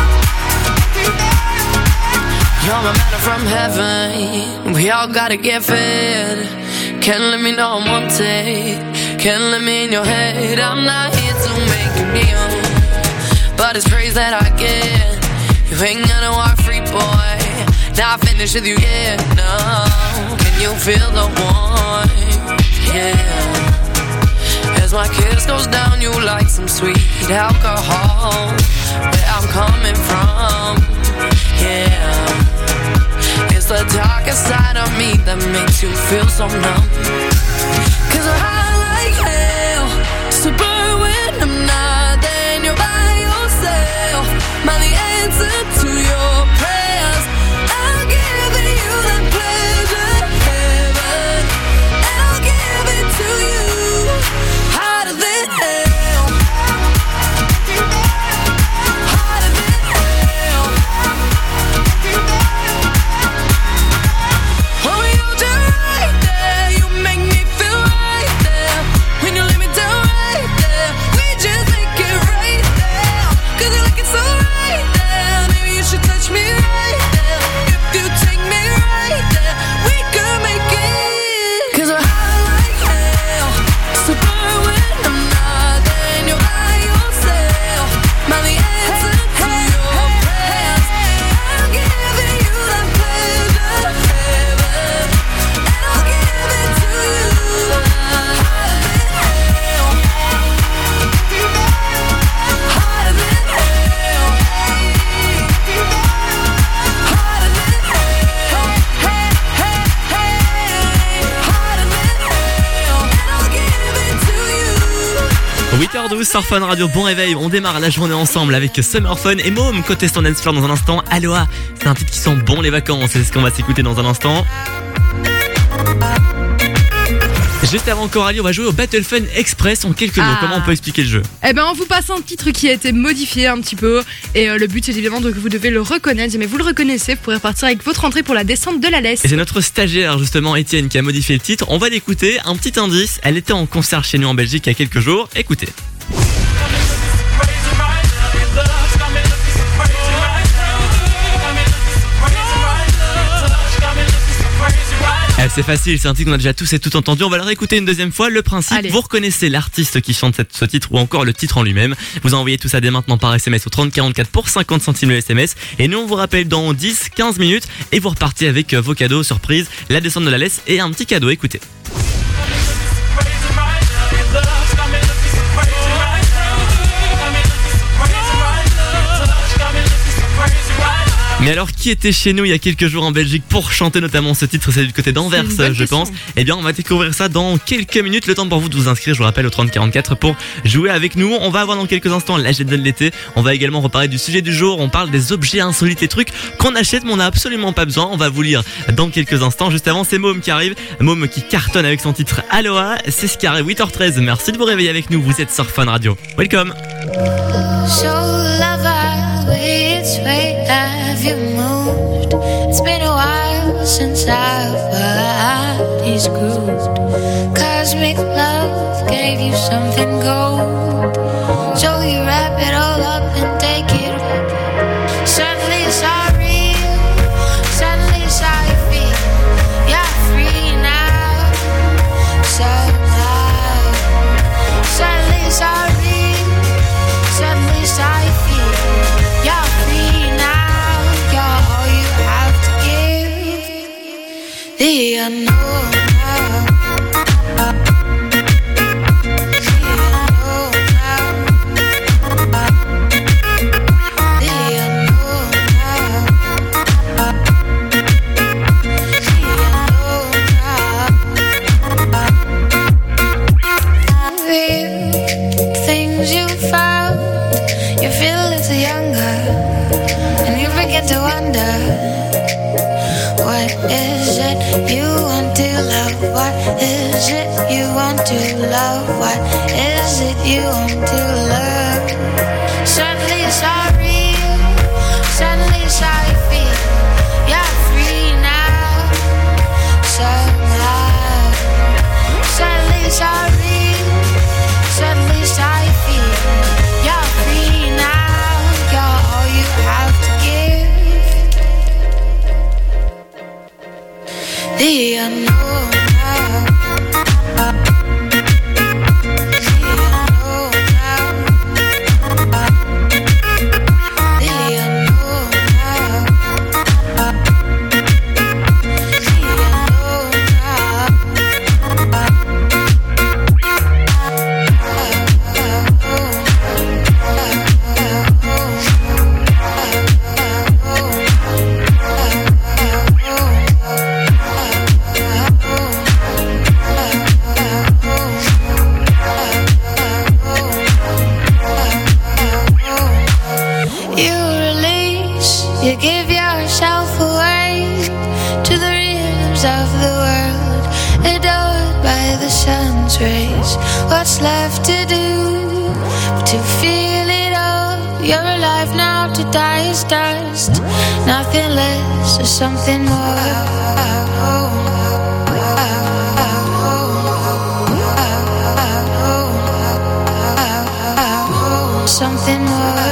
You're my manna from heaven, we all gotta get fed. Can't let me know I'm wanted, can't let me in your head. I'm not here to make you kneel, but it's praise that I get. You ain't gonna walk free, boy, not finished with you yet, no. Can you feel the warmth, yeah. As my kiss goes down, you like some sweet alcohol. Where I'm coming from, yeah. It's the darker side of me that makes you feel so numb. Cause I like hell, just to burn when I'm not there and you're by yourself. Man, the answer to your prayers, I'll give it you that pleasure, heaven, and I'll give it to you, hotter than hell, heures douze sur Fun Radio, bon réveil, on démarre la journée ensemble avec Summer Fun et Môme côté Stand Dance Floor dans un instant. Aloha, c'est un titre qui sent bon les vacances, c'est ce qu'on va s'écouter dans un instant. Juste avant Coralie, on va jouer au Battle Fun Express en quelques mots. Ah. Comment on peut expliquer le jeu? Eh ben, on vous passe un titre qui a été modifié un petit peu. Et euh, le but, c'est évidemment que vous devez le reconnaître. Mais vous le reconnaissez, vous pourrez repartir avec votre entrée pour la descente de la laisse. Et c'est notre stagiaire, justement, Étienne, qui a modifié le titre. On va l'écouter. Un petit indice. Elle était en concert chez nous en Belgique il y a quelques jours. Écoutez. Eh, c'est facile, c'est un titre qu'on a déjà tous et toutes entendu. On va le réécouter une deuxième fois. Le principe, Allez. vous reconnaissez l'artiste qui chante cette, ce titre ou encore le titre en lui-même. Vous envoyez tout ça dès maintenant par S M S au trente quarante-quatre pour cinquante centimes le S M S. Et nous, on vous rappelle dans dix quinze minutes et vous repartez avec vos cadeaux surprise, la descente de la laisse et un petit cadeau. Écoutez. Mais alors, qui était chez nous il y a quelques jours en Belgique pour chanter notamment ce titre? C'est du côté d'Anvers, C'est une bonne je question. pense. Eh bien, on va découvrir ça dans quelques minutes. Le temps pour vous de vous inscrire, je vous rappelle, au trente quarante-quatre pour jouer avec nous. On va avoir dans quelques instants l'agenda de l'été. On va également reparler du sujet du jour. On parle des objets insolites, les trucs qu'on achète mais on n'a absolument pas besoin. On va vous lire dans quelques instants. Juste avant, c'est Môme qui arrive. Môme qui cartonne avec son titre Aloha. C'est ce qui arrive, huit heures treize. Merci de vous réveiller avec nous. Vous êtes sur Fun Radio. Welcome. So lover, which way have you moved? It's been a while since I've heard he's grooved. Cosmic love gave you something gold. So you wrap it all up and take it. Suddenly it's all real. Suddenly it's how you feel. You're free now. Somehow. Suddenly it's all real. Suddenly it's how you feel. You're free now. You're all you have to give. The unknown. Things you found, you feel a little younger, and you begin to wonder, what is it you want to love? What is it you want to love? What is it you want to love? Suddenly it's all real, suddenly it's how you feel. You're free now, somehow. Suddenly it's all real, suddenly it's how you feel. You're free now, you're all you have to give. The unknown. You release, you give yourself away to the rhythms of the world, adored by the sun's rays. What's left to do but to feel it all? You're alive now, to die is dust. Nothing less or something more. Something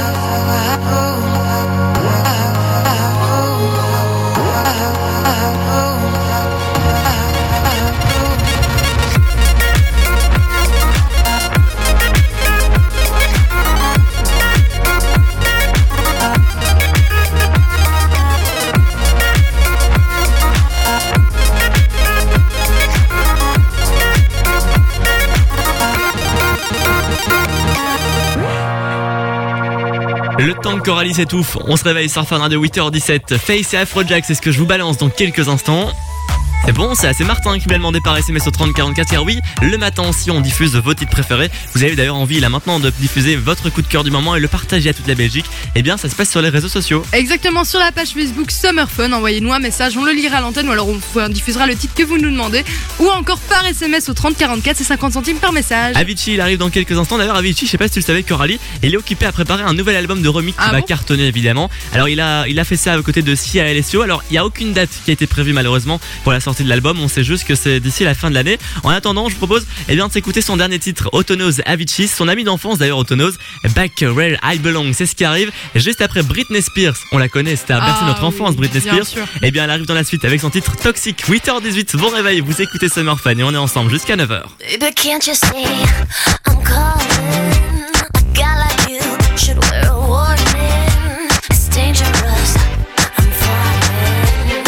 Le temps que Coralie s'étouffe, on se réveille sur Fun Radio, huit heures dix-sept. Face et Afrojack, c'est ce que je vous balance dans quelques instants. C'est bon, c'est assez Martin qui me l'a demandé par S M S au trente quarante-quatre, car oui, le matin aussi on diffuse vos titres préférés. Vous avez d'ailleurs envie là maintenant de diffuser votre coup de cœur du moment et le partager à toute la Belgique. Eh bien ça se passe sur les réseaux sociaux. Exactement, sur la page Facebook Summer Fun, envoyez-nous un message, on le lira à l'antenne ou alors on diffusera le titre que vous nous demandez, ou encore par S M S au trente quarante-quatre, c'est cinquante centimes par message. Avicii il arrive dans quelques instants. D'ailleurs Avicii, je sais pas si tu le savais, Coralie, il est occupé à préparer un nouvel album de remix qui Ah va bon cartonner évidemment. Alors il a, il a fait ça à côté de Sia et Alessio. Alors il n'y a aucune date qui a été prévue malheureusement pour la sortie de l'album, on sait juste que c'est d'ici la fin de l'année. En attendant, je vous propose eh bien, de s'écouter son dernier titre, Autonose Avicii, son ami d'enfance d'ailleurs Autonose, Back Where I Belong, c'est ce qui arrive juste après Britney Spears. On la connaît, c'était à bercer Ah notre oui, enfance, Britney bien Spears. sûr. Eh bien elle arrive dans la suite avec son titre Toxic. Huit heures dix-huit, bon réveil, vous écoutez Summer Fun et on est ensemble jusqu'à neuf heures. Baby, can't you see I'm calling? A guy like you should wear a warning. It's dangerous. I'm falling.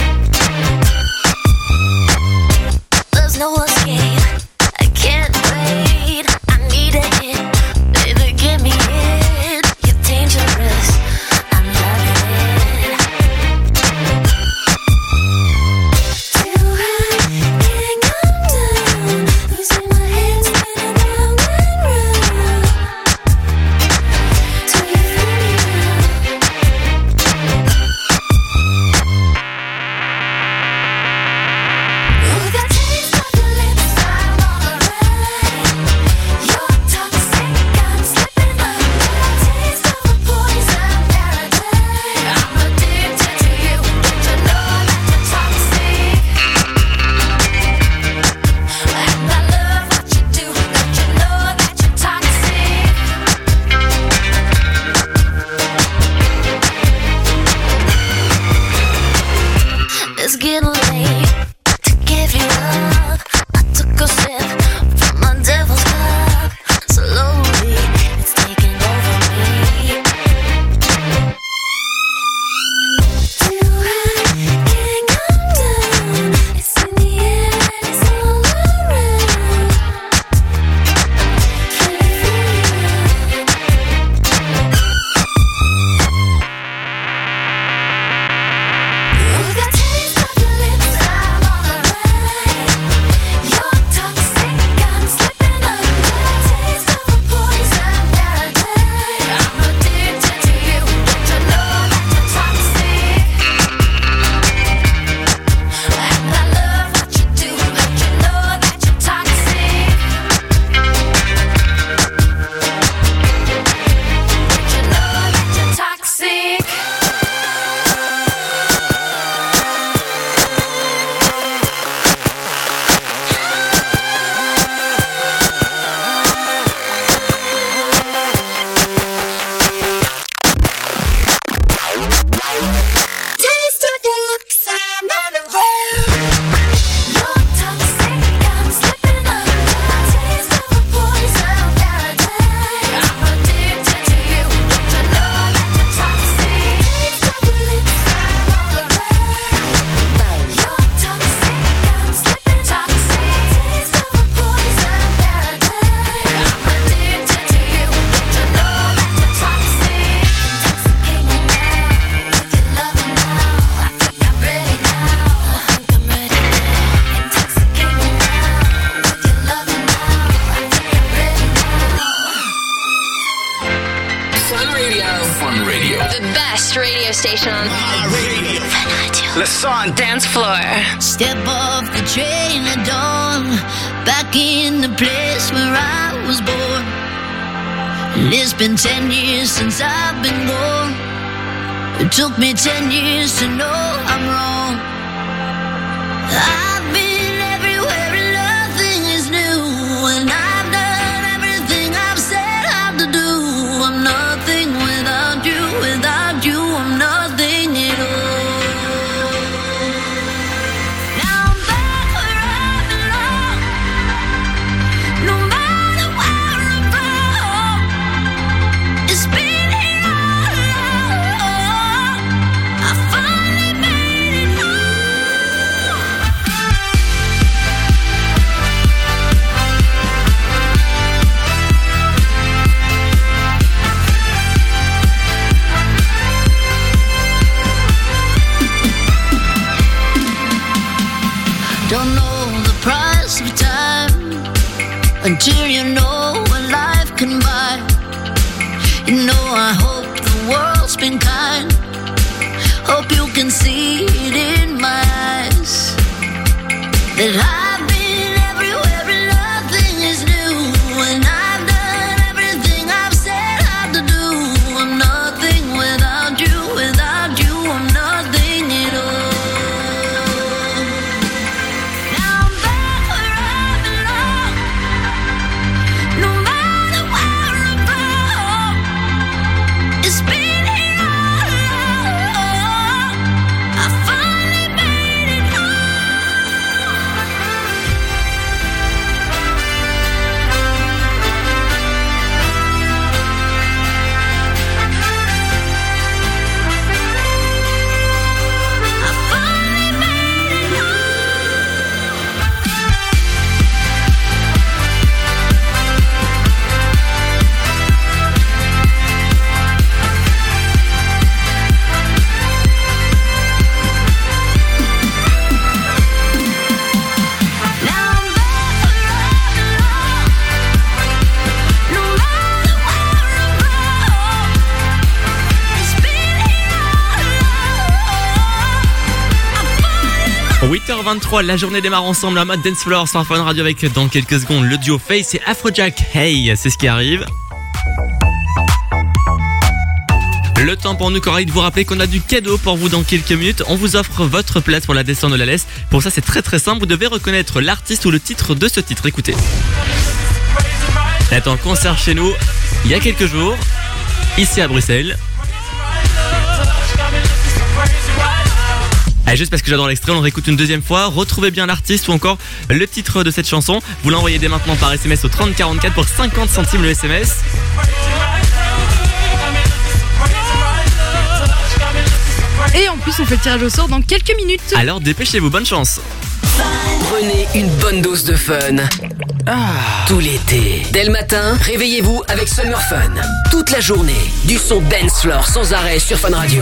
There's no escape. I can't wait. I need a hit. Baby, give me it. You're dangerous. I'm loving it. Too high, can't come down. Losing my head, spinning round and round. Do you feel me now? Oh, that taste of your lips, I'm on the ride. You're toxic, I'm slipping under. Taste of a poison paradise. I'm addicted to you. Don't you know that you're toxic? And I love what you do. Don't you know that you're toxic? It's getting late to give you up. I took a sip from my devil's cup. Slowly, it's taking over me. Too high, can't come down. It's in the air, it's all around. Can you feel it now? Oh, that taste of your lips, I'm on the ride. You're toxic, I'm slipping under. Taste of a poison paradise. I'm addicted to you. Don't you know that you're toxic? And I love what you do. Don't you know that you're toxic? Don't you know that you're toxic? Taste of your looks, I'm on the road. You're toxic, I'm slipping under. Taste of a poison paradise. I'm addicted to you. Don't you know that you're toxic? Taste of your lips, I'm on the road. You're toxic, I'm slipping toxic. Taste of a poison paradise. I'm addicted to you. Don't you know that you're toxic? Intoxicate me now with your loving now. I think I'm ready now. I think I'm ready now. Intoxicate me now with your loving now. I think I'm ready now. Fun Radio. Fun Radio. The best radio station on Fun Radio. Le son Dance floor. Step off the train at dawn, back in the place where I was born. And it's been ten years since I've been gone. It took me ten years to know I'm wrong. I've been everywhere and nothing is new. And I've done everything I've said I've to do. I'm nothing without you, without you, I'm nothing at all. Now I'm back where I belong. No matter where I go, it's been here all along. I finally made it can see it in my eyes that I've been everywhere and nothing is new. And I've done everything I've set out to do. I'm nothing without you, without you, I'm nothing at all. Now I'm back where I belong. No matter where I go, it's been here all along. I finally made it huit heures vingt-trois, la journée démarre ensemble à mode Dance Floor sur Fun Radio avec dans quelques secondes le duo Face et Afrojack. Hey, c'est ce qui arrive. Le temps pour nous, Coralie, de vous rappeler qu'on a du cadeau pour vous dans quelques minutes. On vous offre votre place pour la descente de la laisse. Pour ça, c'est très très simple. Vous devez reconnaître l'artiste ou le titre de ce titre. Écoutez. Elle est en concert chez nous il y a quelques jours, ici à Bruxelles. Allez, juste parce que j'adore l'extrait, on le réécoute une deuxième fois. Retrouvez bien l'artiste ou encore le titre de cette chanson. Vous l'envoyez dès maintenant par S M S au trente quarante-quatre pour cinquante centimes le S M S. Et en plus, on fait le tirage au sort dans quelques minutes. Alors dépêchez-vous, bonne chance. Prenez une bonne dose de fun. Tout l'été. Dès le matin, réveillez-vous avec Summer Fun. Toute la journée, du son dance floor sans arrêt sur Fun Radio.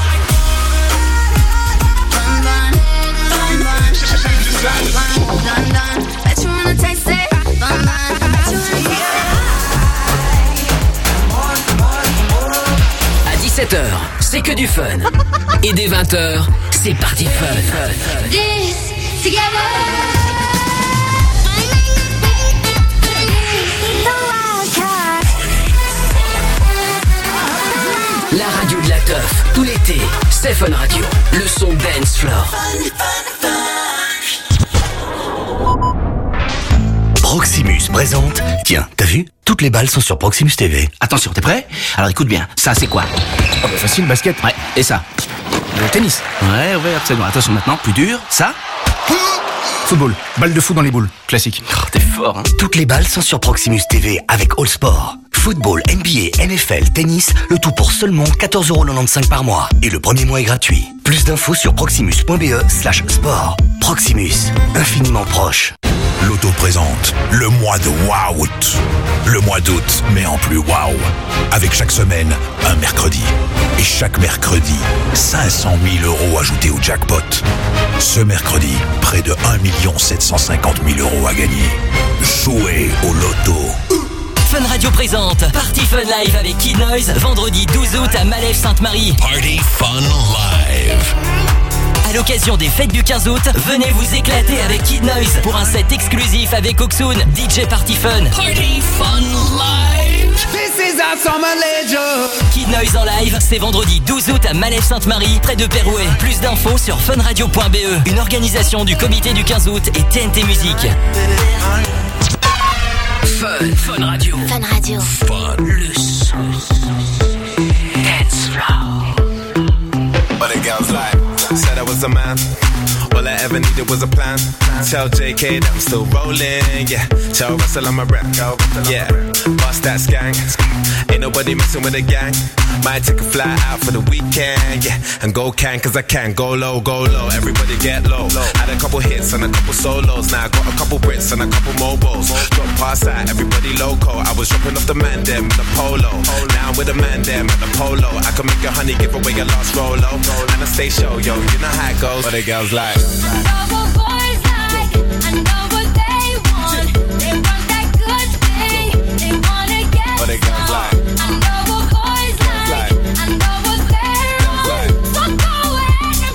À dix-sept heures, c'est que du fun. Et dès vingt heures, c'est parti fun. La radio de la teuf, tout l'été, c'est Fun Radio, le son dance floor. Proximus présente. Tiens, t'as vu? Toutes les balles sont sur Proximus T V. Attention, t'es prêt? Alors écoute bien, ça c'est quoi? Oh bah facile, basket. Ouais, et ça? Le tennis. Ouais, ouais, absolument. Attention maintenant, plus dur, ça? Football. Balle de foot dans les boules. Classique. Oh, t'es fort, hein? Toutes les balles sont sur Proximus T V avec All Sport. Football, N B A, N F L, tennis, le tout pour seulement quatorze euros quatre-vingt-quinze par mois. Et le premier mois est gratuit. Plus d'infos sur proximus.be slash sport. Proximus, infiniment proche. L'auto présente le mois de Waouh. Le mois d'août, mais en plus waouh. Avec chaque semaine, un mercredi. Et chaque mercredi, cinq cent mille euros ajoutés au jackpot. Ce mercredi, près de un million sept cent cinquante mille euros à gagner. Jouez au loto. Fun Radio présente Party Fun Live avec Kid Noise, vendredi douze août à Malève-Sainte-Marie. Party Fun Live. À l'occasion des fêtes du quinze août, venez vous éclater avec Kid Noise pour un set exclusif avec Oksoon, D J Party Fun. Party Fun Live. This is our summer legend. Kid Noise en live, c'est vendredi douze août à Malève-Sainte-Marie, près de Pérouet. Plus d'infos sur funradio point b e, une organisation du comité du quinze août et T N T Musique. Fun, Fun Radio. Fun Radio. Fun, le son. Dance floor. But the girls like, said I was a man. All I ever needed was a plan. Tell J K that I'm still rolling, yeah. Tell Russell I'm a rep, yeah. Bust that skank. Ain't nobody messing with a gang. Might take a fly out for the weekend, yeah. And go can, cause I can. Go low, go low, everybody get low. Had a couple hits and a couple solos. Now I got a couple Brits and a couple mobiles. Drop past that, everybody loco. I was dropping off the man them with the polo. Now I'm with the man them at the polo. I can make a honey give away a lost Rolo. And I stay show, yo, you know how it goes. But the girls like, but the girls like,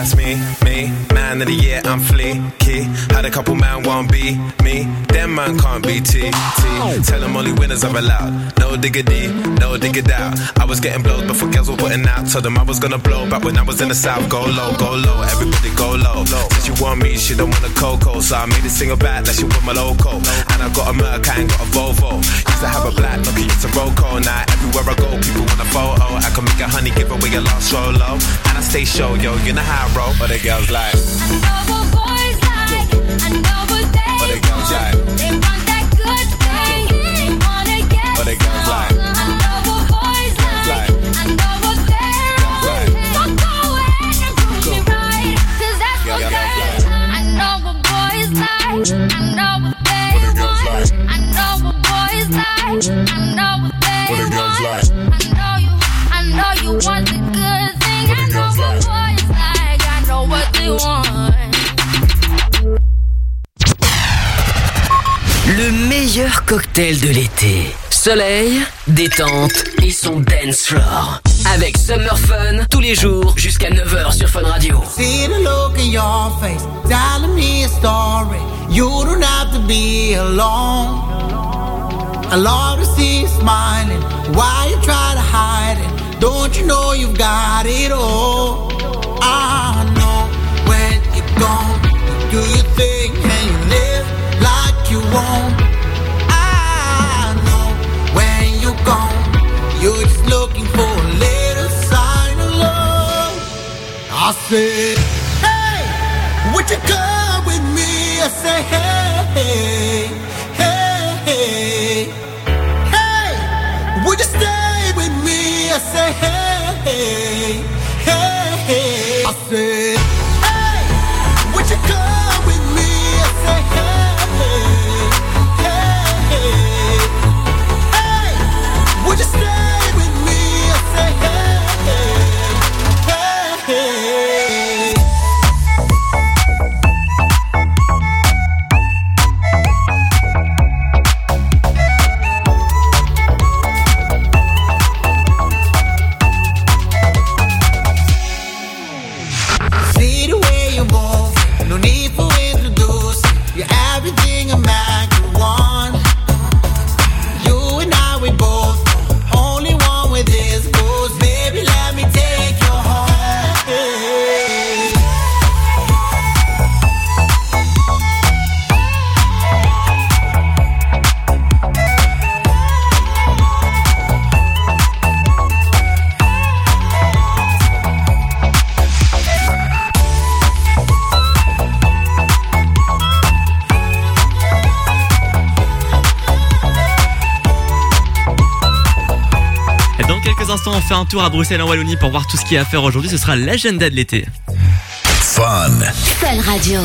that's me, me. Man of the year, I'm fleeky. Had a couple man won't be me. Them man can't be T, T. Tell them only winners are allowed. No diggity, no diggity out. I was getting blows before girls were putting out. Told them I was gonna blow back when I was in the south. Go low, go low, everybody go low. Said she want me, she don't want a cocoa. So I made a single back that she want my loco. And I got a Merc, I ain't got a Volvo. Used to have a black Nokia, used to Roco. Now everywhere I go, people want a photo. I can make a honey, give away a lost solo. And I stay show, yo, you know how I roll. But the girls like, I know what boys like, I know what they but the girls like, They want that good thing, they wanna get but the girls like, I know what boys like, I know what they're on. So go ahead and prove me right, 'cause that's what they I know what boys like, I know what they want. I know what boys like, I know what they want. I know you, I know you want the good thing. I know what boys like, I know what they want. Le meilleur cocktail de l'été. Soleil, détente et son dance floor. Avec Summer Fun tous les jours jusqu'à neuf heures sur Fun Radio. See the look in your face, telling me a story. You don't have to be alone. I love to see you smiling. Why you try to hide it? Don't you know you've got it all? I know when you're gone, you do your thing and you live like you won't. I know when you're gone, you're just looking for a little sign of love. I said, hey, would you come with me? I say, hey, hey, hey, hey, would you stay with me? I say, hey, hey, hey, hey. I said, hey, would you come with me? I say, hey, hey, hey, hey, would you stay with me? I say, hey, hey, hey, hey. See the way you move, no need for introducing. You're everything a man could want. You and I, we both know, only one with this goes. Baby, let me take you home. Et dans quelques instants, on fait un tour à Bruxelles en Wallonie pour voir tout ce qu'il y a à faire aujourd'hui. Ce sera l'agenda de l'été. Fun. Fun Radio.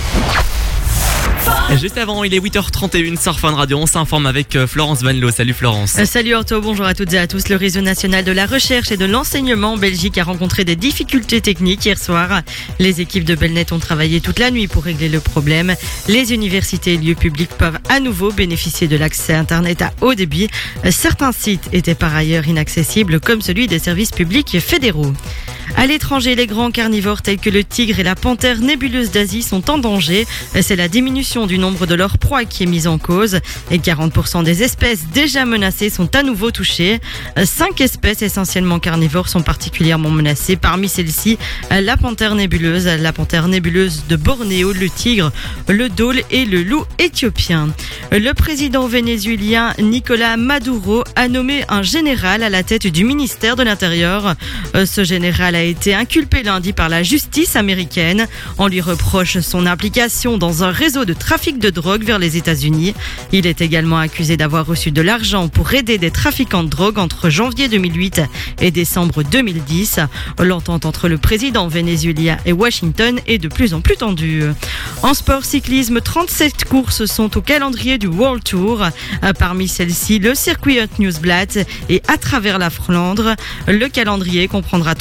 Et juste avant, il est huit heures trente et une sur Fun Radio. On s'informe avec euh, Florence Vanlo. Salut Florence. Euh, Salut Orto, bonjour à toutes et à tous. Le réseau national de la recherche et de l'enseignement en Belgique a rencontré des difficultés techniques hier soir. Les équipes de Belnet ont travaillé toute la nuit pour régler le problème. Les universités et lieux publics peuvent à nouveau bénéficier de l'accès Internet à haut débit. Euh, Certains sites étaient par ailleurs inaccessibles, comme celui des services publics fédéraux. À l'étranger, les grands carnivores tels que le tigre et la panthère nébuleuse d'Asie sont en danger. C'est la diminution du nombre de leurs proies qui est mise en cause. Et quarante pour cent des espèces déjà menacées sont à nouveau touchées. Cinq espèces essentiellement carnivores sont particulièrement menacées. Parmi celles-ci, la panthère nébuleuse, la panthère nébuleuse de Bornéo, le tigre, le dôle et le loup éthiopien. Le président vénézuélien Nicolás Maduro a nommé un général à la tête du ministère de l'Intérieur. Ce général a été inculpé lundi par la justice américaine. On lui reproche son implication dans un réseau de trafic de drogue vers les États-Unis. Il est également accusé d'avoir reçu de l'argent pour aider des trafiquants de drogue entre janvier deux mille huit et décembre deux mille dix. L'entente entre le président vénézuélien et Washington est de plus en plus tendue. En sport cyclisme, trente-sept courses sont au calendrier du World Tour. Parmi celles-ci, le circuit Hot Newsblad et à travers la Flandre. Le calendrier comprendra trois grands tours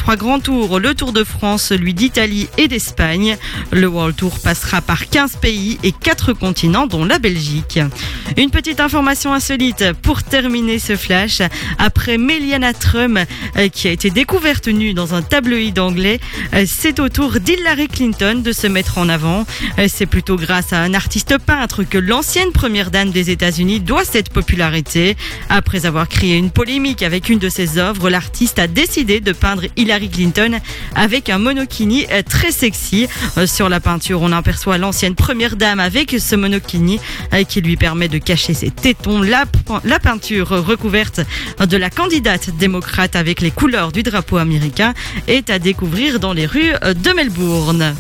Tour, le Tour de France, celui d'Italie et d'Espagne. Le World Tour passera par quinze pays et quatre continents, dont la Belgique. Une petite information insolite pour terminer ce flash. Après Melania Trump, euh, qui a été découverte nue dans un tabloïd anglais, euh, c'est au tour d'Hillary Clinton de se mettre en avant. Euh, c'est plutôt grâce à un artiste peintre que l'ancienne première dame des États-Unis doit cette popularité. Après avoir créé une polémique avec une de ses œuvres, l'artiste a décidé de peindre Hillary Clinton avec un monokini euh, très sexy. Euh, sur la peinture, on aperçoit l'ancienne première dame avec ce monokini euh, qui lui permet de cacher ses tétons. La, la peinture recouverte de la candidate démocrate avec les couleurs du drapeau américain est à découvrir dans les rues de Melbourne.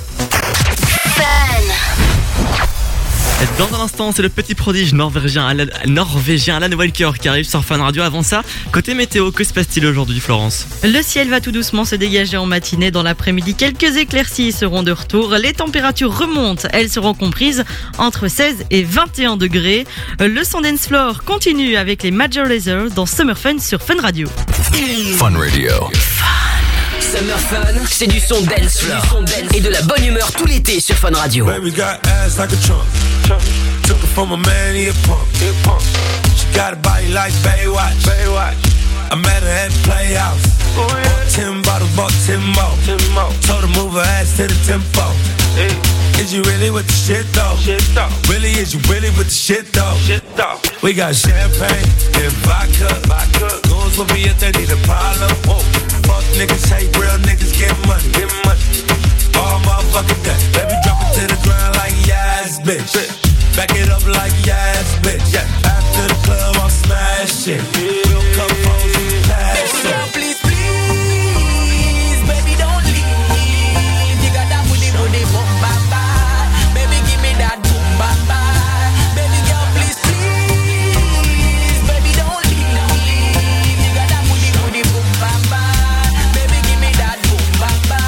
Dans un instant, c'est le petit prodige norvégien Alan, norvégien Alan Walker qui arrive sur Fun Radio. Avant ça, côté météo, que se passe-t-il aujourd'hui, Florence? Le ciel va tout doucement se dégager en matinée. Dans l'après-midi, quelques éclaircies seront de retour. Les températures remontent. Elles seront comprises entre seize et vingt et un degrés. Le son dance floor continue avec les Major Lazer dans Summer Fun sur Fun Radio. Fun Radio. Summer Fun, c'est du son dance floor et de la bonne humeur tout l'été sur Fun Radio. Baby got ass like a trunk. Took it from a man, he a punk. She got a body like Baywatch. Baywatch. I met her at the Playhouse. Oh, yeah. Bought ten bottles, bought ten more. ten more. Told her move her ass to the tempo. Hey. Is you really with the shit though? Shit though. Really, is you really with the shit though? Shit though. We got champagne and vodka. Vodka. Goons will be if they need a problem. Whoa. Fuck niggas, hate real niggas, get money. Get money. All motherfucking day. Baby, drop it to the ground like yes, bitch. Back it up like yes, bitch. Yeah. After the club, I'm smashing. We'll come home and pass it. Please, please, baby, don't leave. You got that booty, booty, boom, bye, bye. Baby, give me that boom, bye, bye. Baby girl, please, please, baby, don't leave. You got that booty, booty, boom, bye, bye. Baby, give me that boom, bye, bye.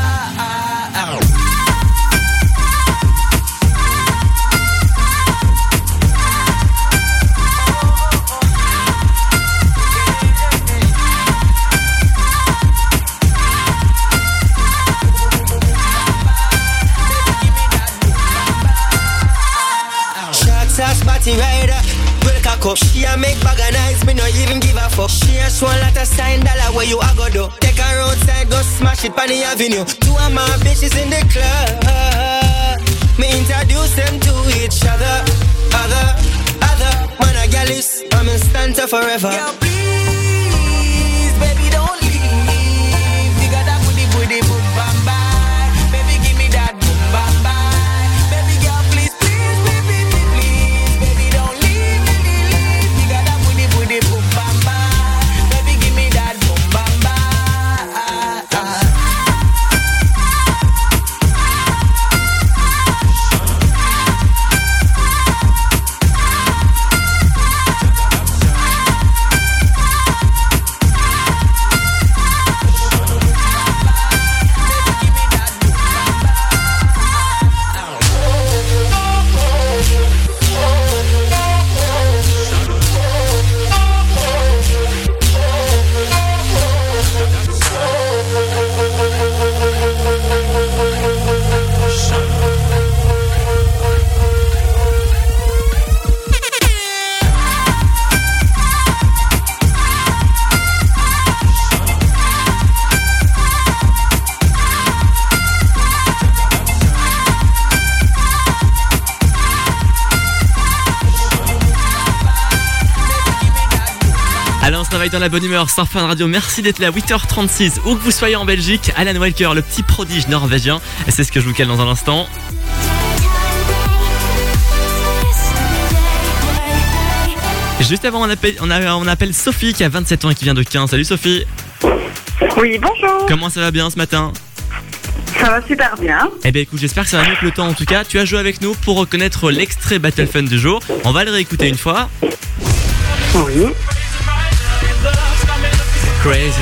Spotty rider, well cock up. She a make bag of nice, me no even give a fuck. She a show a lot of sign dollar where you a go do. Take her outside, go smash it on the avenue. Two of my bitches in the club. Me introduce them to each other. Other, other, man a gal is, I'm in stanza forever. Girl, please, baby, don't leave. You got that booty, booty, boom, bam, bye. Baby, give me that boom, bam, bye. Dans la bonne humeur sur Fun Radio, merci d'être là. Huit heures trente-six, où que vous soyez en Belgique, Alan Walker, le petit prodige norvégien, et c'est ce que je vous cale dans un instant. Juste avant, on appelle, on, a, on appelle Sophie qui a vingt-sept ans et qui vient de Caen. Salut Sophie. Oui, bonjour. Comment ça va bien ce matin? Ça va super bien. Eh bien écoute, j'espère que ça va mieux que le temps. En tout cas, tu as joué avec nous pour reconnaître l'extrait Battle Fun du jour. On va le réécouter une fois. Oui. Crazy.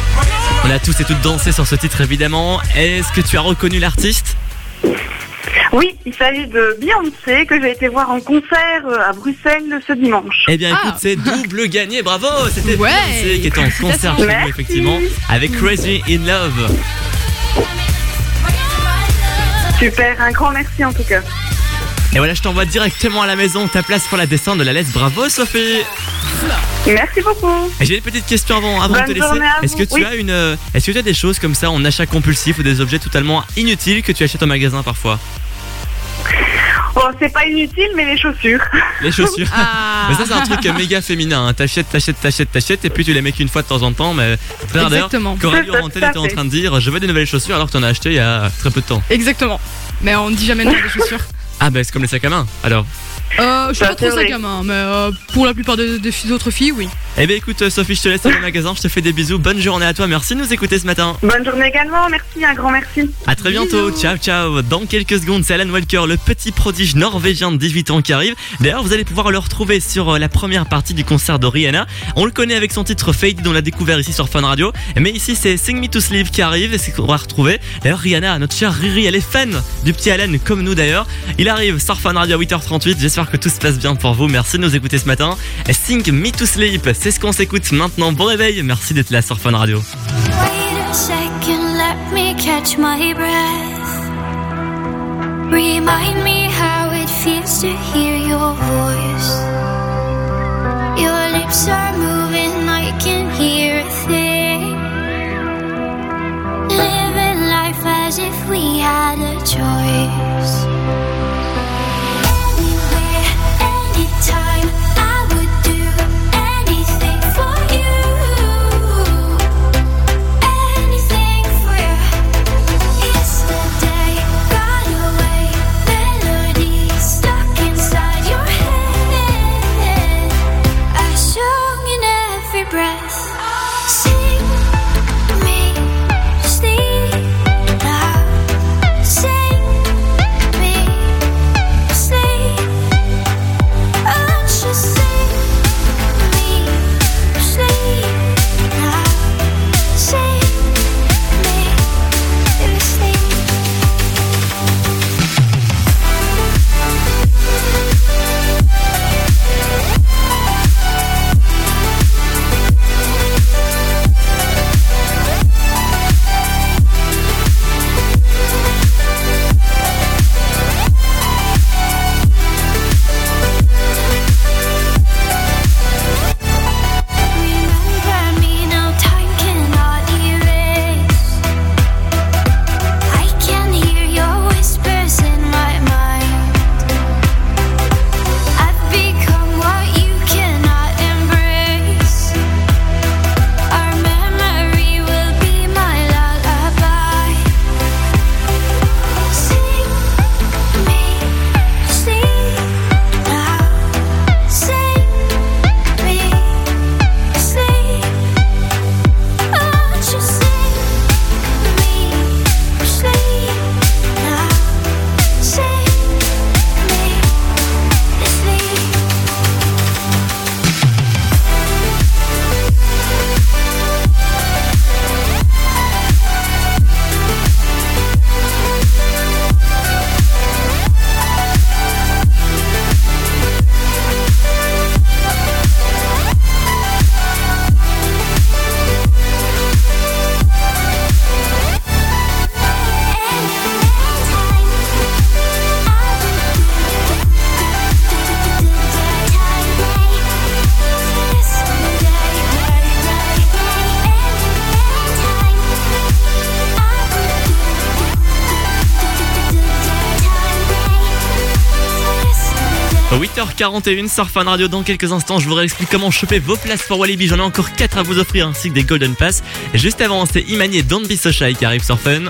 On a tous et toutes dansé sur ce titre évidemment. Est-ce que tu as reconnu l'artiste? Oui, il s'agit de Beyoncé que j'ai été voir en concert euh, à Bruxelles ce dimanche. Eh bien écoute, c'est double gagné, bravo. C'était Ouais. Beyoncé qui était en concert chez nous, Merci. effectivement, avec Crazy in Love. Super, un grand merci en tout cas. Et voilà, je t'envoie directement à la maison ta place pour la descente de la Let's. Bravo Sophie. Merci beaucoup. Et j'ai une petite question avant, avant de Bonne te laisser. journée à Est-ce que vous. tu Oui. as une, euh, est-ce que tu as des choses comme ça en achat compulsif ou des objets totalement inutiles que tu achètes au magasin parfois? Oh, c'est pas inutile, mais les chaussures. Les chaussures. Ah. Mais ça c'est un truc méga féminin. Hein. T'achètes, t'achètes, t'achètes, t'achètes et puis tu les mets qu'une fois de temps en temps. Mais très rare d'ailleurs. Exactement. Coralie C'est ça, Orantel tout à était en fait. train de dire je veux des nouvelles chaussures alors que t'en as acheté il y a très peu de temps. Exactement. Mais on ne dit jamais non des chaussures. Ah bah c'est comme les sacs à main alors. Euh, je suis Ça, pas trop c'est vrai. sac à main, mais euh, pour la plupart des, des filles- autres filles, oui. Eh bien écoute Sophie, je te laisse aller au magasin, je te fais des bisous, bonne journée à toi, merci de nous écouter ce matin. Bonne journée également, merci, un grand merci. À très bientôt, ciao ciao. Dans quelques secondes, c'est Alan Walker, le petit prodige norvégien de dix-huit ans qui arrive. D'ailleurs, vous allez pouvoir le retrouver sur euh, la première partie du concert de Rihanna. On le connaît avec son titre Fade, on l'a découvert ici sur Fun Radio. Mais ici, c'est Sing Me to Sleep qui arrive et c'est qu'on va retrouver. D'ailleurs, Rihanna, notre chère Riri, elle est fan du petit Alan, comme nous d'ailleurs. Il arrive sur Fun Radio à huit heures trente-huit. J'espère que tout se passe bien pour vous. Merci de nous écouter ce matin. Et Sing Me to Sleep, c'est ce qu'on s'écoute maintenant. Bon réveil, merci d'être là sur Fun Radio. Wait a second, let me catch my breath. Remind me how it feels to hear your voice. Your lips are moving, I can hear a thing. Living life as if we had a choice. Anywhere, anytime, I would do anything for you. Anything for you. Yesterday got away, melody stuck inside your head. A song in every breath. Sing me to sleep now. Sing me to sleep. Oh, just sing me to sleep now. Sing me to sleep. Remember me, no time cannot erase. I can hear your whispers in my mind. I've become what you cannot embrace. Our memory will be my lullaby. Sing me to sleep now. Sing me to sleep. Oh, just sing me to sleep now. Sing me to sleep. huit heures quarante et une sur Fun Radio. Dans quelques instants, je vous réexplique comment choper vos places pour Walibi. J'en ai encore quatre à vous offrir ainsi que des Golden Pass. Et juste avant, c'est Imani et Don't Be So Shy qui arrivent sur Fun.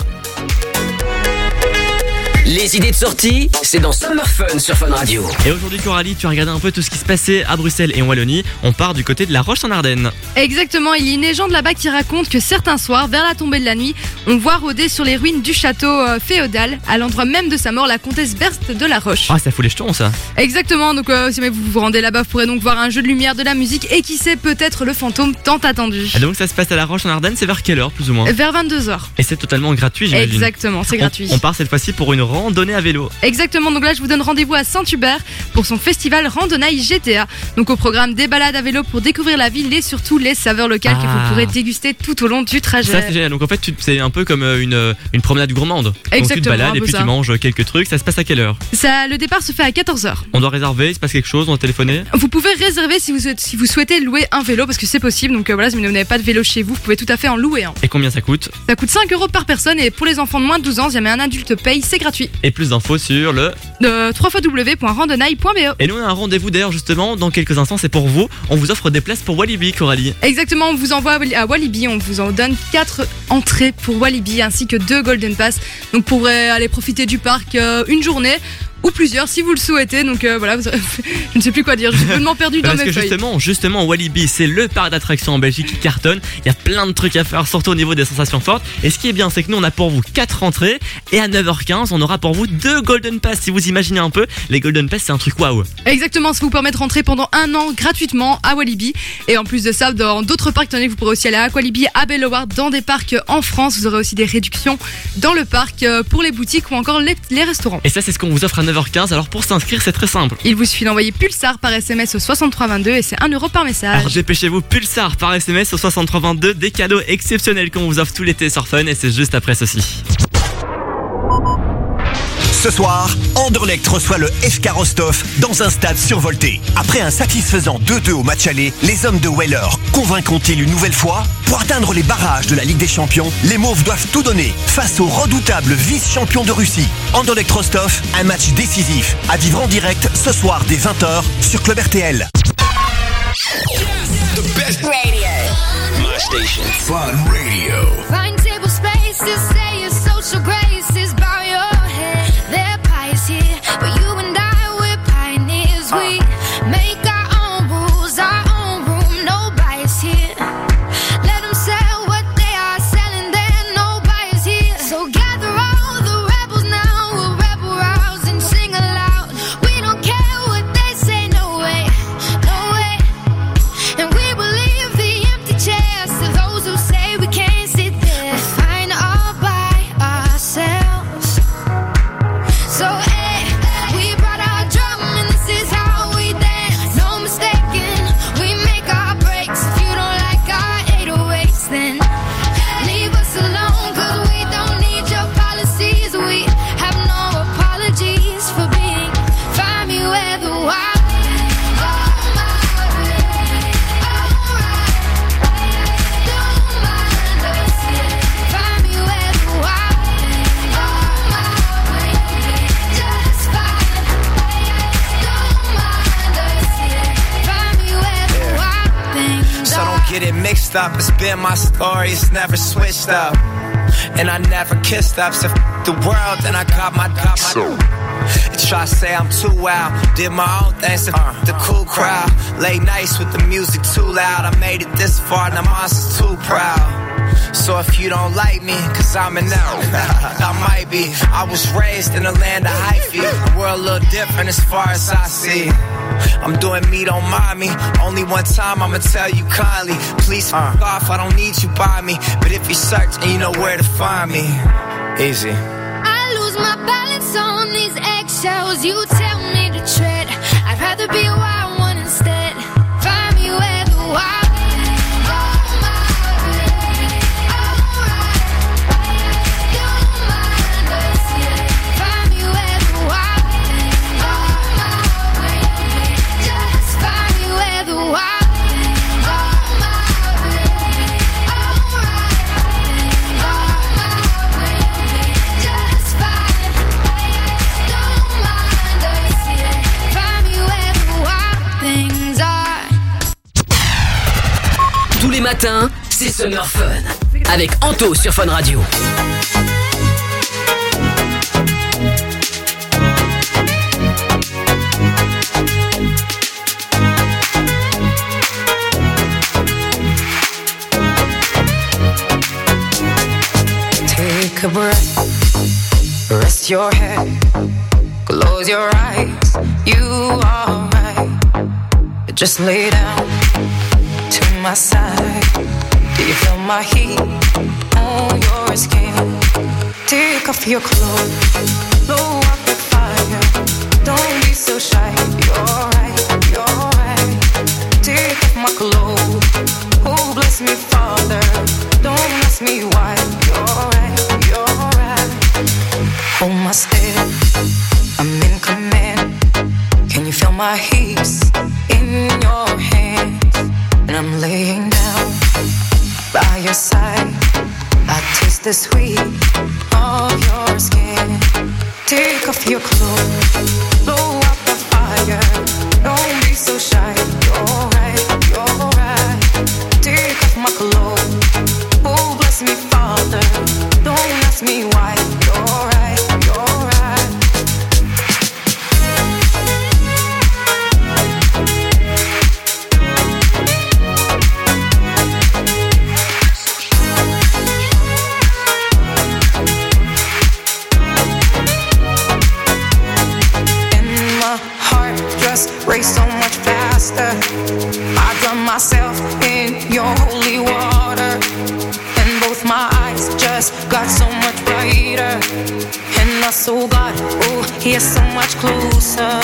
Les idées de sortie, c'est dans Summer Fun sur Fun Radio. Et aujourd'hui, Coralie, tu as regardé un peu tout ce qui se passait à Bruxelles et en Wallonie. On part du côté de la Roche-en-Ardenne. Exactement, il y a une légende là-bas qui raconte que certains soirs, vers la tombée de la nuit, on voit rôder sur les ruines du château euh, féodal, à l'endroit même de sa mort, la comtesse Berthe de la Roche. Ah, ça fout les jetons, ça. Exactement, donc euh, si jamais vous vous rendez là-bas, vous pourrez donc voir un jeu de lumière, de la musique et qui sait, peut-être le fantôme tant attendu. Et donc, ça se passe à la Roche-en-Ardenne, c'est vers quelle heure, plus ou moins? Vers vingt-deux heures. Et c'est totalement gratuit, j'imagine. Exactement, c'est On- gratuit. On part cette fois-ci pour une randonnée randonnée à vélo. Exactement, donc là je vous donne rendez-vous à Saint-Hubert pour son festival Randonnaille G T A. Donc au programme des balades à vélo pour découvrir la ville et surtout les saveurs locales Ah. que vous pourrez déguster tout au long du trajet. Ça c'est génial, donc en fait tu- c'est un peu comme euh, une, une promenade gourmande. Donc tu te Exactement, balades un et peu puis ça. tu manges quelques trucs, ça se passe à quelle heure? Ça, le départ se fait à quatorze heures. On doit réserver, il se passe quelque chose, on doit téléphoner? Vous pouvez réserver si vous, souhaitez- si vous souhaitez louer un vélo parce que c'est possible. Donc euh, voilà, si vous n'avez pas de vélo chez vous, vous pouvez tout à fait en louer un. Et combien ça coûte? Ça coûte cinq euros par personne et pour les enfants de moins de douze ans, si jamais un adulte paye, c'est gratuit. Et plus d'infos sur le... Euh, w w w point randonnaille point b e. Et nous on a un rendez-vous d'ailleurs justement dans quelques instants, c'est pour vous. On vous offre des places pour Walibi, Coralie. Exactement, on vous envoie à Walibi, on vous en donne quatre entrées pour Walibi ainsi que deux Golden Pass. Donc vous pourrez aller profiter du parc euh, une journée ou plusieurs si vous le souhaitez. Donc euh, voilà, vous- je ne sais plus quoi dire, je suis complètement perdu dans Parce mes que feuilles. justement, justement, Walibi, c'est le parc d'attractions en Belgique qui cartonne. Il y a plein de trucs à faire, surtout au niveau des sensations fortes. Et ce qui est bien, c'est que nous, on a pour vous quatre entrées. Et à neuf heures quinze, on aura pour vous deux Golden Pass. Si vous imaginez un peu, les Golden Pass, c'est un truc waouh. Exactement, ça vous permet de rentrer pendant un an gratuitement à Walibi. Et en plus de ça, dans d'autres parcs, étant donné que vous pourrez aussi aller à Aqualibi, à Belloward, dans des parcs en France. Vous aurez aussi des réductions dans le parc euh, pour les boutiques ou encore les, les restaurants. Et ça, c'est ce qu'on vous offre à neuf heures quinze. Alors pour s'inscrire, c'est très simple. Il vous suffit d'envoyer Pulsar par S M S au soixante-trois vingt-deux et c'est un euro par message. Alors dépêchez-vous, Pulsar par S M S au soixante-trois vingt-deux, des cadeaux exceptionnels qu'on vous offre tout l'été sur Fun et c'est juste après ceci. Ce soir, Anderlecht reçoit le F K Rostov dans un stade survolté. Après un satisfaisant deux deux au match aller, les hommes de Weller convaincront-ils une nouvelle fois? Pour atteindre les barrages de la Ligue des Champions, les Mauves doivent tout donner face au redoutable vice-champion de Russie. Anderlecht Rostov, un match décisif à vivre en direct ce soir dès vingt heures sur Club R T L. The best radio. My station. Fun Radio. Find table spaces, say your social graces, bow your head. They're pious here, but you and I, we're pioneers. We make our own rules, our own room, no bias here. Let them sell what they are selling, there no bias here. So gather all the rebels now, we'll rebel rouse and sing aloud. We don't care what they say, no way, no way. And we will leave the empty chairs to those who say we can't sit there. We're fine all by ourselves. So hey, we brought our drum and this is how we dance. No mistaking, we make our breaks. If you don't like our eight oh eights, then leave us alone, cause we don't need your policies. We have no apologies for being. Find me where the wild So don't get it mixed up. It's been my story, it's never switched up. And I never kissed up. So f- the world, then I got my got my. Try to say I'm too wild. Did my own thing, so f- the cool crowd. Late nights with the music too loud. I made it this far, now monster's too proud. So if you don't like me, cause I'm an out, I might be. I was raised in a land of hyphy. The world a little different as far as I see. I'm doing me, don't mind me. Only one time I'ma tell you kindly. Please fuck off, I don't need you by me. But if you search and you know where to find me. Easy. I lose my balance on these eggshells. You tell me to tread. I'd rather be a wild one instead. Find me where the wild. Find me where the wild. Just find me where the wild. Just find. Don't mind us, yeah. Find me where the wild things are. Tous les matins, c'est Summer Fun. Avec Anto sur Fun Radio. Take a breath, rest your head, close your eyes, you are right. Just lay down to my side. Do you feel my heat on your skin? Take off your clothes, blow up the fire. Don't be so shy. You're right, you're right. Take off my clothes. Oh, bless me, Father. Don't ask me why. You're right, you're right. Hold my step. I'm in command. Can you feel my hips in your hands? And I'm laying down by your side. I taste the sweet of your skin. Take off your clothes, blow up the fire. Don't be so shy. You're right, you're right. Take off my clothes. Oh, bless me, Father. Don't ask me why. You're right, you're right. Race so much faster. I drown myself in your holy water, and both my eyes just got so much brighter. And my soul got, oh, here so much closer.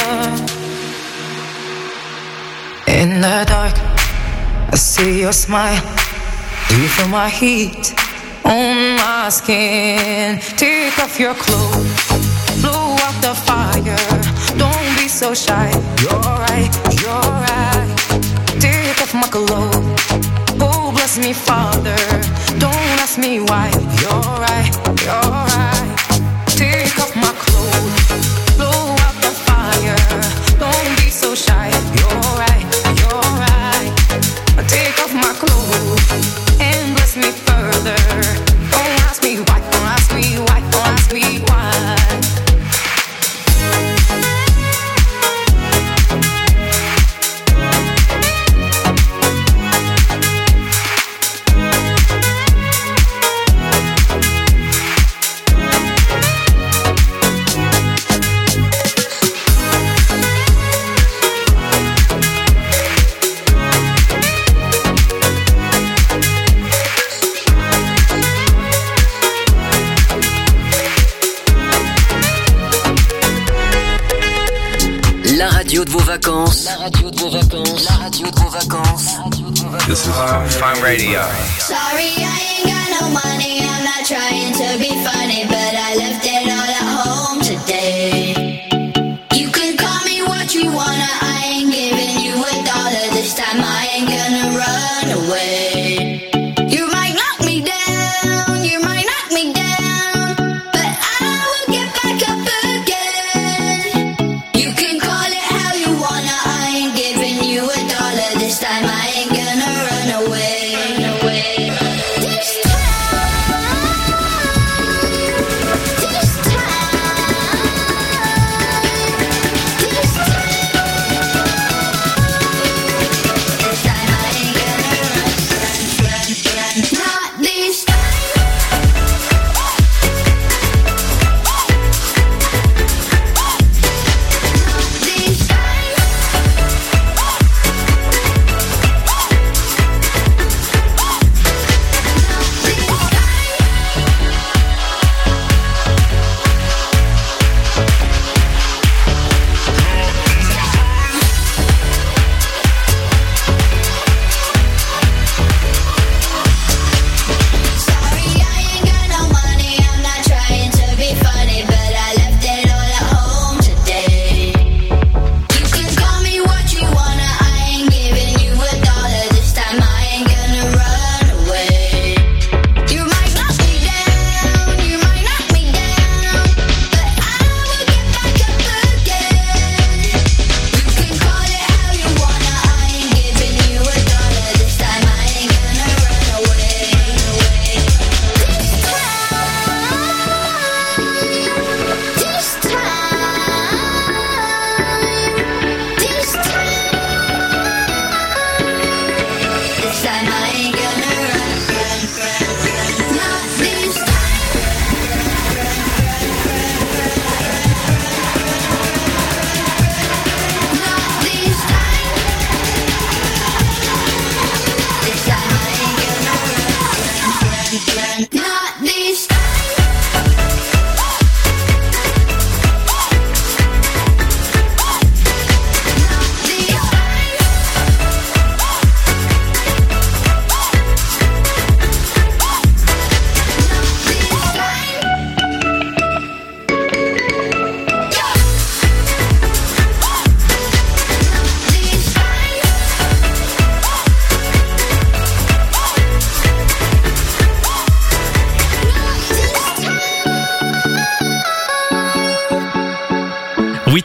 In the dark, I see your smile. Do you feel my heat on my skin? Take off your clothes, blow out the fire. Don't be so shy. You're right, you're right. Take off my clothes. Oh, bless me, Father. Don't ask me why. You're right, you're right. Take off my clothes. Blow out the fire. Don't be so shy. You're right, you're right. Take off my clothes and bless me further. Don't ask me why. Don't ask me why. Don't ask me why. La radio de vos vacances. La radio de vos vacances. La radio de vos vacances. This is Fun Radio. Sorry, I ain't got no money. I'm not trying to be funny, but I left it all at home today. You can call me what you wanna. I ain't giving you a dollar this time. I ain't gonna run away. You might knock me down. You might knock me down, but I will get back up again. You can call it how you wanna. I ain't giving you a dollar this time. I ain't gonna run away. Run away. This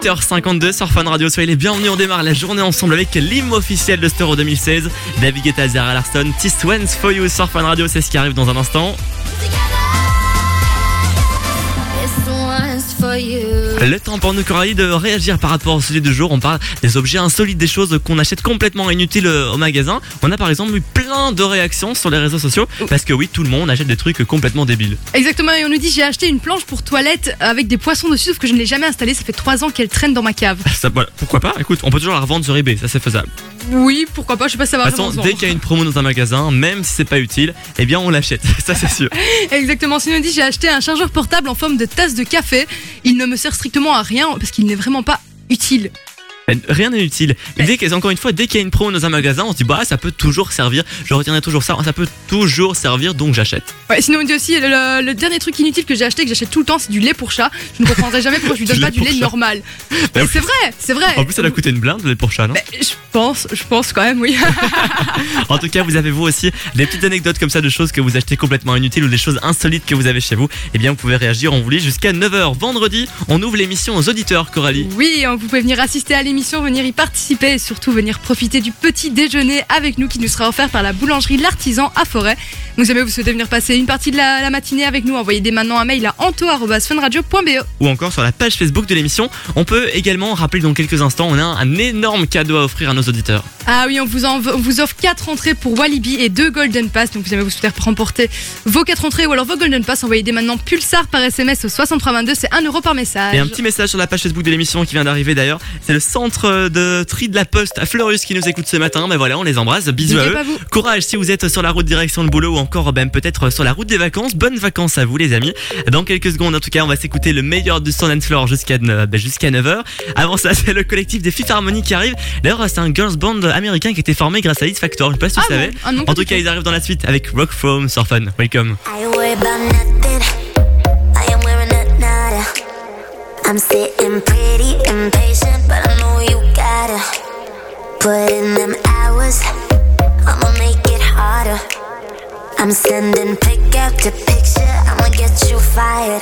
huit heures cinquante-deux sur Fun Radio. Soyez les bienvenus, on démarre la journée ensemble avec l'hymne officiel de cet Euro deux mille seize. David Guetta, Zara Larsson, This One's For You sur Fun Radio, c'est ce qui arrive dans un instant. Le temps pour nous, Coralie, de réagir par rapport au sujet du jour. On parle des objets insolites, des choses qu'on achète complètement inutiles au magasin. On a par exemple eu plein de réactions sur les réseaux sociaux parce que oui, tout le monde achète des trucs complètement débiles. Exactement, et on nous dit j'ai acheté une planche pour toilette avec des poissons dessus, sauf que je ne l'ai jamais installée. Ça fait trois ans qu'elle traîne dans ma cave. Ça, voilà, pourquoi pas? Écoute, on peut toujours la revendre sur eBay, ça c'est faisable. Oui, pourquoi pas, je sais pas si ça va De toute vraiment façon, se dès vendre. qu'il y a une promo dans un magasin, même si c'est pas utile, eh bien on l'achète, ça c'est sûr. Exactement, sinon on dit j'ai acheté un chargeur portable en forme de tasse de café. Il ne me sert strictement à rien parce qu'il n'est vraiment pas utile. Rien n'est utile. Et dès qu'il encore une fois, dès qu'il y a une promo dans un magasin, on se dit bah ça peut toujours servir. Je retiendrai toujours ça. Ça peut toujours servir, donc j'achète. Ouais, sinon on dit aussi le, le dernier truc inutile que j'ai acheté, que j'achète tout le temps, c'est du lait pour chat. Je ne comprendrai jamais pourquoi je lui donne Du pas lait du pour lait chat. normal. Bah Mais oui. c'est vrai, c'est vrai. En plus, ça doit coûter une blinde, le lait pour chat, non? Je pense, je pense quand même, oui. En tout cas, vous avez vous aussi des petites anecdotes comme ça de choses que vous achetez complètement inutiles ou des choses insolites que vous avez chez vous. Eh bien, vous pouvez réagir. On vous lit jusqu'à neuf heures vendredi. On ouvre l'émission aux auditeurs, Coralie. Oui, vous pouvez venir assister à l'émission, venir y participer et surtout venir profiter du petit déjeuner avec nous qui nous sera offert par la boulangerie L'Artisan à Forêt. Donc, si jamais vous souhaitez venir passer une partie de la, la matinée avec nous, envoyez dès maintenant un mail à anto arobase funradio point b e. Ou encore sur la page Facebook de l'émission. On peut également rappeler dans quelques instants, on a un énorme cadeau à offrir à nos auditeurs. Ah oui, on vous, en, on vous offre quatre entrées pour Walibi et deux Golden Pass. Donc, si jamais vous souhaitez remporter vos quatre entrées ou alors vos Golden Pass, envoyez dès maintenant Pulsar par S M S au soixante-trois vingt-deux. C'est un euro par message. Et un petit message sur la page Facebook de l'émission qui vient d'arriver d'ailleurs. C'est le centre de tri de la Poste à Fleurus qui nous écoute ce matin. Ben voilà, on les embrasse. Bisous à eux. Courage si vous êtes sur la route direction le boulot ou encore ben, peut-être sur la route des vacances. Bonnes vacances à vous les amis. Dans quelques secondes en tout cas, on va s'écouter le meilleur du Sound and Floor jusqu'à ben, jusqu'à neuf heures. Avant ça, c'est le collectif des Fifth Harmony qui arrive. D'ailleurs, c'est un girls band américain qui était formé grâce à X Factor. Je sais pas si tu Ah savais. bon? Ah non, En pas tout du cas, tout. ils arrivent dans la suite avec Rock From sur Fun. Welcome. I worry about nothing. I am wearing a nada. I'm sitting pretty impatient, but I know you gotta put in them hours. I'ma make it harder. I'm sending pick after picture. I'ma get you fired.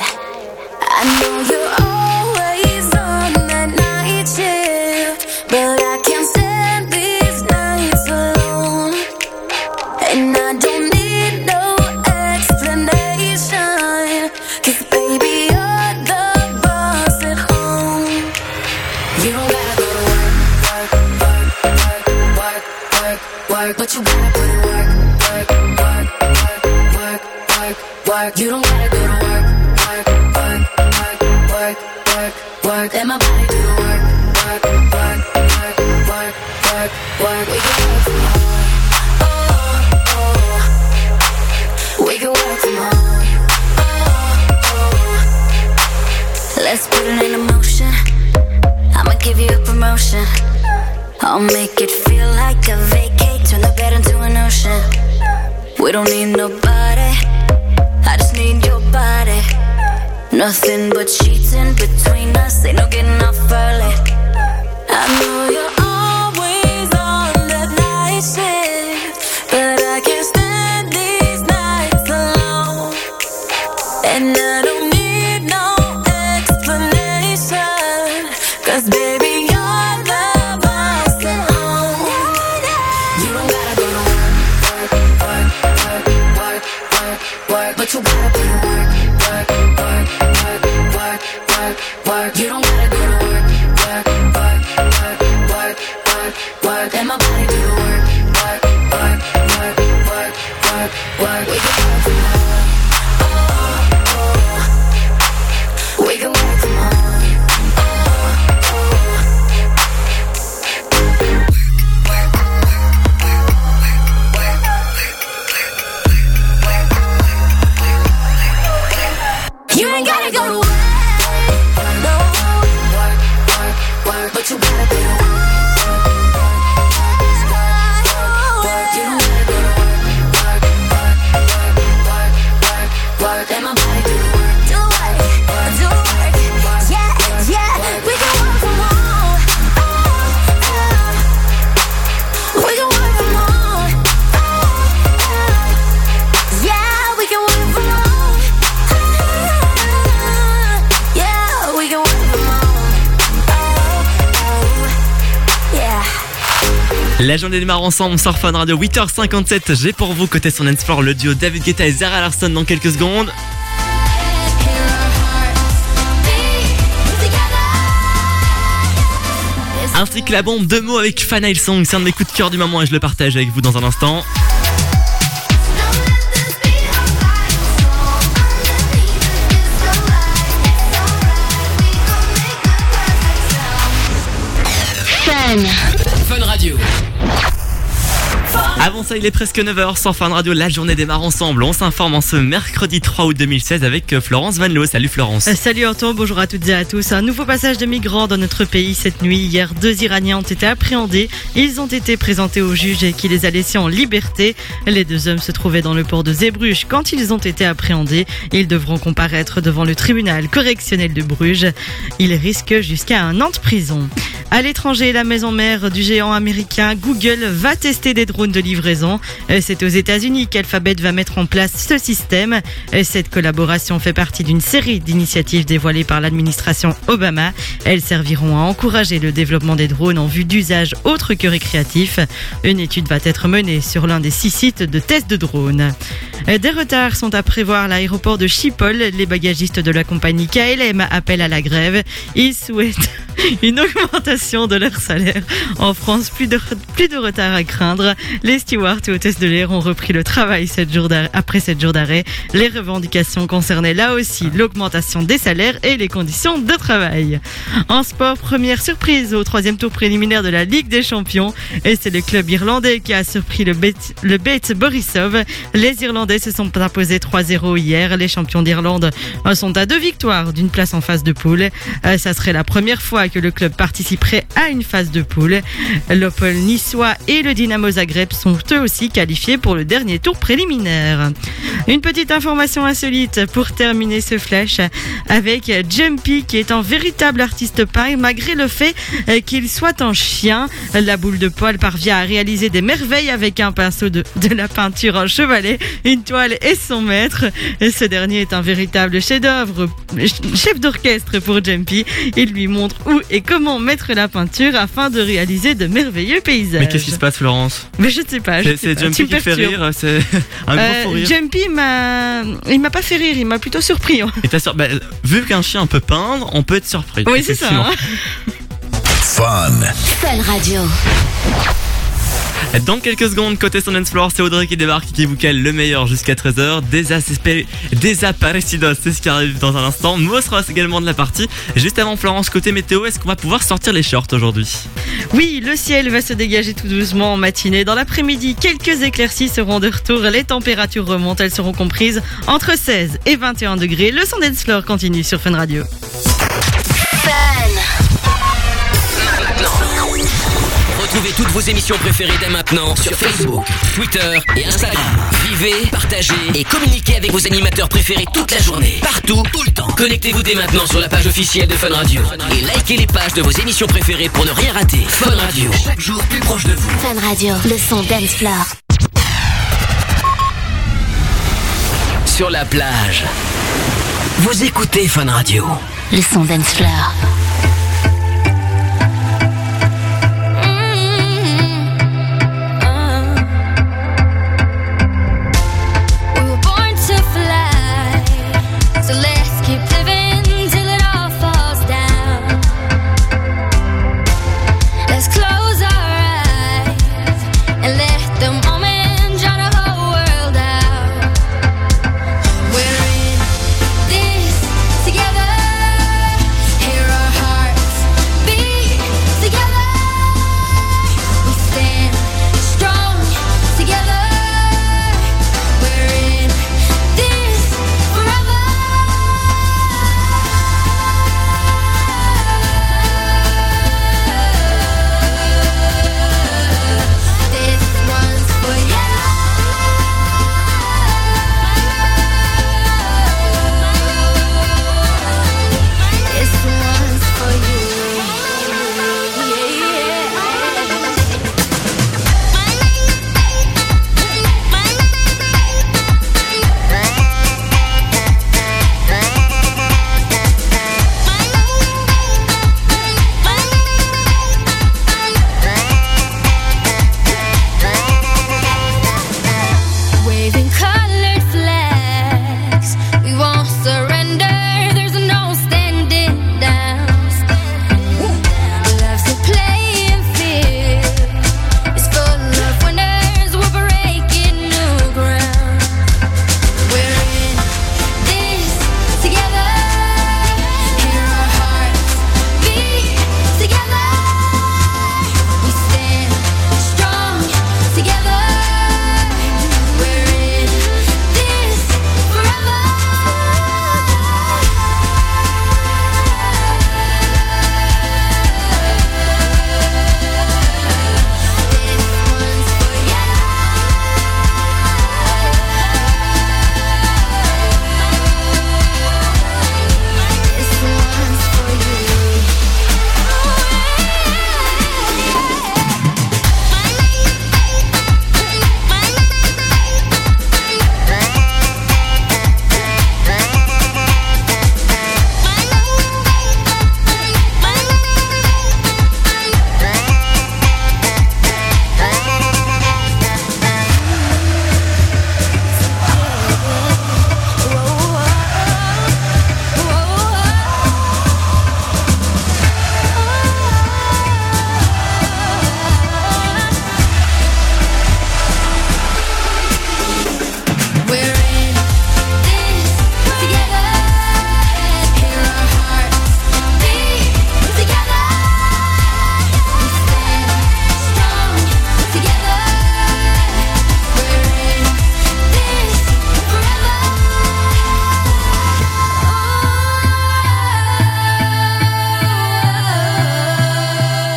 I know you're always on that night shift, but I can't stand these nights alone. And I don't need no explanation, 'cause baby you're the boss at home. You don't gotta go to work, work, work, work, work, work, work, but you gotta put in work, work, work, work, work, work, work. You don't gotta go to work, work, work, work, work, work, work. Let my body do the work, work, work, work, work, work, work. We can work from home. Oh, oh. We can work from home. Oh, oh. Let's put it in motion. I'ma give you a promotion. I'll make it feel like a vacate. Turn the bed into an ocean. We don't need nobody. I just need your body. Nothing but sheets in between us. Ain't no getting off early. I know you're always on that night shift, but I can't stand these nights alone. And I don't need no explanation, 'cause baby you're the boss at home. You don't gotta go to work, work, work, work, work, work, but you gotta put in work, work, work, work, work, work, work. You don't gotta go to work, work, work, work, work, La journée démarre ensemble sur Fun Radio, huit heures cinquante-sept. J'ai pour vous côté son dance floor le duo David Guetta et Zara Larsson dans quelques secondes. Ainsi que la bombe de mots avec Fan Hillsong, c'est un de mes coups de cœur du moment et je le partage avec vous dans un instant. Fun. Fun Radio. Avant ça, il est presque neuf heures sur Fun Radio, la journée démarre ensemble. On s'informe en ce mercredi trois août deux mille seize avec Florence Van Loo. Salut Florence. Euh, Salut Antoine, bonjour à toutes et à tous. Un nouveau passage de migrants dans notre pays cette nuit. Hier, deux Iraniens ont été appréhendés. Ils ont été présentés au juge qui les a laissés en liberté. Les deux hommes se trouvaient dans le port de Zeebrugge quand ils ont été appréhendés. Ils devront comparaître devant le tribunal correctionnel de Bruges. Ils risquent jusqu'à un an de prison. À l'étranger, la maison mère du géant américain Google va tester des drones de livraison. C'est aux États-Unis qu'Alphabet va mettre en place ce système. Cette collaboration fait partie d'une série d'initiatives dévoilées par l'administration Obama. Elles serviront à encourager le développement des drones en vue d'usages autres que récréatifs. Une étude va être menée sur l'un des six sites de test de drones. Des retards sont à prévoir à l'aéroport de Schiphol. Les bagagistes de la compagnie K L M appellent à la grève. Ils souhaitent une augmentation de leur salaire. En France, plus de, plus de retard à craindre. Les stewards et hôtesses de l'air ont repris le travail sept jours après sept jours d'arrêt. Les revendications concernaient là aussi l'augmentation des salaires et les conditions de travail. En sport, première surprise au troisième tour préliminaire de la Ligue des Champions. Et c'est le club irlandais qui a surpris le Beit, le Beit Borisov. Les Irlandais se sont imposés trois zéro hier. Les champions d'Irlande sont à deux victoires d'une place en phase de poule. Ça serait la première fois que le club participerait à une phase de poule. L'Opel niçois et le Dynamo Zagreb sont eux aussi qualifiés pour le dernier tour préliminaire. Une petite information insolite pour terminer ce flash avec Jumpy qui est un véritable artiste peint malgré le fait qu'il soit un chien. La boule de poil parvient à réaliser des merveilles avec un pinceau de, de la peinture en chevalet, une toile et son maître. Ce dernier est un véritable chef-d'œuvre, chef d'orchestre pour Jumpy. Il lui montre où et comment mettre la peinture afin de réaliser de merveilleux paysages. Mais qu'est-ce qui se passe Florence? Mais je ne sais pas. Je C'est, sais c'est pas. Jumpy Tu me qui fait perturbes. rire, c'est un gros Euh, fou rire. Jumpy m'a, il m'a pas fait rire, il m'a plutôt surpris. hein. Et t'as sur... bah, vu qu'un chien peut peindre, on peut être surpris. Oui, c'est ça. effectivement. hein. Fun. Fun Radio. Dans quelques secondes, côté son dance floor, c'est Audrey qui débarque et qui vous cale le meilleur jusqu'à treize heures. Desaspé- Desaparecidos, c'est ce qui arrive dans un instant. Mo sera également de la partie. Juste avant Florence, côté météo, est-ce qu'on va pouvoir sortir les shorts aujourd'hui? Oui, le ciel va se dégager tout doucement en matinée. Dans l'après-midi, quelques éclaircies seront de retour. Les températures remontent, elles seront comprises entre seize et vingt et un degrés. Le son dance floor continue sur Fun Radio. Retrouvez toutes vos émissions préférées dès maintenant sur Facebook, Twitter et Instagram. Vivez, partagez et communiquez avec vos animateurs préférés toute la journée, partout, tout le temps. Connectez-vous dès maintenant sur la page officielle de Fun Radio et likez les pages de vos émissions préférées pour ne rien rater. Fun Radio, chaque jour plus proche de vous. Fun Radio, le son dance floor. Sur la plage, vous écoutez Fun Radio. Le son dance floor. We were born to fly, so let's keep living till it all falls down. Let's close our eyes and let the moment drown the whole world out. We're in this together. Here are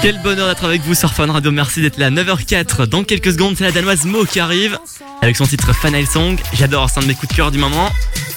Quel bonheur d'être avec vous sur Fun Radio, merci d'être là. neuf heures quatre, dans quelques secondes, c'est la danoise Mo qui arrive avec son titre Final Song. J'adore, c'est un de mes coups de cœur du moment.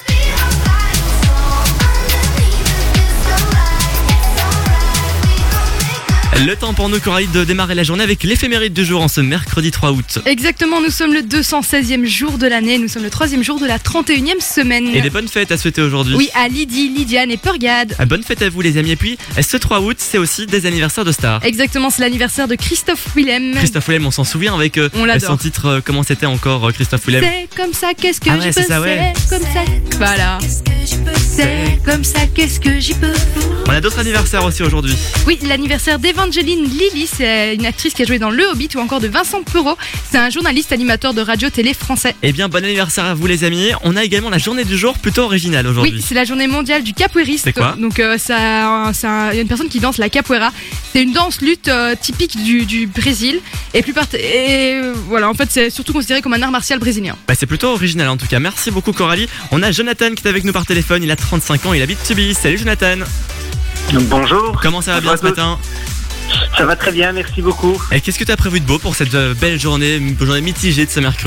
Le temps pour nous, Coralie, de démarrer la journée avec l'éphéméride du jour en ce mercredi trois août. Exactement, nous sommes le deux cent seizième jour de l'année, nous sommes le troisième jour de la trente et unième semaine. Et des bonnes fêtes à souhaiter aujourd'hui. Oui, à Lydie, Lydiane et Purgade. Bonne fête à vous les amis. Et puis, ce trois août, c'est aussi des anniversaires de stars. Exactement, c'est l'anniversaire de Christophe Willem. Christophe Willem, on s'en souvient avec euh, son titre, euh, comment c'était encore euh, Christophe Willem. C'est comme ça, qu'est-ce que ah j'y ouais, peux, c'est ça, ouais. c'est comme ça. Voilà. C'est comme ça, qu'est-ce que j'y peux. On a d'autres anniversaires aussi aujourd'hui. Oui, l'anniversaire d'Evangeline Lilly, c'est une actrice qui a joué dans Le Hobbit, ou encore de Vincent Perrault, c'est un journaliste animateur de radio-télé français. Eh bien, bon anniversaire à vous les amis. On a également la journée du jour plutôt originale aujourd'hui. Oui, c'est la journée mondiale du capoeiriste. C'est quoi ? Donc, euh, ça, ça, il y a une personne qui danse la capoeira. C'est une danse lutte euh, typique du, du Brésil. Et plus part... et euh, voilà, en fait, c'est surtout considéré comme un art martial brésilien. Bah, c'est plutôt original en tout cas. Merci beaucoup Coralie. On a Jonathan qui est avec nous par téléphone. Il a trente-cinq ans, il habite Tubi. Salut Jonathan. Bonjour. Comment ça va bien ce matin ? Ça va très bien, merci beaucoup. Et qu'est-ce que tu as prévu de beau pour cette belle journée, une journée mitigée de ce mercredi ?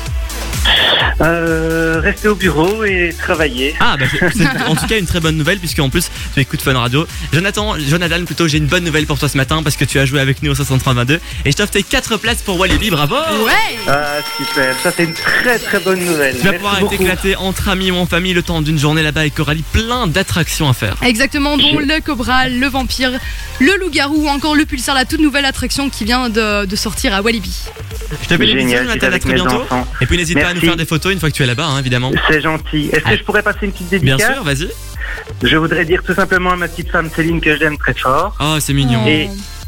Euh, rester au bureau et travailler. Ah bah c'est, c'est en tout cas une très bonne nouvelle puisque en plus tu écoutes Fun Radio. Jonathan, Jonathan plutôt, j'ai une bonne nouvelle pour toi ce matin parce que tu as joué avec nous au soixante-trois vingt-deux et je t'offre tes quatre places pour Walibi, bravo. Ouais. Ah super, ça c'est une très très bonne nouvelle. Tu vas Merci pouvoir beaucoup. t'éclater entre amis ou en famille le temps d'une journée là-bas avec Coralie, plein d'attractions à faire. Exactement, dont le Cobra, le Vampire, le Loup-Garou ou encore le Pulsar, la toute nouvelle attraction qui vient de, de sortir à Walibi. Je te fais des bisous Génial, Jonathan, c'est à avec très mes bientôt. enfants. Et puis n'hésite pas à nous Merci. faire des photos une fois que tu es là-bas, hein, évidemment. C'est gentil. Est-ce que je pourrais passer une petite dédicace ? Bien sûr, vas-y. Je voudrais dire tout simplement à ma petite femme Céline que je l'aime très fort. Oh, c'est mignon. Et,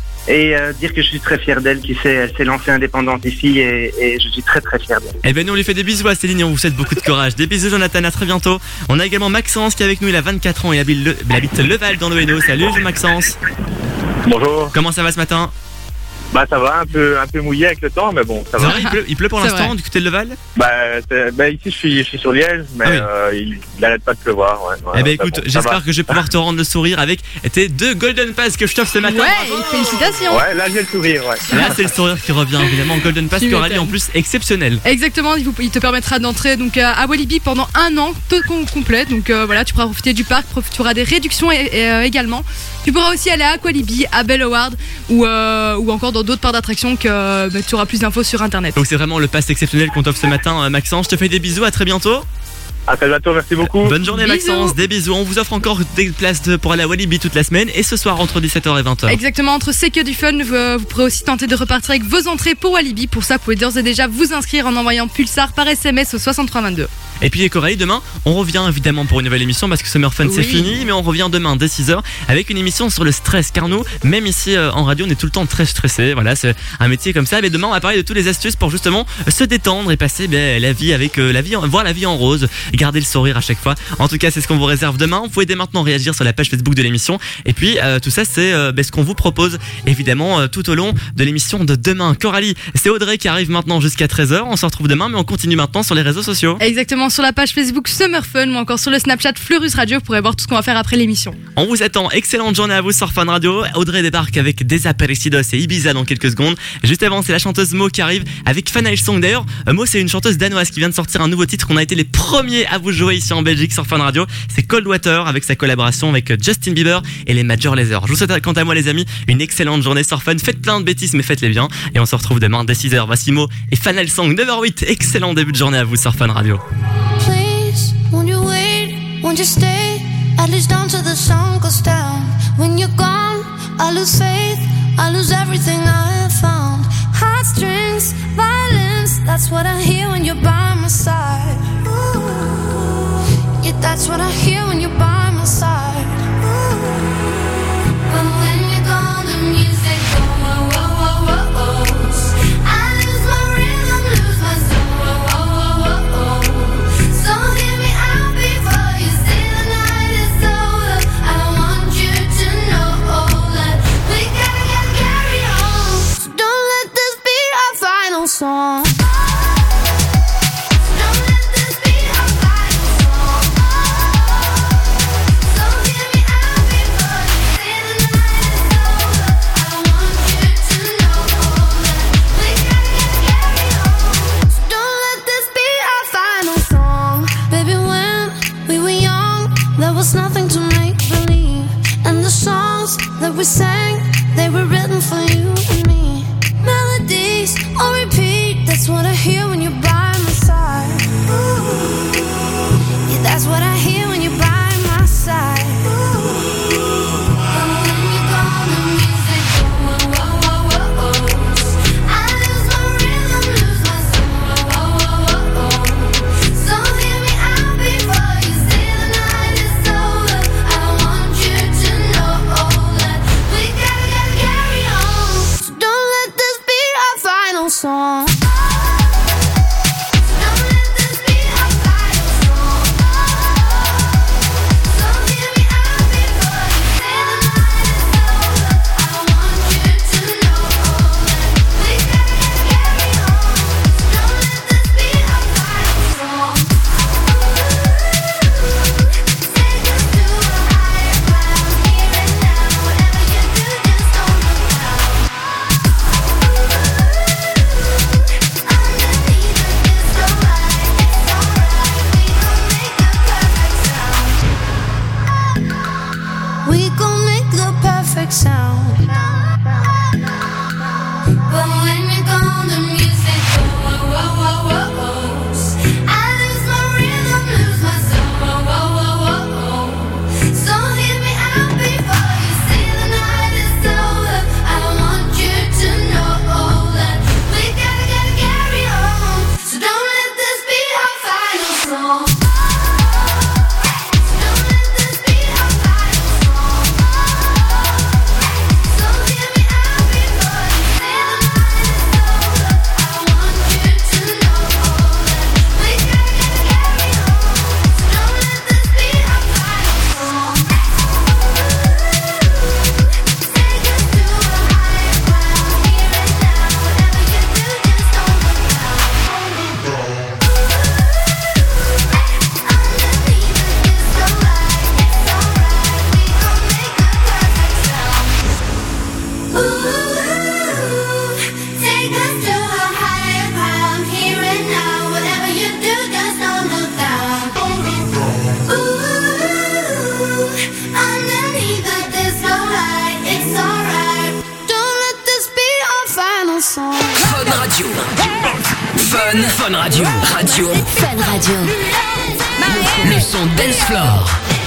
et euh, dire que je suis très fier d'elle, qui s'est, elle s'est lancée indépendante ici et, et je suis très très fier d'elle. Eh ben nous on lui fait des bisous à Céline et on vous souhaite beaucoup de courage. Des bisous Jonathan, à très bientôt. On a également Maxence qui est avec nous, il a vingt-quatre ans, il habite, le, il habite Leval dans le Hainaut. Salut Maxence. Bonjour. Comment ça va ce matin ? Bah ça va, un peu, un peu mouillé avec le temps, mais bon, ça C'est va. vrai, il pleut, il pleut pour C'est l'instant vrai. du côté de Leval ? Bah, c'est- bah ici je suis, je suis sur Liège, mais Ah oui. euh, il, il arrête pas de pleuvoir. Ouais, ouais, Eh ben ça écoute, bon, ça j'espère va. que je vais pouvoir te rendre le sourire avec tes deux Golden Pass que je t'offre ce matin. Ouais, félicitations. Ouais, là j'ai le sourire, ouais. Là c'est le sourire qui revient évidemment. Golden Pass Tu Coralie m'étonnes. en plus exceptionnel. Exactement, il, vous- il te permettra d'entrer donc à à Walibi pendant un an tout com- complet. Donc euh, voilà, tu pourras profiter du parc, prof- tu auras des réductions et- et, euh, également. Tu pourras aussi aller à Aqualibi, à Bell Howard ou, euh, ou encore dans d'autres parcs d'attractions que euh, bah, tu auras plus d'infos sur internet. Donc c'est vraiment le pass exceptionnel qu'on t'offre ce matin euh, Maxence. Je te fais des bisous, à très bientôt. À très bientôt, merci beaucoup. Bonne journée Bisous. Maxence, des bisous. On vous offre encore des places de- pour aller à Walibi toute la semaine et ce soir entre dix-sept heures et vingt heures. Exactement, entre C'est que du fun, vous, euh, vous pourrez aussi tenter de repartir avec vos entrées pour Walibi. Pour ça, vous pouvez d'ores et déjà vous inscrire en envoyant Pulsar par S M S au soixante-trois vingt-deux. Et puis Coralie, demain, on revient évidemment pour une nouvelle émission parce que Summer Fun c'est Oui. fini, mais on revient demain dès six heures avec une émission sur le stress. Car nous, même ici euh, en radio, on est tout le temps très stressé. Voilà, c'est un métier comme ça. Mais demain, on va parler de toutes les astuces pour justement se détendre et passer ben, la vie avec euh, la vie, en- voir la vie en rose, garder le sourire à chaque fois. En tout cas, c'est ce qu'on vous réserve demain. Vous pouvez dès maintenant réagir sur la page Facebook de l'émission. Et puis euh, tout ça, c'est euh, ben, ce qu'on vous propose évidemment euh, tout au long de l'émission de demain. Coralie, c'est Audrey qui arrive maintenant jusqu'à treize heures. On se retrouve demain, mais on continue maintenant sur les réseaux sociaux. Exactement, sur la page Facebook Summer Fun ou encore sur le Snapchat Fleurus Radio, vous pourrez voir tout ce qu'on va faire après l'émission. On vous attend, excellente journée à vous sur Fun Radio. Audrey débarque avec Desaparecidos et Ibiza dans quelques secondes. Juste avant, c'est la chanteuse Mo qui arrive avec Final Song. D'ailleurs, Mo c'est une chanteuse danoise qui vient de sortir un nouveau titre qu'on a été les premiers à vous jouer ici en Belgique sur Fun Radio. C'est Cold Water avec sa collaboration avec Justin Bieber et les Major Lazer. Je vous souhaite quant à moi les amis une excellente journée sur Fun. Faites plein de bêtises mais faites-les bien. Et on se retrouve demain dès six heures. Voici Mo et Final Song neuf heures huit. Excellent début de journée à vous sur Fun Radio. Please, won't you wait? Won't you stay? At least until the sun goes down. When you're gone, I lose faith. I lose everything I have found. Heartstrings, violence. That's what I hear when you're by my side. Yeah, that's what I hear when you're by my side. But when you're gone, the music goes. Whoa, whoa, whoa, whoa, whoa. I lose my rhythm, lose my soul. Whoa, whoa, whoa, whoa. So hear me out before you say the night is over. I want you to know that we gotta get carried on. So don't let this be our final song. Don't let this be our final song. Fun, Fun Radio. Radio. Fun Radio. Le son Dance Floor.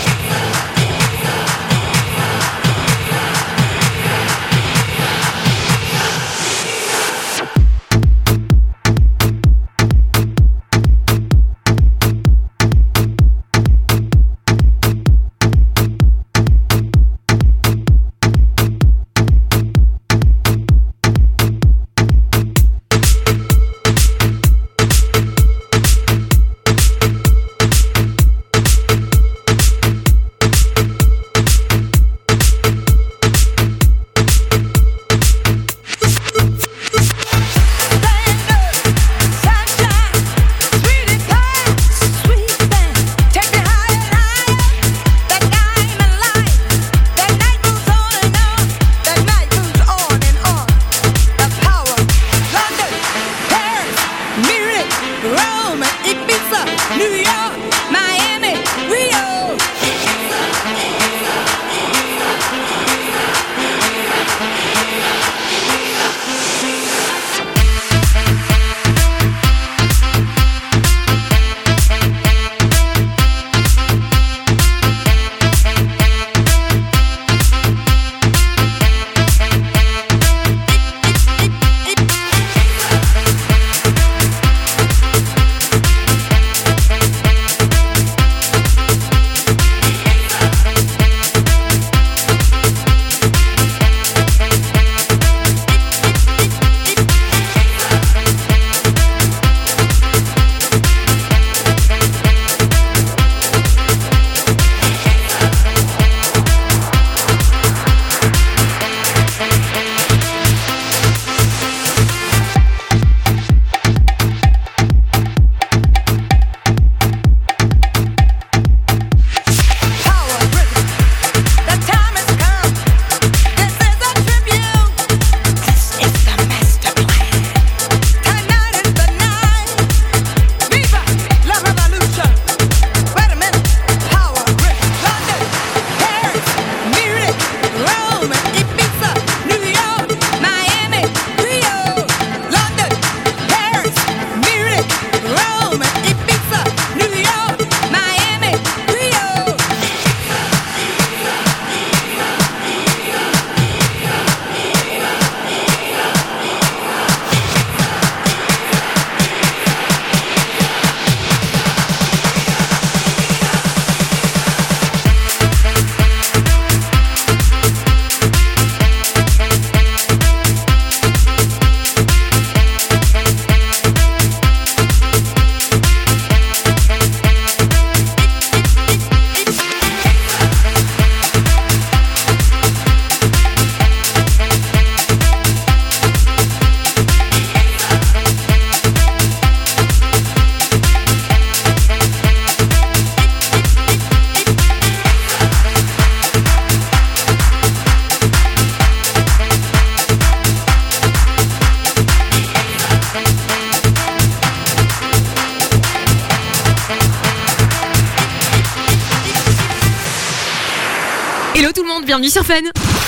Hello tout le monde, bienvenue sur Fun.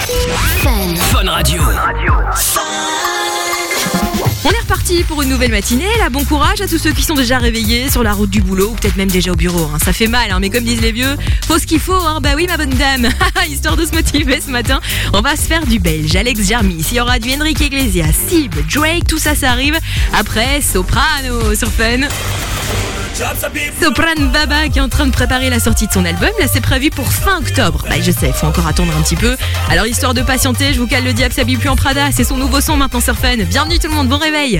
Fun, Fun Radio. On est reparti pour une nouvelle matinée. Là, bon courage à tous ceux qui sont déjà réveillés sur la route du boulot ou peut-être même déjà au bureau. Hein. Ça fait mal, hein, mais comme disent les vieux, faut ce qu'il faut. Hein. Bah oui, ma bonne dame. Histoire de se motiver ce matin, on va se faire du belge. Alex Jermis, il y aura du Enrique Iglesias, Sib, Drake, tout ça, ça arrive. Après, Soprano sur Fun. Sopran Baba qui est en train de préparer la sortie de son album. Là, c'est prévu pour fin octobre. Bah, je sais, faut encore attendre un petit peu. Alors, histoire de patienter, je vous cale le diable s'habille plus en Prada. C'est son nouveau son maintenant sur Fun. Bienvenue tout le monde, bon réveil.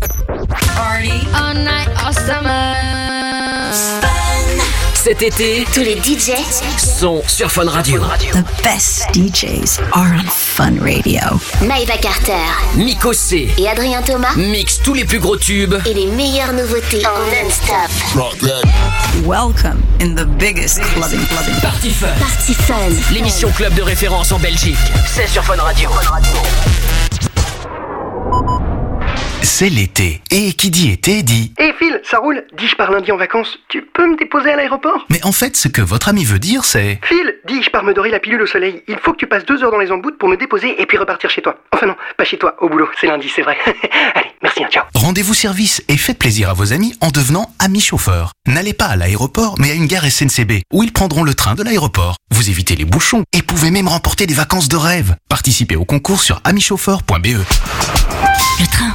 Cet été, tous les D J sont sur Fun Radio. The best D Js are on Fun Radio. Maïva Carter, Miko C et Adrien Thomas mixent tous les plus gros tubes et les meilleures nouveautés en non-stop. Welcome in the biggest clubbing clubbing. Party Fun. Party Fun. L'émission club de référence en Belgique. C'est sur Fun Radio. c'est l'été. Et qui dit été dit... Hé hey Phil, ça roule? Dis, je pars lundi en vacances. Tu peux me déposer à l'aéroport? Mais en fait, ce que votre ami veut dire, c'est... Phil, dis, je pars me dorer la pilule au soleil. Il faut que tu passes deux heures dans les emboutes pour me déposer et puis repartir chez toi. Enfin non, pas chez toi, au boulot. C'est lundi, c'est vrai. Allez, merci, hein, ciao. Rendez-vous service et faites plaisir à vos amis en devenant amis chauffeurs. N'allez pas à l'aéroport, mais à une gare S N C B, où ils prendront le train de l'aéroport. Vous évitez les bouchons et pouvez même remporter des vacances de rêve. Participez au concours sur ami chauffeur point b e. Le train.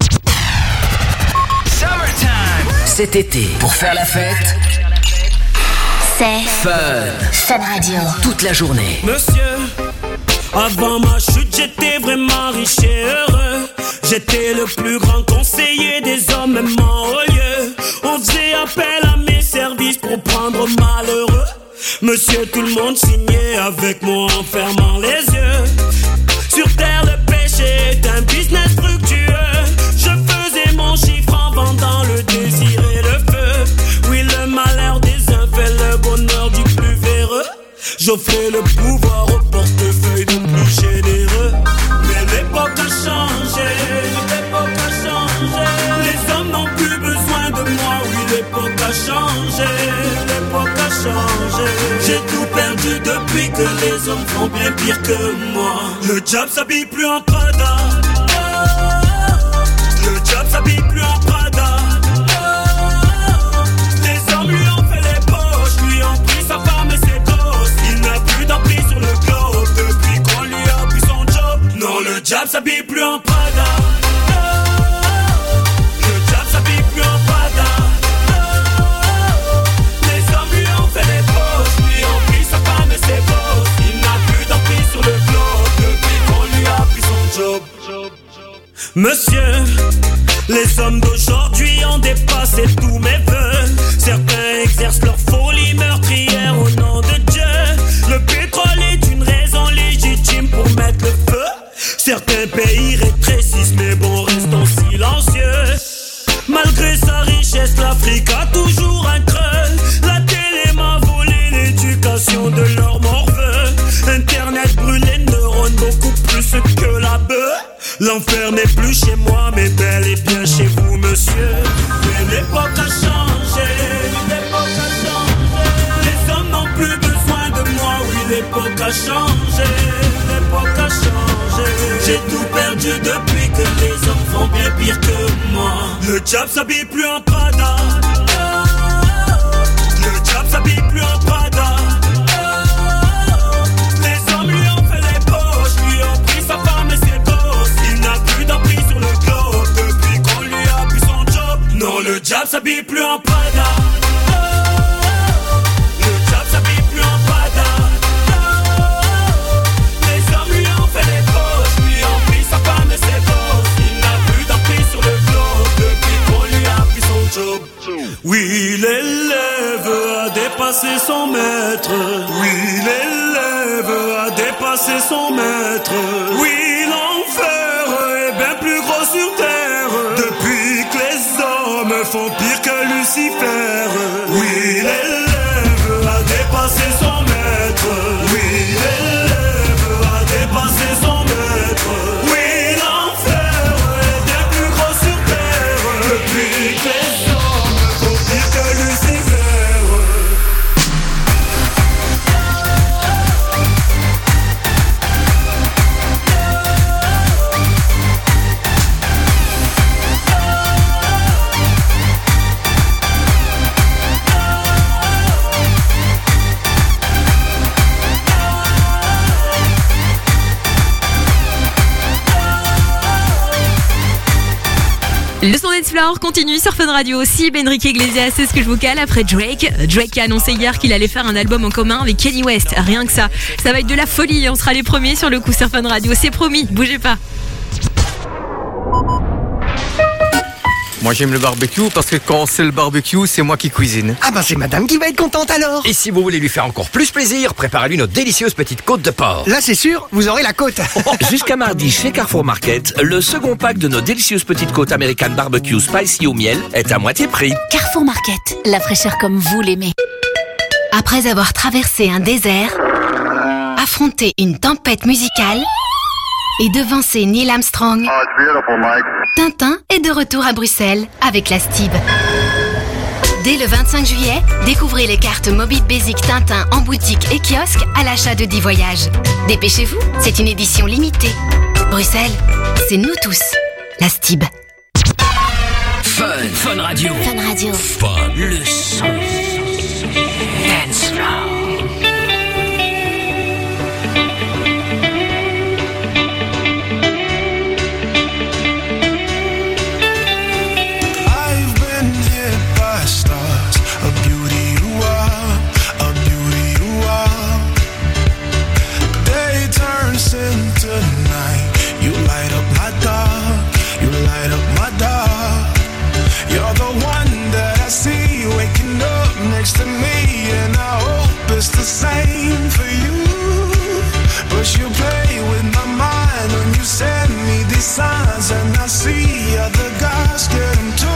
Cet été, pour faire la fête, C'est Fun. Fun Radio. Toute la journée. Monsieur, avant ma chute, j'étais vraiment riche et heureux. J'étais le plus grand conseiller des hommes, même en haut lieu. On faisait appel à mes services pour prendre malheureux. Monsieur, tout le monde signait avec moi en fermant les yeux. Sur terre, le péché est un business fructueux. Je faisais mon chiffre en vendant le désir et le feu. Oui, le malheur des uns fait le bonheur du plus véreux. J'offrais le pouvoir au portefeuille du plus généreux. Mais l'époque a changé, l'époque a changé. Les hommes n'ont plus besoin de moi, oui, l'époque a changé, l'époque a changé. J'ai tout perdu depuis que les hommes font bien pire que moi. Le job s'habille plus en Prada. Le job s'habille plus en Prada. Les hommes lui ont fait les poches, lui ont pris sa femme et ses gosses. Il n'a plus d'emprise sur le globe depuis qu'on lui a pris son job. Non, le job s'habille plus en Prada. Le job s'habille plus en Prada. Les hommes lui ont fait les poches, lui ont pris sa femme et ses gosses. Il n'a plus d'emprise sur le globe depuis qu'on lui a pris son job. Monsieur, les hommes d'aujourd'hui ont dépassé tous mes vœux. Certains exercent leur folie meurtrière au nom de Dieu. Le pétrole est une raison légitime pour mettre le feu. Certains pays rétrécissent, mais bon, restons silencieux. Malgré sa richesse, l'Afrique a toujours un creux. La télé m'a volé l'éducation de leur morveux. Internet brûle les neurones beaucoup plus que la bœuf. L'enfer n'est plus chez moi, mais bel et bien chez vous, monsieur. Mais l'époque a changé, l'époque a changé. Les hommes n'ont plus besoin de moi, oui, l'époque a changé, l'époque a changé. J'ai tout perdu depuis que les hommes font bien pire que moi. Le job s'habille plus en Prada. Le job s'habille plus en Prada. Les hommes lui ont fait les poches, lui ont pris sa femme et ses gosses. Il n'a plus d'emprise sur le globe depuis qu'on lui a pris son job. Non, le job s'habille plus en Prada. Le job s'habille plus en Prada. Les hommes lui ont fait les poches, lui ont pris sa femme et ses gosses. Il n'a plus d'emprise sur le globe depuis qu'on lui a pris son job. Oui, l'élève a dépassé son maître. Oui, l'élève a dépassé son maître. Oui, l'enfer est bien plus gros sur terre depuis que les hommes font pire que Lucifer. Oui, l'élève a dépassé son maître. Oui, l'élève a dépassé son maître. Oui, l'enfer est bien plus gros sur terre depuis que les hommes font pire que Lucifer. Le son Dance Floor continue sur Fun Radio aussi. Enrique Iglesias, c'est ce que je vous cale après Drake. Drake a annoncé hier qu'il allait faire un album en commun avec Kanye West. Rien que ça. Ça va être de la folie. On sera les premiers sur le coup sur Fun Radio. C'est promis. Bougez pas. Moi j'aime le barbecue parce que quand c'est le barbecue, c'est moi qui cuisine. Ah bah c'est madame qui va être contente alors. Et si vous voulez lui faire encore plus plaisir, préparez-lui notre délicieuse petite côte de porc. Là c'est sûr, vous aurez la côte. Jusqu'à mardi chez Carrefour Market, le second pack de nos délicieuses petites côtes American Barbecue Spicy au miel est à moitié prix. Carrefour Market, la fraîcheur comme vous l'aimez. Après avoir traversé un désert, affronté une tempête musicale et devancez Neil Armstrong, Tintin est de retour à Bruxelles avec la Stib. Dès le vingt-cinq juillet, découvrez les cartes Mobile Basic Tintin en boutique et kiosque à l'achat de dix voyages. Dépêchez-vous, c'est une édition limitée. Bruxelles, c'est nous tous. La Stib. Fun, Fun Radio. Fun Radio. Fun, le son. Dance Floor. To me, and I hope it's the same for you. But you play with my mind when you send me these signs, and I see other guys get them too.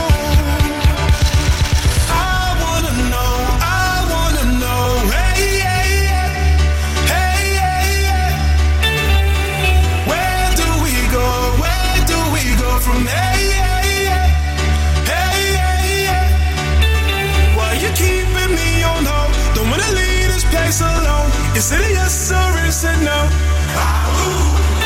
I wanna know, I wanna know, hey, hey, hey, hey, hey, hey. Where do we go, where do we go from here? Alone. Is it a yes or is it no? Ah, ooh.